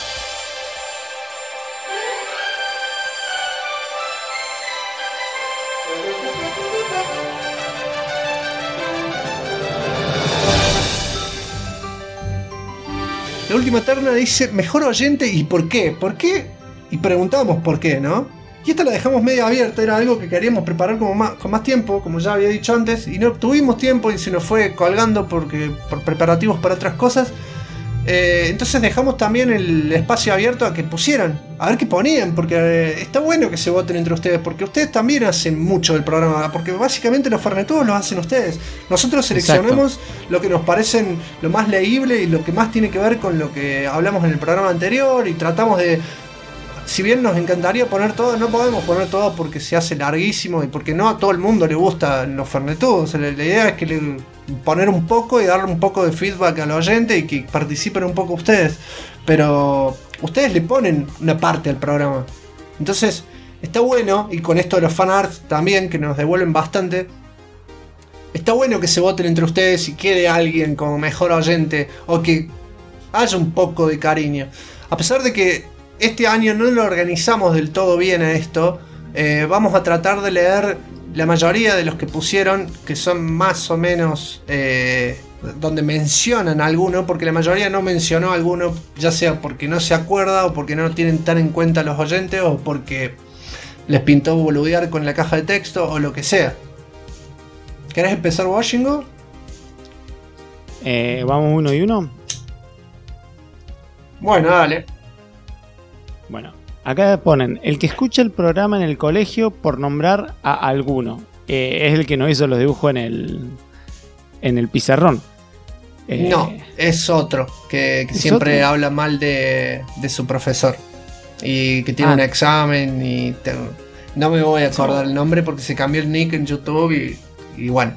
La última terna dice mejor oyente y por qué. ¿Por qué? Y preguntamos por qué, ¿no? Y esta la dejamos medio abierta, era algo que queríamos preparar con más tiempo, como ya había dicho antes, y no tuvimos tiempo y se nos fue colgando por preparativos para otras cosas. Entonces dejamos también el espacio abierto a que pusieran, a ver qué ponían, porque está bueno que se voten entre ustedes, porque ustedes también hacen mucho del programa, porque básicamente los fernetudos los hacen ustedes. Nosotros seleccionamos lo que nos parecen lo más leíble y lo que más tiene que ver con lo que hablamos en el programa anterior y tratamos de... Si bien nos encantaría poner todo, no podemos poner todo porque se hace larguísimo y porque no a todo el mundo le gustan los fernetudos. La idea es que poner un poco y darle un poco de feedback al oyente y que participen un poco ustedes. Pero ustedes le ponen una parte al programa. Entonces está bueno, y con esto de los fanarts también, que nos devuelven bastante, está bueno que se voten entre ustedes y quede alguien como mejor oyente o que haya un poco de cariño. A pesar de que este año no lo organizamos del todo bien a esto, vamos a tratar de leer la mayoría de los que pusieron, que son más o menos donde mencionan alguno, porque la mayoría no mencionó alguno, ya sea porque no se acuerda o porque no tienen tan en cuenta los oyentes o porque les pintó boludear con la caja de texto o lo que sea. ¿Querés empezar, Washington? ¿Vamos uno y uno? Bueno, dale. Bueno, acá ponen, el que escucha el programa en el colegio por nombrar a alguno. Es el que nos hizo los dibujos en el pizarrón. No, es otro, que ¿es siempre otro? Habla mal de su profesor. Y que tiene un examen y... no me voy a acordar el nombre porque se cambió el nick en YouTube y bueno.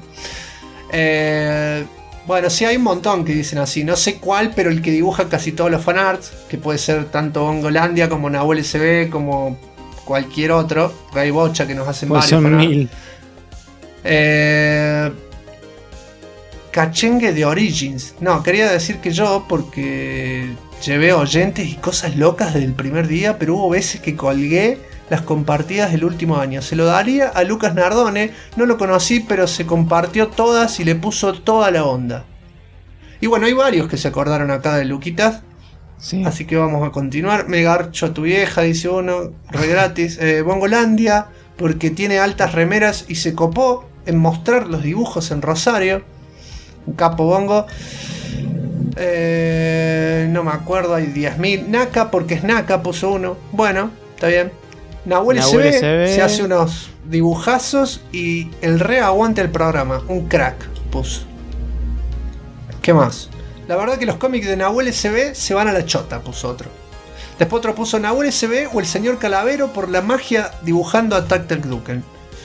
Bueno, sí, hay un montón que dicen así. No sé cuál, pero el que dibuja casi todos los fanarts, que puede ser tanto Bongolandia como Nahuel SB, como cualquier otro, porque hay bocha que nos hacen Pues varios. son 1000. Cachengue de Origins. No, quería decir que yo, porque llevé oyentes y cosas locas del primer día, pero hubo veces que colgué las compartidas del último año. Se lo daría a Lucas Nardone, no lo conocí, pero se compartió todas y le puso toda la onda. Y bueno, hay varios que se acordaron acá de Luquitas. Sí. Así que vamos a continuar. Me garcho a tu vieja, dice uno, re gratis. Bongolandia, porque tiene altas remeras y se copó en mostrar los dibujos en Rosario. Un capo Bongo. No me acuerdo, hay 10.000. Naka, porque es Naka, puso uno. Bueno, está bien. Nahuel Nahuel SB SB. se hace unos dibujazos y el re aguanta el programa. Un crack, puso. ¿Qué más? La verdad que los cómics de Nahuel SB se van a la chota, puso otro. Después otro puso Nahuel SB o el señor Calavero por la magia dibujando a Tactel Duken.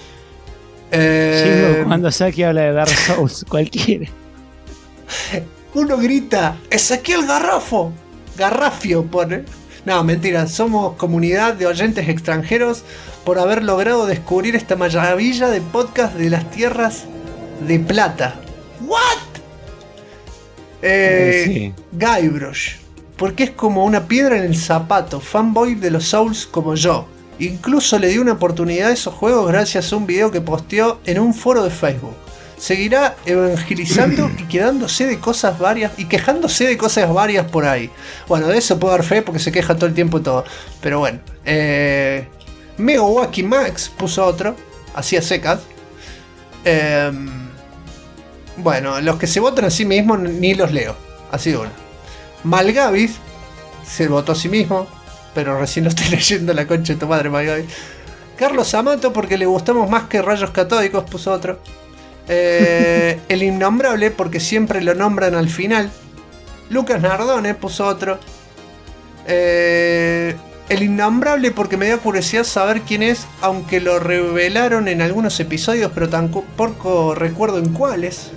Chico, cuando Saki habla de Dark Souls, cualquiera. Uno grita, Ezequiel Garrafo. Garrafio pone. No, mentira, somos comunidad de oyentes extranjeros por haber logrado descubrir esta maravilla de podcast de las tierras de plata. ¿What? Sí. Guybrush, porque es como una piedra en el zapato, fanboy de los Souls como yo. Incluso le di una oportunidad a esos juegos gracias a un video que posteó en un foro de Facebook. Seguirá evangelizando y quedándose de cosas varias y quejándose de cosas varias por ahí. Bueno, de eso puedo dar fe porque se queja todo el tiempo y todo. Pero bueno, Megawaki Max puso otro, así a secas. Bueno, los que se votan a sí mismos ni los leo. Así uno. Malgavis se votó a sí mismo, pero recién lo estoy leyendo, la concha de tu madre, Malgavis. Carlos Amato porque le gustamos más que Rayos Catódicos, puso otro. El Innombrable porque siempre lo nombran al final. Lucas Nardone puso otro. El Innombrable porque me dio curiosidad saber quién es, aunque lo revelaron en algunos episodios, pero tampoco recuerdo en cuáles.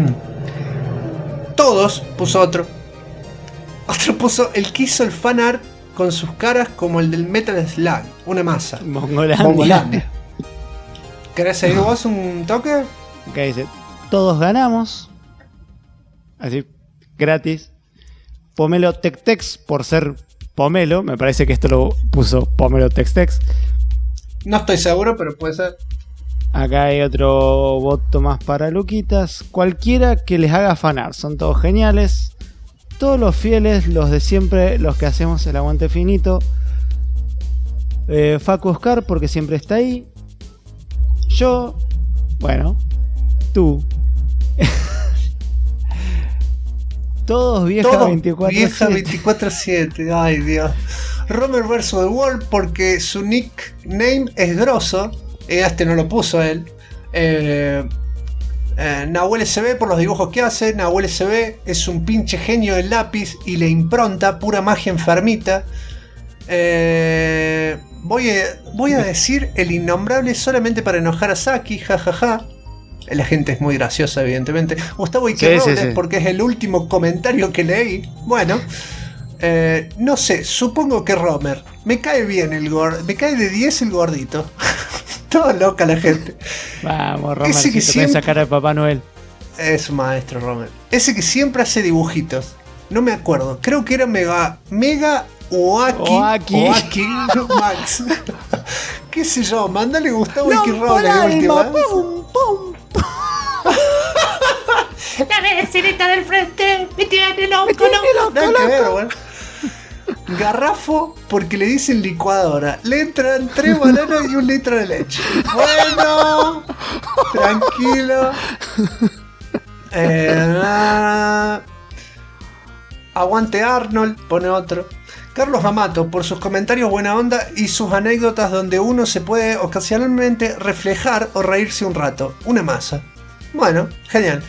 Todos puso otro. Otro puso el que hizo el fanart con sus caras como el del Metal Slug, una masa. Mongolandia. ¿Querés seguir vos un toque? Acá dice, todos ganamos. Así, gratis. Pomelo Tectex por ser Pomelo. Me parece que esto lo puso Pomelo Tectex. No estoy seguro, pero puede ser. Acá hay otro voto más para Luquitas. Cualquiera que les haga fanar, son todos geniales. Todos los fieles, los de siempre, los que hacemos el aguante finito. Facu Oscar, porque siempre está ahí. Yo, bueno, tú. Todos vieja 24/7. Vieja 24/7, ay Dios. Romer vs. The World porque su nickname es grosso. Este no lo puso él. Nahuel SB por los dibujos que hace. Nahuel SB es un pinche genio del lápiz y le impronta, pura magia enfermita. Voy a decir el Innombrable solamente para enojar a Saki, jajaja. La gente es muy graciosa, evidentemente. Gustavo Ike Robles, sí. Porque es el último comentario que leí. Bueno, no sé, supongo que Romer. Me cae bien el gordo. Me cae de 10 el gordito. Todo loca la gente. Vamos, Romer, si te siempre... esa cara de Papá Noel. Es un maestro, Romer. Ese que siempre hace dibujitos. No me acuerdo. Creo que era Mega Oaki Max. ¿Qué sé yo? Mándale Gustavo Ike Robles de última. ¡Pum, pum! La vecinita del frente me tiene loco. Nada que ver, bueno. Garrafo porque le dicen licuadora. Le entran 3 bananas y 1 litro de leche. Bueno, tranquilo. Aguante Arnold, pone otro. Carlos Amato, por sus comentarios buena onda y sus anécdotas donde uno se puede ocasionalmente reflejar o reírse un rato. Una masa. Bueno, genial.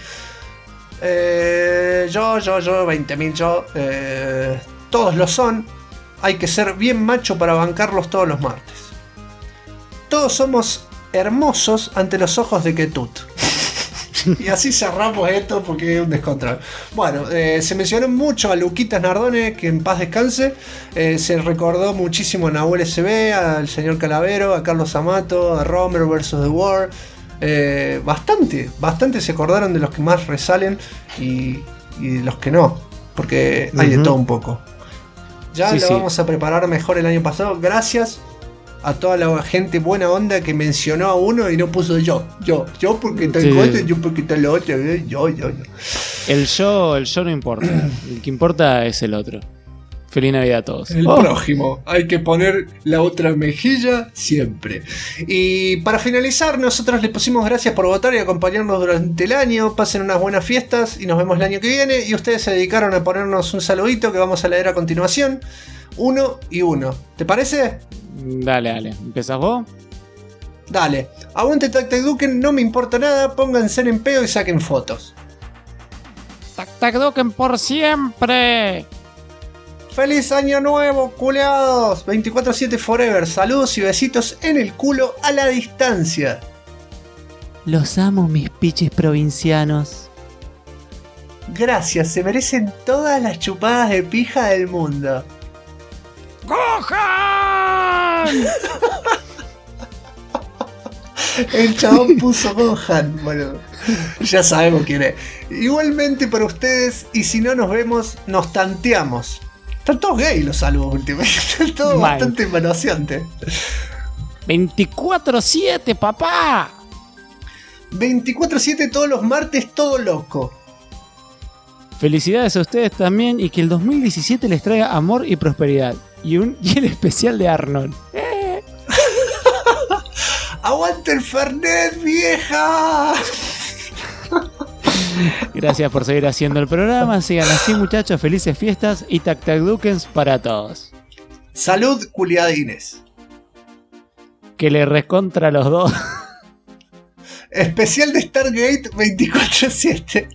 Yo, 20.000 yo. Todos lo son. Hay que ser bien macho para bancarlos todos los martes. Todos somos hermosos ante los ojos de Ketut. Y así cerramos esto porque es un descontrol. Bueno, se mencionó mucho a Luquitas Nardone, que en paz descanse. Se recordó muchísimo a Nahuel SB, al señor Calavero, a Carlos Amato, a Romer vs. The War. Bastante se acordaron de los que más resalen y de los que no. Porque hay de todo un poco. Ya lo vamos a preparar mejor el año pasado. Gracias a toda la gente buena onda que mencionó a uno y no puso yo porque tal cosa, yo porque tal otra, yo. El yo no importa. El que importa es el otro. Feliz Navidad a todos. El prójimo. Hay que poner la otra mejilla siempre. Y para finalizar, nosotros les pusimos gracias por votar y acompañarnos durante el año. Pasen unas buenas fiestas y nos vemos el año que viene. Y ustedes se dedicaron a ponernos un saludito que vamos a leer a continuación. 1 y 1. ¿Te parece? Dale. ¿Empezás vos? Dale. Aguante Tac Tac Duken, no me importa nada. Pónganse en pedo y saquen fotos. Tac Tac Duken por siempre. ¡Feliz año nuevo, culeados! 24/7 forever. Saludos y besitos en el culo a la distancia. Los amo, mis pichis provincianos. Gracias, se merecen todas las chupadas de pija del mundo. ¡Gohan! El chabón puso Gohan, boludo. Ya sabemos quién es. Igualmente para ustedes, y si no nos vemos, nos tanteamos. Están todos gays los saludos últimamente. Están todos bastante manoseantes. 24/7, papá. 24/7 todos los martes, todo loco. Felicidades a ustedes también y que el 2017 les traiga amor y prosperidad. Y el especial de Arnold. ¡Aguante el Fernet, vieja! Gracias por seguir haciendo el programa. Sigan así, muchachos. Felices fiestas y Tac Tac Dukens para todos. Salud, culiadines. Que le recontra a los dos. Especial de Stargate 24/7.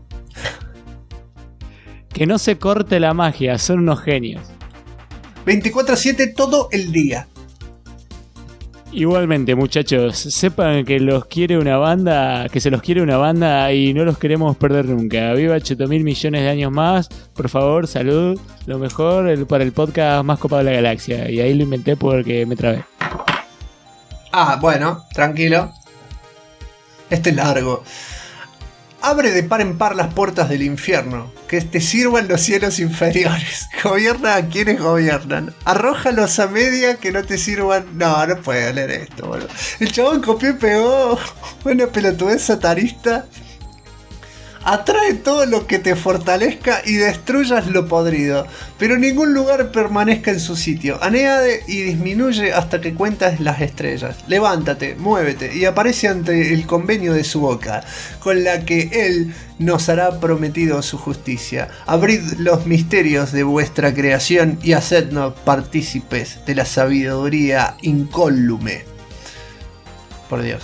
Que no se corte la magia, son unos genios. 24/7 todo el día. Igualmente, muchachos, sepan que los quiere una banda, que se los quiere una banda y no los queremos perder nunca. Viva 8.000 millones de años más. Por favor, salud. Lo mejor para el podcast más copado de la galaxia. Y ahí lo inventé porque me trabé. Ah, bueno, tranquilo. Este es largo. Abre de par en par las puertas del infierno, que te sirvan los cielos inferiores. Gobierna a quienes gobiernan. Arrójalos a media que no te sirvan. No puedo leer esto, boludo. El chabón copió y pegó una pelotudez satanista. Atrae todo lo que te fortalezca y destruyas lo podrido, pero ningún lugar permanezca en su sitio. Anéade y disminuye hasta que cuentas las estrellas. Levántate, muévete y aparece ante el convenio de su boca, con la que él nos hará prometido su justicia. Abrid los misterios de vuestra creación y hacednos partícipes de la sabiduría incólume. Por Dios.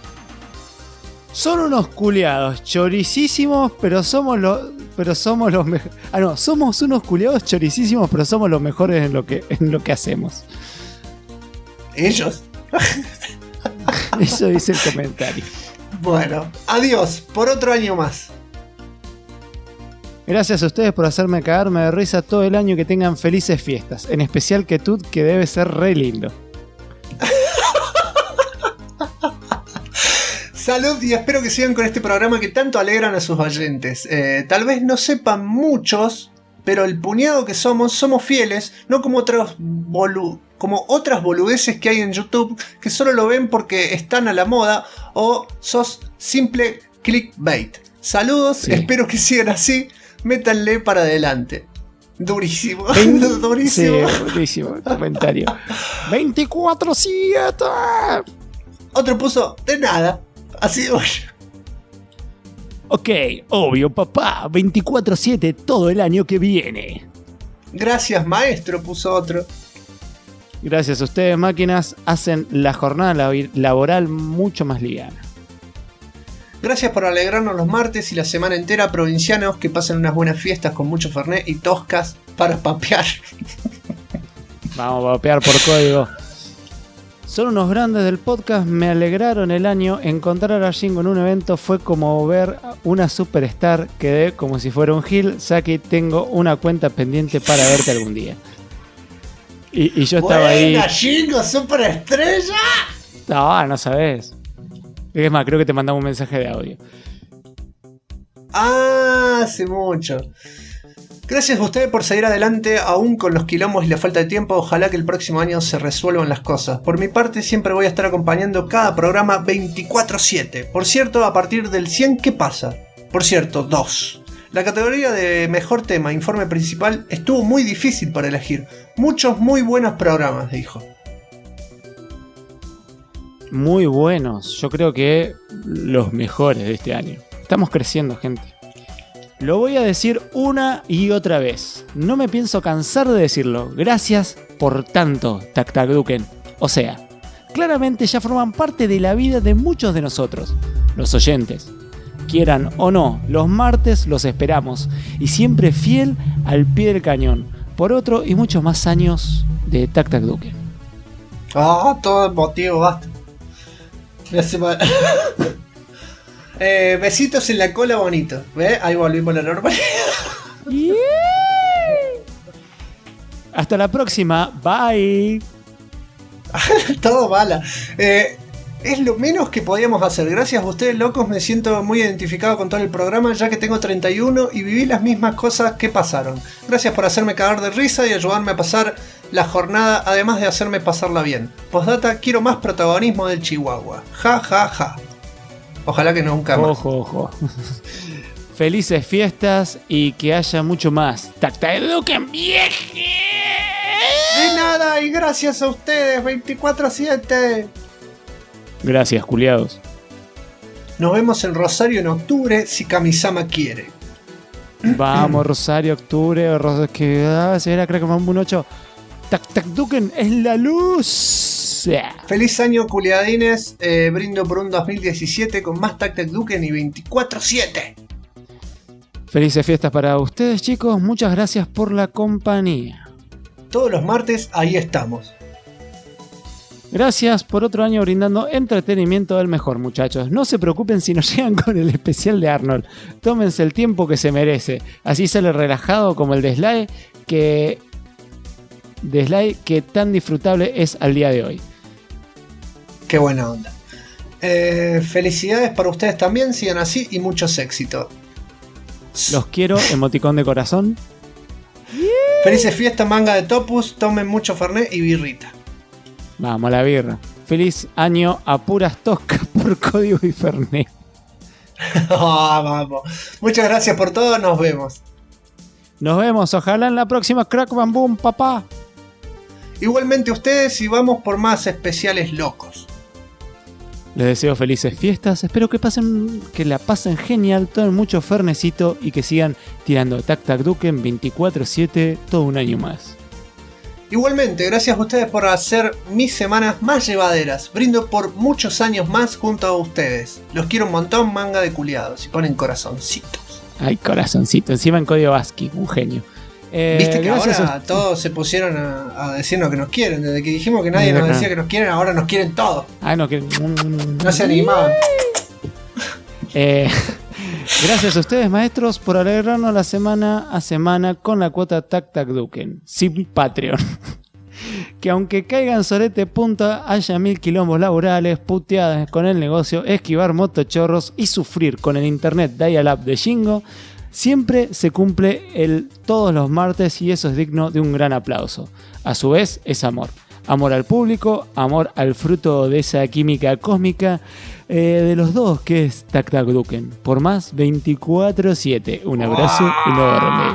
Son unos culiados choricísimos, pero somos los mejores. Somos unos culiados choricísimos, pero somos los mejores en lo que hacemos. ¿Ellos? Eso dice el comentario. Bueno, adiós, por otro año más. Gracias a ustedes por hacerme cagarme de risa todo el año. Que tengan felices fiestas. En especial que Tut, que debe ser re lindo. Salud y espero que sigan con este programa que tanto alegran a sus oyentes. Tal vez no sepan muchos, pero el puñado que somos fieles, no como como otras boludeces que hay en YouTube que solo lo ven porque están a la moda o sos simple clickbait. Saludos, sí. Espero que sigan así, métanle para adelante. Durísimo, durísimo. Sí, durísimo el comentario. 24/7. Otro puso, de nada. Así voy. Ok, obvio, papá. 24/7 todo el año que viene. Gracias, maestro, puso otro. Gracias a ustedes, máquinas. Hacen la jornada laboral mucho más liviana. Gracias por alegrarnos los martes y la semana entera, provincianos. Que pasen unas buenas fiestas con mucho fernet y toscas para papear. Vamos a papear por código. Son unos grandes del podcast, me alegraron el año. Encontrar a Jingo en un evento fue como ver una superstar. Quedé como si fuera un Gil. Saki, tengo una cuenta pendiente para verte algún día. Y yo estaba ahí. ¡Buena, Jingo, superestrella! No sabes. Es más, creo que te mandamos un mensaje de audio. Hace mucho. Gracias a ustedes por seguir adelante, aún con los quilombos y la falta de tiempo. Ojalá que el próximo año se resuelvan las cosas. Por mi parte, siempre voy a estar acompañando cada programa 24/7. Por cierto, a partir del 100, ¿qué pasa? Por cierto, 2. La categoría de mejor tema, informe principal, estuvo muy difícil para elegir. Muchos muy buenos programas, dijo. Muy buenos. Yo creo que los mejores de este año. Estamos creciendo, gente. Lo voy a decir una y otra vez. No me pienso cansar de decirlo. Gracias por tanto, Tac Tac Duken. O sea, claramente ya forman parte de la vida de muchos de nosotros, los oyentes. Quieran o no, los martes los esperamos. Y siempre fiel al pie del cañón. Por otro y muchos más años de Tac Tac Duken. Todo emotivo, basta. Me hace mal. Besitos en la cola bonito. ¿Ves? Ahí volvimos a la normalidad. Yeah. Hasta la próxima. Bye. Todo mala. Es lo menos que podíamos hacer. Gracias a ustedes, locos, me siento muy identificado con todo el programa, ya que tengo 31 y viví las mismas cosas que pasaron. Gracias por hacerme cagar de risa y ayudarme a pasar la jornada, además de hacerme pasarla bien. Postdata, quiero más protagonismo del Chihuahua. Ja, ja, ja. Ojalá que nunca más. Ojo. Felices fiestas y que haya mucho más. Tac Tac Duken, vieje. De nada y gracias a ustedes, 24/7. Gracias, culiados. Nos vemos en Rosario en octubre si Kamisama quiere. Vamos, Rosario, octubre, que se verá Crack Bamboo 8. Tac Tac Duken es la luz. Feliz año, culiadines. Brindo por un 2017 con más Tac Tac Duken y 24/7. Felices fiestas para ustedes, chicos. Muchas gracias por la compañía. Todos los martes ahí estamos. Gracias por otro año brindando entretenimiento del mejor, muchachos. No se preocupen si nos llegan con el especial de Arnold. Tómense el tiempo que se merece. Así sale relajado como el de Sly, que tan disfrutable es al día de hoy. Qué buena onda. Felicidades para ustedes también. Sigan así y muchos éxitos. Los quiero, emoticón de corazón. Felices fiestas, manga de Topus. Tomen mucho Fernet y birrita. Vamos a la birra. Feliz año a puras toscas por código y Fernet. Vamos. Muchas gracias por todo. Nos vemos. Nos vemos. Ojalá en la próxima Crack Bamboo, papá. Igualmente ustedes y vamos por más especiales locos. Les deseo felices fiestas. Espero que la pasen genial. Tomen mucho fernecito y que sigan tirando Tac Tac Duken 24/7 todo un año más. Igualmente, gracias a ustedes por hacer mis semanas más llevaderas. Brindo por muchos años más junto a ustedes. Los quiero un montón, manga de culiados. Y ponen corazoncitos. Ay, corazoncito. Encima en código ASCII. Un genio. Viste que ahora todos se pusieron a decirnos que nos quieren. Desde que dijimos que nadie nos decía que nos quieren, ahora nos quieren todos. Ah, no, que no se animaban. Gracias a ustedes, maestros, por alegrarnos la semana a semana con la cuota Tac Tac Duken, sin Patreon. Que aunque caigan sorete punta, haya 1000 quilombos laborales, puteadas con el negocio, esquivar motochorros y sufrir con el internet dial-up de Jingo, siempre se cumple todos los martes y eso es digno de un gran aplauso. A su vez, es amor. Amor al público, amor al fruto de esa química cósmica de los dos, que es Tac Tac Duken. Por más 24/7. Un abrazo enorme.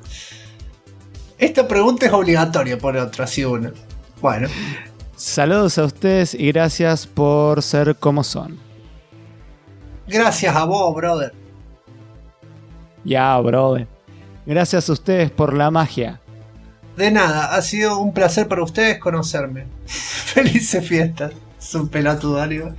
Esta pregunta es obligatoria por otra, si uno. Bueno. Saludos a ustedes y gracias por ser como son. Gracias a vos, brother. Ya, brother. Gracias a ustedes por la magia. De nada, ha sido un placer para ustedes conocerme. Felices fiestas. Es un pelotudo, amigo.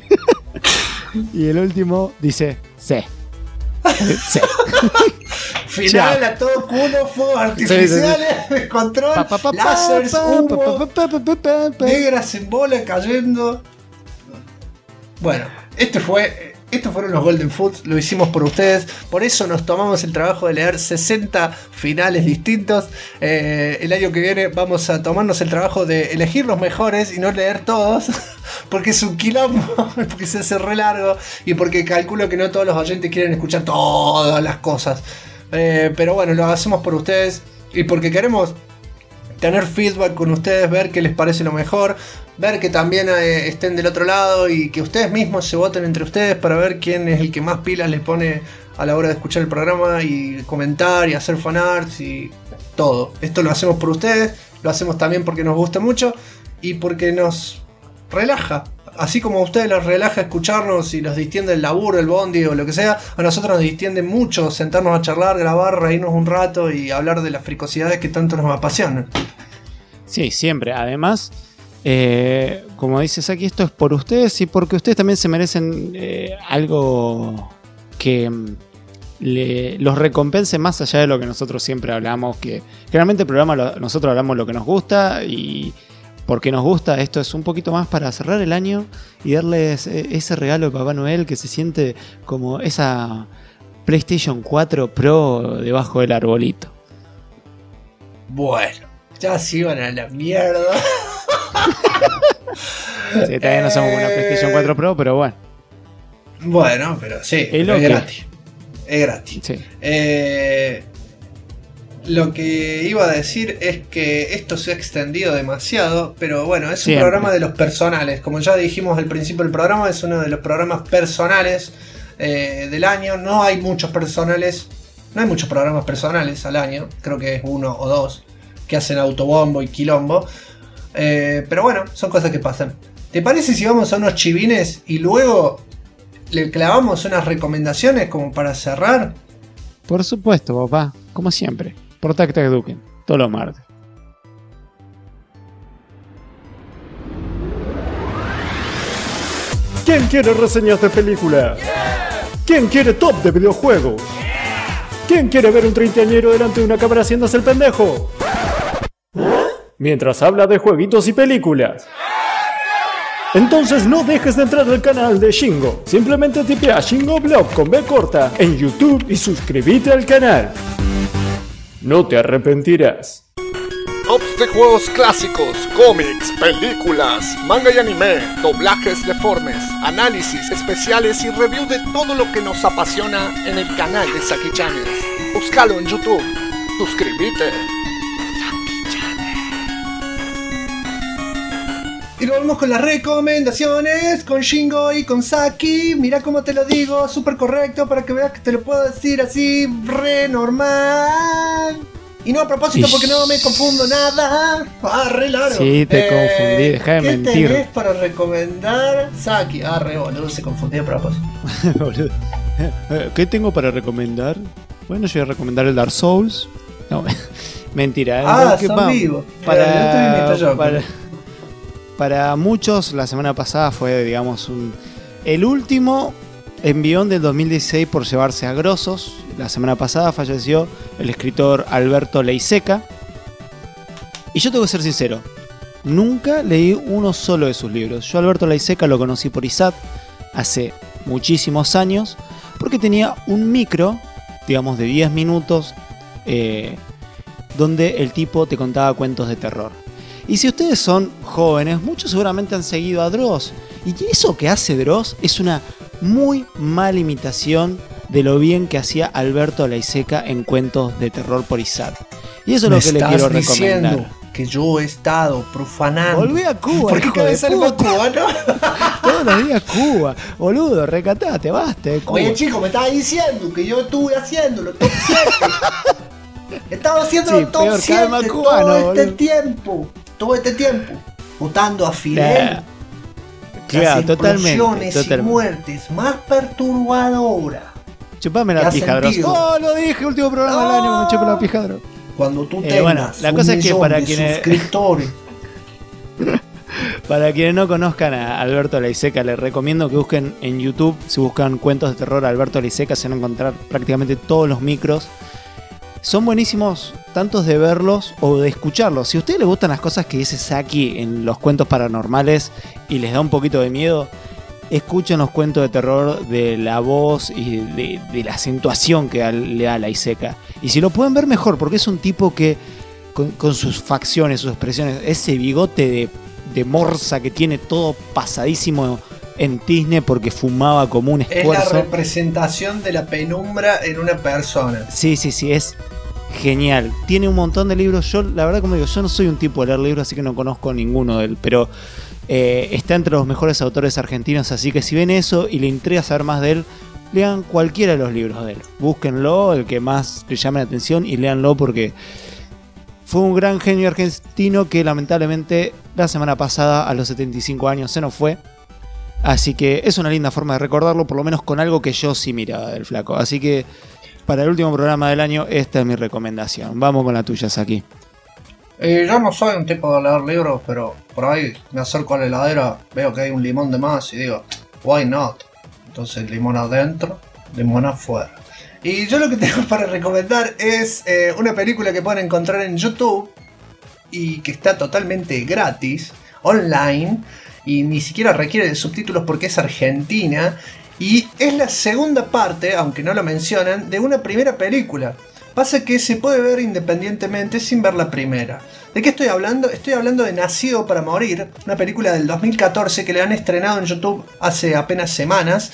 Y el último dice, sí. Sí. final a todo culo, fuegos artificiales, descontrol, láseres, humo, negras en bola cayendo. Bueno, estos fueron los Golden Foods, lo hicimos por ustedes, por eso nos tomamos el trabajo de leer 60 finales distintos. El año que viene vamos a tomarnos el trabajo de elegir los mejores y no leer todos, porque es un quilombo, porque se hace re largo y porque calculo que no todos los oyentes quieren escuchar todas las cosas. Pero bueno, lo hacemos por ustedes y porque queremos tener feedback con ustedes, ver qué les parece lo mejor, ver que también estén del otro lado y que ustedes mismos se voten entre ustedes para ver quién es el que más pilas les pone a la hora de escuchar el programa y comentar y hacer fanarts y todo. Esto lo hacemos por ustedes, lo hacemos también porque nos gusta mucho y porque nos relaja. Así como a ustedes les relaja escucharnos y los distiende el laburo, el bondi o lo que sea, a nosotros nos distiende mucho sentarnos a charlar, grabar, reírnos un rato y hablar de las fricosidades que tanto nos apasionan. Sí, siempre. Además, como dices aquí, esto es por ustedes y porque ustedes también se merecen algo que los recompense más allá de lo que nosotros siempre hablamos, que generalmente el programa nosotros hablamos lo que nos gusta y porque nos gusta. Esto es un poquito más para cerrar el año y darles ese regalo de Papá Noel que se siente como esa PlayStation 4 Pro debajo del arbolito. Bueno, ya se iban a la mierda. Sí, todavía no somos una PlayStation 4 Pro, pero bueno. Bueno, pero sí, es gratis. Es gratis. Sí. Lo que iba a decir es que esto se ha extendido demasiado, pero bueno, es un Siempre. programa de los personales. Como ya dijimos al principio del programa, es uno de los programas personales del año. No hay muchos programas personales al año, creo que es uno o dos que hacen autobombo y quilombo. Pero bueno, son cosas que pasan. ¿Te parece si vamos a unos chivines y luego le clavamos unas recomendaciones como para cerrar? Por supuesto, papá, como siempre. Por Tac Tac Duken, todos los martes. ¿Quién quiere reseñas de película? ¿Quién quiere top de videojuegos? ¿Quién quiere ver un treintañero delante de una cámara haciéndose el pendejo? Mientras habla de jueguitos y películas. Entonces no dejes de entrar al canal de Shingo. Simplemente tipea Shingo Blog con B corta en YouTube y suscríbete al canal. No te arrepentirás. Tops de juegos clásicos, cómics, películas, manga y anime, doblajes deformes, análisis especiales y review de todo lo que nos apasiona en el canal de Saki Channel. Búscalo en YouTube. Suscríbete. Y luego vamos con las recomendaciones, con Shingo y con Saki. Mira cómo te lo digo, súper correcto para que veas que te lo puedo decir así, re normal. Y no a propósito porque no me confundo nada. Re largo. Sí, te confundí, deja de mentir. ¿Qué tenés para recomendar, Saki? Re boludo, se confundió a propósito. Boludo. ¿Qué tengo para recomendar? Bueno, yo voy a recomendar el Dark Souls. No, mentira. Son vivos. Para muchos, la semana pasada fue, digamos, el último envión del 2016 por llevarse a grosos. La semana pasada falleció el escritor Alberto Leiseca. Y yo tengo que ser sincero, nunca leí uno solo de sus libros. Yo a Alberto Leiseca lo conocí por ISAT hace muchísimos años, porque tenía un micro, digamos, de 10 minutos, donde el tipo te contaba cuentos de terror. Y si ustedes son jóvenes, muchos seguramente han seguido a Dross. Y eso que hace Dross es una muy mala imitación de lo bien que hacía Alberto Leiseca en cuentos de terror por ISAT. Y eso es lo que le quiero recomendar. Que yo he estado profanando. Volví a Cuba. ¿Por qué cada vez sale más cubano? Todos los días Cuba. Boludo, recatate, basta de Cuba. Oye, chico, me estaba diciendo que yo estuve haciéndolo top 7. Estaba haciéndolo top 7 todo este tiempo. Votando a Fidel. Claro, las explosiones y muertes más perturbadoras. Chupame la pija, Dross. Lo dije, último programa del año, me chupé la pija, Dross. Cuando tú tengas bueno, la cosa es que para quienes suscriptores. Para quienes no conozcan a Alberto Leiseca, les recomiendo que busquen en YouTube, si buscan cuentos de terror Alberto Leiseca, se van a encontrar prácticamente todos los micros. son buenísimos tantos de verlos o de escucharlos. Si a ustedes les gustan las cosas que dice Saki en los cuentos paranormales y les da un poquito de miedo, escuchen los cuentos de terror de la voz y de la acentuación que le da la Iseca. Y si lo pueden ver mejor, porque es un tipo que con sus facciones, sus expresiones, ese bigote de morsa que tiene todo pasadísimo en tizne porque fumaba como un esfuerzo. Es la representación de la penumbra en una persona. Sí, es genial. Tiene un montón de libros. Yo, la verdad, como digo, yo no soy un tipo de leer libros, así que no conozco ninguno de él, pero está entre los mejores autores argentinos, así que si ven eso y le intriga saber más de él, lean cualquiera de los libros de él. Búsquenlo, el que más les llame la atención, y léanlo porque fue un gran genio argentino que lamentablemente la semana pasada a los 75 años se nos fue. Así que es una linda forma de recordarlo, por lo menos con algo que yo sí miraba del flaco. Así que para el último programa del año, esta es mi recomendación. Vamos con la tuya, Saki. Yo no soy un tipo de leer libros, pero por ahí me acerco a la heladera, veo que hay un limón de más y digo, why not? Entonces limón adentro, limón afuera. Y yo lo que tengo para recomendar es una película que pueden encontrar en YouTube y que está totalmente gratis, online, y ni siquiera requiere de subtítulos porque es argentina, y es la segunda parte, aunque no lo mencionan, de una primera película. Pasa que se puede ver independientemente sin ver la primera. ¿De qué estoy hablando? Estoy hablando de Nacido para Morir, una película del 2014 que le han estrenado en YouTube hace apenas semanas,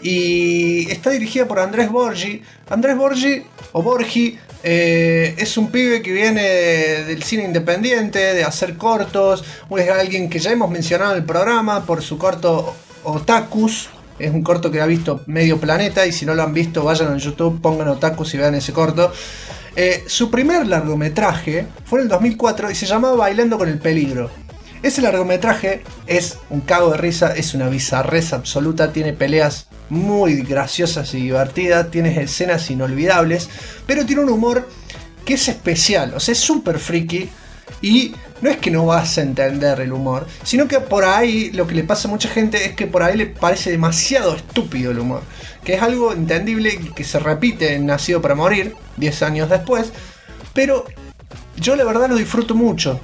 y está dirigida por Andrés Borgi. Andrés Borgi, o Borgi, es un pibe que viene del cine independiente, de hacer cortos, es alguien que ya hemos mencionado en el programa por su corto Otakus. Es un corto que ha visto medio planeta, y si no lo han visto vayan a YouTube, pongan Otakus y vean ese corto. Su primer largometraje fue en el 2004 y se llamaba Bailando con el Peligro. Ese largometraje es un cago de risa, es una bizarreza absoluta, tiene peleas muy graciosas y divertidas, tiene escenas inolvidables, pero tiene un humor que es especial, o sea, es súper friki. Y no es que no vas a entender el humor, sino que por ahí lo que le pasa a mucha gente es que por ahí le parece demasiado estúpido el humor, que es algo entendible y que se repite en Nacido para Morir 10 años después, pero yo la verdad lo disfruto mucho.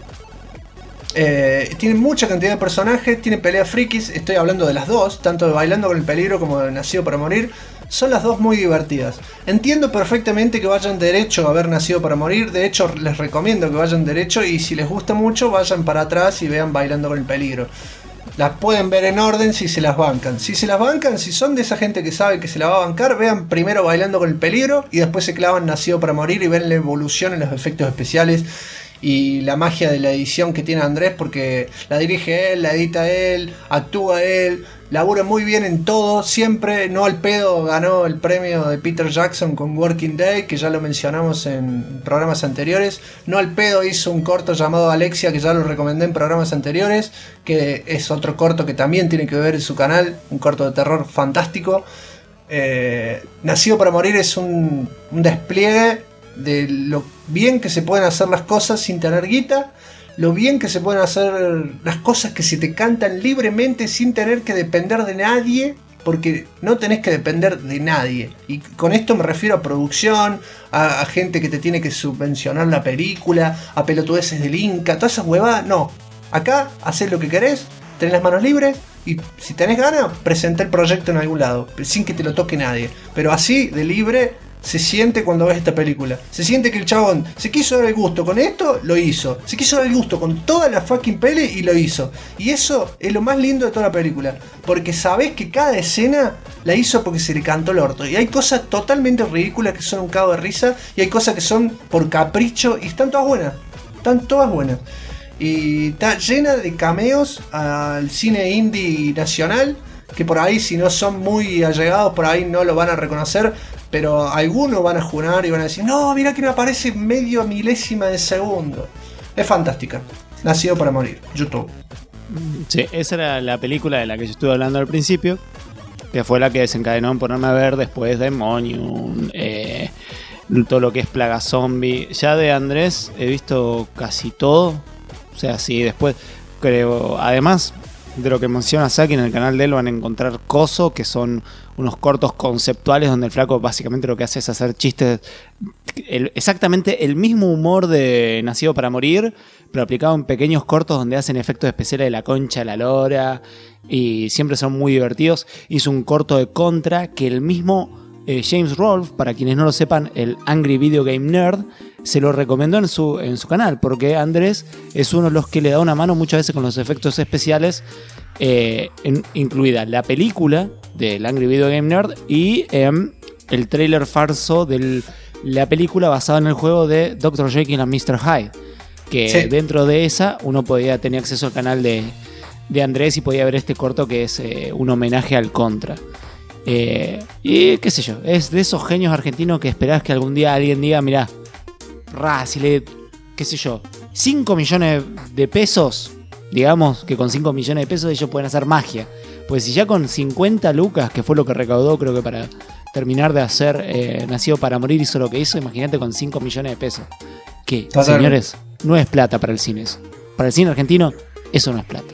Tiene mucha cantidad de personajes, tiene peleas frikis, estoy hablando de las dos, tanto de Bailando con el Peligro como de Nacido para Morir. Son las dos muy divertidas. Entiendo perfectamente que vayan derecho a ver Nacido para Morir. De hecho, les recomiendo que vayan derecho. Y si les gusta mucho, vayan para atrás y vean Bailando con el Peligro. Las pueden ver en orden si se las bancan. Si se las bancan, si son de esa gente que sabe que se la va a bancar, vean primero Bailando con el Peligro y después se clavan Nacido para Morir y ven la evolución en los efectos especiales y la magia de la edición que tiene Andrés, porque la dirige él, la edita él, actúa él, labura muy bien en todo, siempre. No al pedo ganó el premio de Peter Jackson con Working Day, que ya lo mencionamos en programas anteriores. No al pedo hizo un corto llamado Alexia, que ya lo recomendé en programas anteriores, que es otro corto que también tiene que ver en su canal, un corto de terror fantástico. Nacido para Morir es un despliegue de lo bien que se pueden hacer las cosas sin tener guita, lo bien que se pueden hacer las cosas que se te cantan libremente sin tener que depender de nadie, porque no tenés que depender de nadie. Y con esto me refiero a producción, a gente que te tiene que subvencionar la película, a pelotudeces del Inca, todas esas huevadas. No, acá haces lo que querés, tenés las manos libres y si tenés ganas, presenta el proyecto en algún lado, sin que te lo toque nadie. Pero así, de libre, se siente cuando ves esta película. Se siente que el chabón se quiso dar el gusto con esto, lo hizo. Se quiso dar el gusto con toda la fucking peli y lo hizo. Y eso es lo más lindo de toda la película, porque sabés que cada escena la hizo porque se le cantó el orto. Y hay cosas totalmente ridículas que son un cago de risa, y hay cosas que son por capricho, y están todas buenas. Están todas buenas. Y está llena de cameos al cine indie nacional, que por ahí, si no son muy allegados, por ahí no lo van a reconocer, pero algunos van a jurar y van a decir, no, mira que me aparece medio milésima de segundo. Es fantástica. Nacido para Morir, YouTube. Sí, esa era la película de la que yo estuve hablando al principio, que fue la que desencadenó en ponerme a ver después Demonium, todo lo que es Plaga Zombie. Ya de Andrés he visto casi todo. O sea, sí, después creo. Además, de lo que menciona Saki, en el canal de él van a encontrar Coso, que son unos cortos conceptuales donde el flaco básicamente lo que hace es hacer chistes, exactamente el mismo humor de Nacido para Morir, pero aplicado en pequeños cortos donde hacen efectos especiales de la concha de la lora y siempre son muy divertidos. Hizo un corto de Contra que el mismo James Rolfe, para quienes no lo sepan, el Angry Video Game Nerd, se lo recomendó en su canal, porque Andrés es uno de los que le da una mano muchas veces con los efectos especiales, incluida la película del Angry Video Game Nerd y el trailer falso de la película basada en el juego de Dr. Jekyll and Mr. Hyde, que sí, dentro de esa uno podía tener acceso al canal de Andrés y podía ver este corto que es un homenaje al Contra. Y qué sé yo, es de esos genios argentinos que esperás que algún día alguien diga, mirá, si le, qué sé yo, 5 millones de pesos, digamos que con 5 millones de pesos ellos pueden hacer magia. Pues si ya con 50 lucas, que fue lo que recaudó creo que para terminar de hacer Nacido para Morir hizo lo que hizo, imagínate con 5 millones de pesos. Que, señores, no es plata para el cine eso. Para el cine argentino, eso no es plata.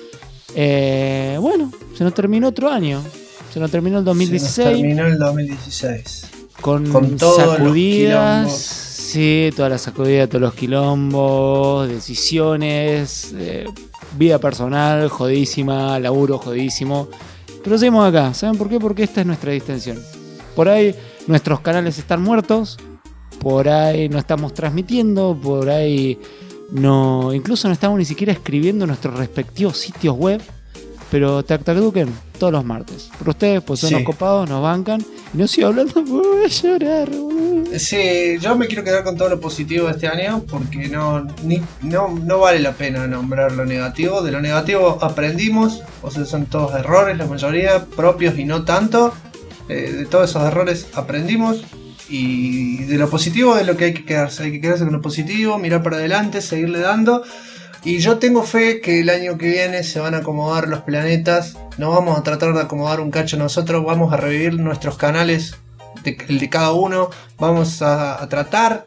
Bueno, se nos terminó otro año. Se nos terminó el 2016. Se nos terminó el 2016. Con sacudidas. Sí, todas las sacudidas, todos los quilombos, decisiones, vida personal jodísima, laburo jodísimo. Pero seguimos acá. ¿Saben por qué? Porque esta es nuestra distensión. Por ahí nuestros canales están muertos. Por ahí no estamos transmitiendo. Por ahí no, incluso no estamos ni siquiera escribiendo nuestros respectivos sitios web. Pero Tac Tac Duken todos los martes. Por ustedes, pues son los copados, nos bancan. Y no sigo hablando porque voy a llorar, boludo. Sí, yo me quiero quedar con todo lo positivo de este año porque no vale la pena nombrar lo negativo. De lo negativo aprendimos, o sea, son todos errores, la mayoría propios y no tanto. De todos esos errores aprendimos. Y de lo positivo es lo que hay que quedarse con lo positivo, mirar para adelante, seguirle dando. Y yo tengo fe que el año que viene se van a acomodar los planetas. No vamos a tratar de acomodar un cacho nosotros, vamos a revivir nuestros canales, el de cada uno. Vamos a tratar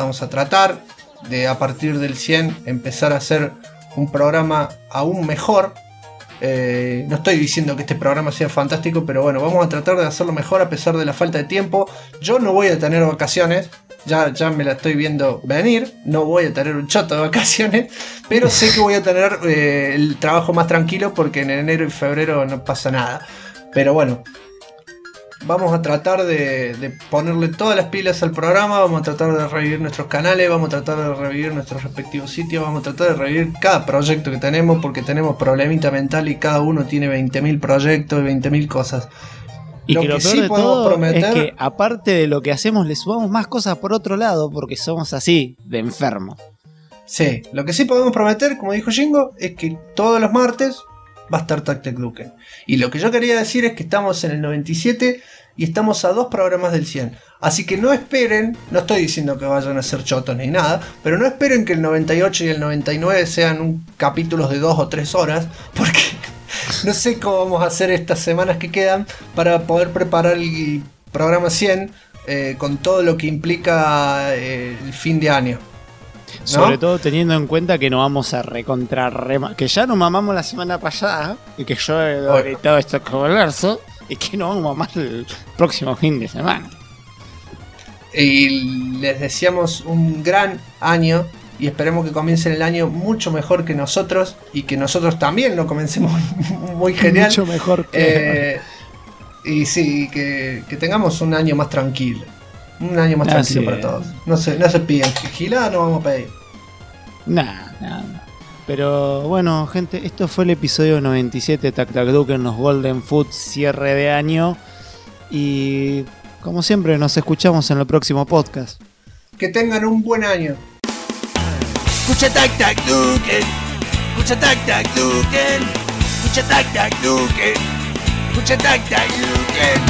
de, a partir del 100, empezar a hacer un programa aún mejor. No estoy diciendo que este programa sea fantástico, pero bueno, vamos a tratar de hacerlo mejor a pesar de la falta de tiempo. Yo no voy a tener vacaciones. Ya me la estoy viendo venir. No voy a tener un choto de vacaciones, pero sé que voy a tener el trabajo más tranquilo porque en enero y febrero no pasa nada. Pero bueno, vamos a tratar de ponerle todas las pilas al programa. Vamos a tratar de revivir nuestros canales. Vamos a tratar de revivir nuestros respectivos sitios. Vamos a tratar de revivir cada proyecto que tenemos, porque tenemos problemita mental y cada uno tiene 20.000 proyectos y 20.000 cosas. Y lo que lo peor de todo es que aparte de lo que hacemos le sumamos más cosas por otro lado porque somos así de enfermos. Sí, lo que sí podemos prometer, como dijo Jingo, es que todos los martes va a estar Tac Tac Duken. Y lo que yo quería decir es que estamos en el 97 y estamos a 2 programas del 100. Así que no esperen, no estoy diciendo que vayan a ser chotos ni nada, pero no esperen que el 98 y el 99 sean capítulos de 2 o 3 horas, porque no sé cómo vamos a hacer estas semanas que quedan para poder preparar el programa 100 con todo lo que implica el fin de año, ¿no? Sobre todo teniendo en cuenta que no vamos a que ya nos mamamos la semana pasada y que yo he gritado esto como el verso y que no vamos a mamar el próximo fin de semana. Y les deseamos un gran año. Y esperemos que comiencen el año mucho mejor que nosotros. Y que nosotros también lo comencemos muy genial. Mucho mejor que... y sí, que tengamos un año más tranquilo. Un año más tranquilo para todos. No se pidan. Gilada no vamos a pedir. Nada. Pero bueno, gente, esto fue el episodio 97 de Tac Tac Duken, los Golden Food, cierre de año. Y como siempre, nos escuchamos en el próximo podcast. Que tengan un buen año. Escucha Tac Tac Duken, escucha Tac Tac Duken, escucha Tac Tac Duken, escucha Tac Tac Duken.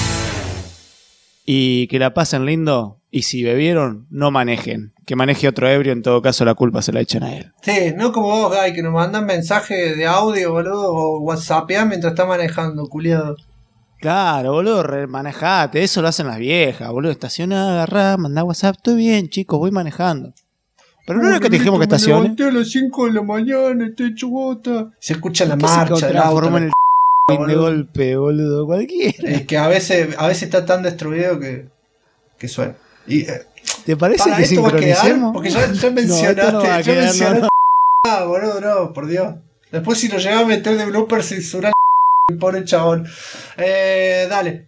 Y que la pasen lindo. Y si bebieron, no manejen. Que maneje otro ebrio, en todo caso la culpa se la echan a él. Sí, no como vos, Guy, que nos mandan mensajes de audio, boludo, o whatsappeás mientras está manejando, culiado. Claro, boludo, manejate. Eso lo hacen las viejas, boludo. Estaciona, agarrá, mandá WhatsApp. Estoy bien, chicos, voy manejando. Pero no era que te dijimos que estacione. Me levanté a las 5 de la mañana, estoy hecho bota. Se escucha la ¿Qué se marcha del auto. transforma en el de golpe, boludo? Cualquiera. Es que a veces está tan destruido que suena. Y, ¿Te parece para que esto va a quedar, sincronicemos? porque ya mencionaste. No, esto no va a ya quedar, mencionaste. Boludo, no, por Dios. Después si lo llega a meter de blooper censurar el pobre chabón. Dale.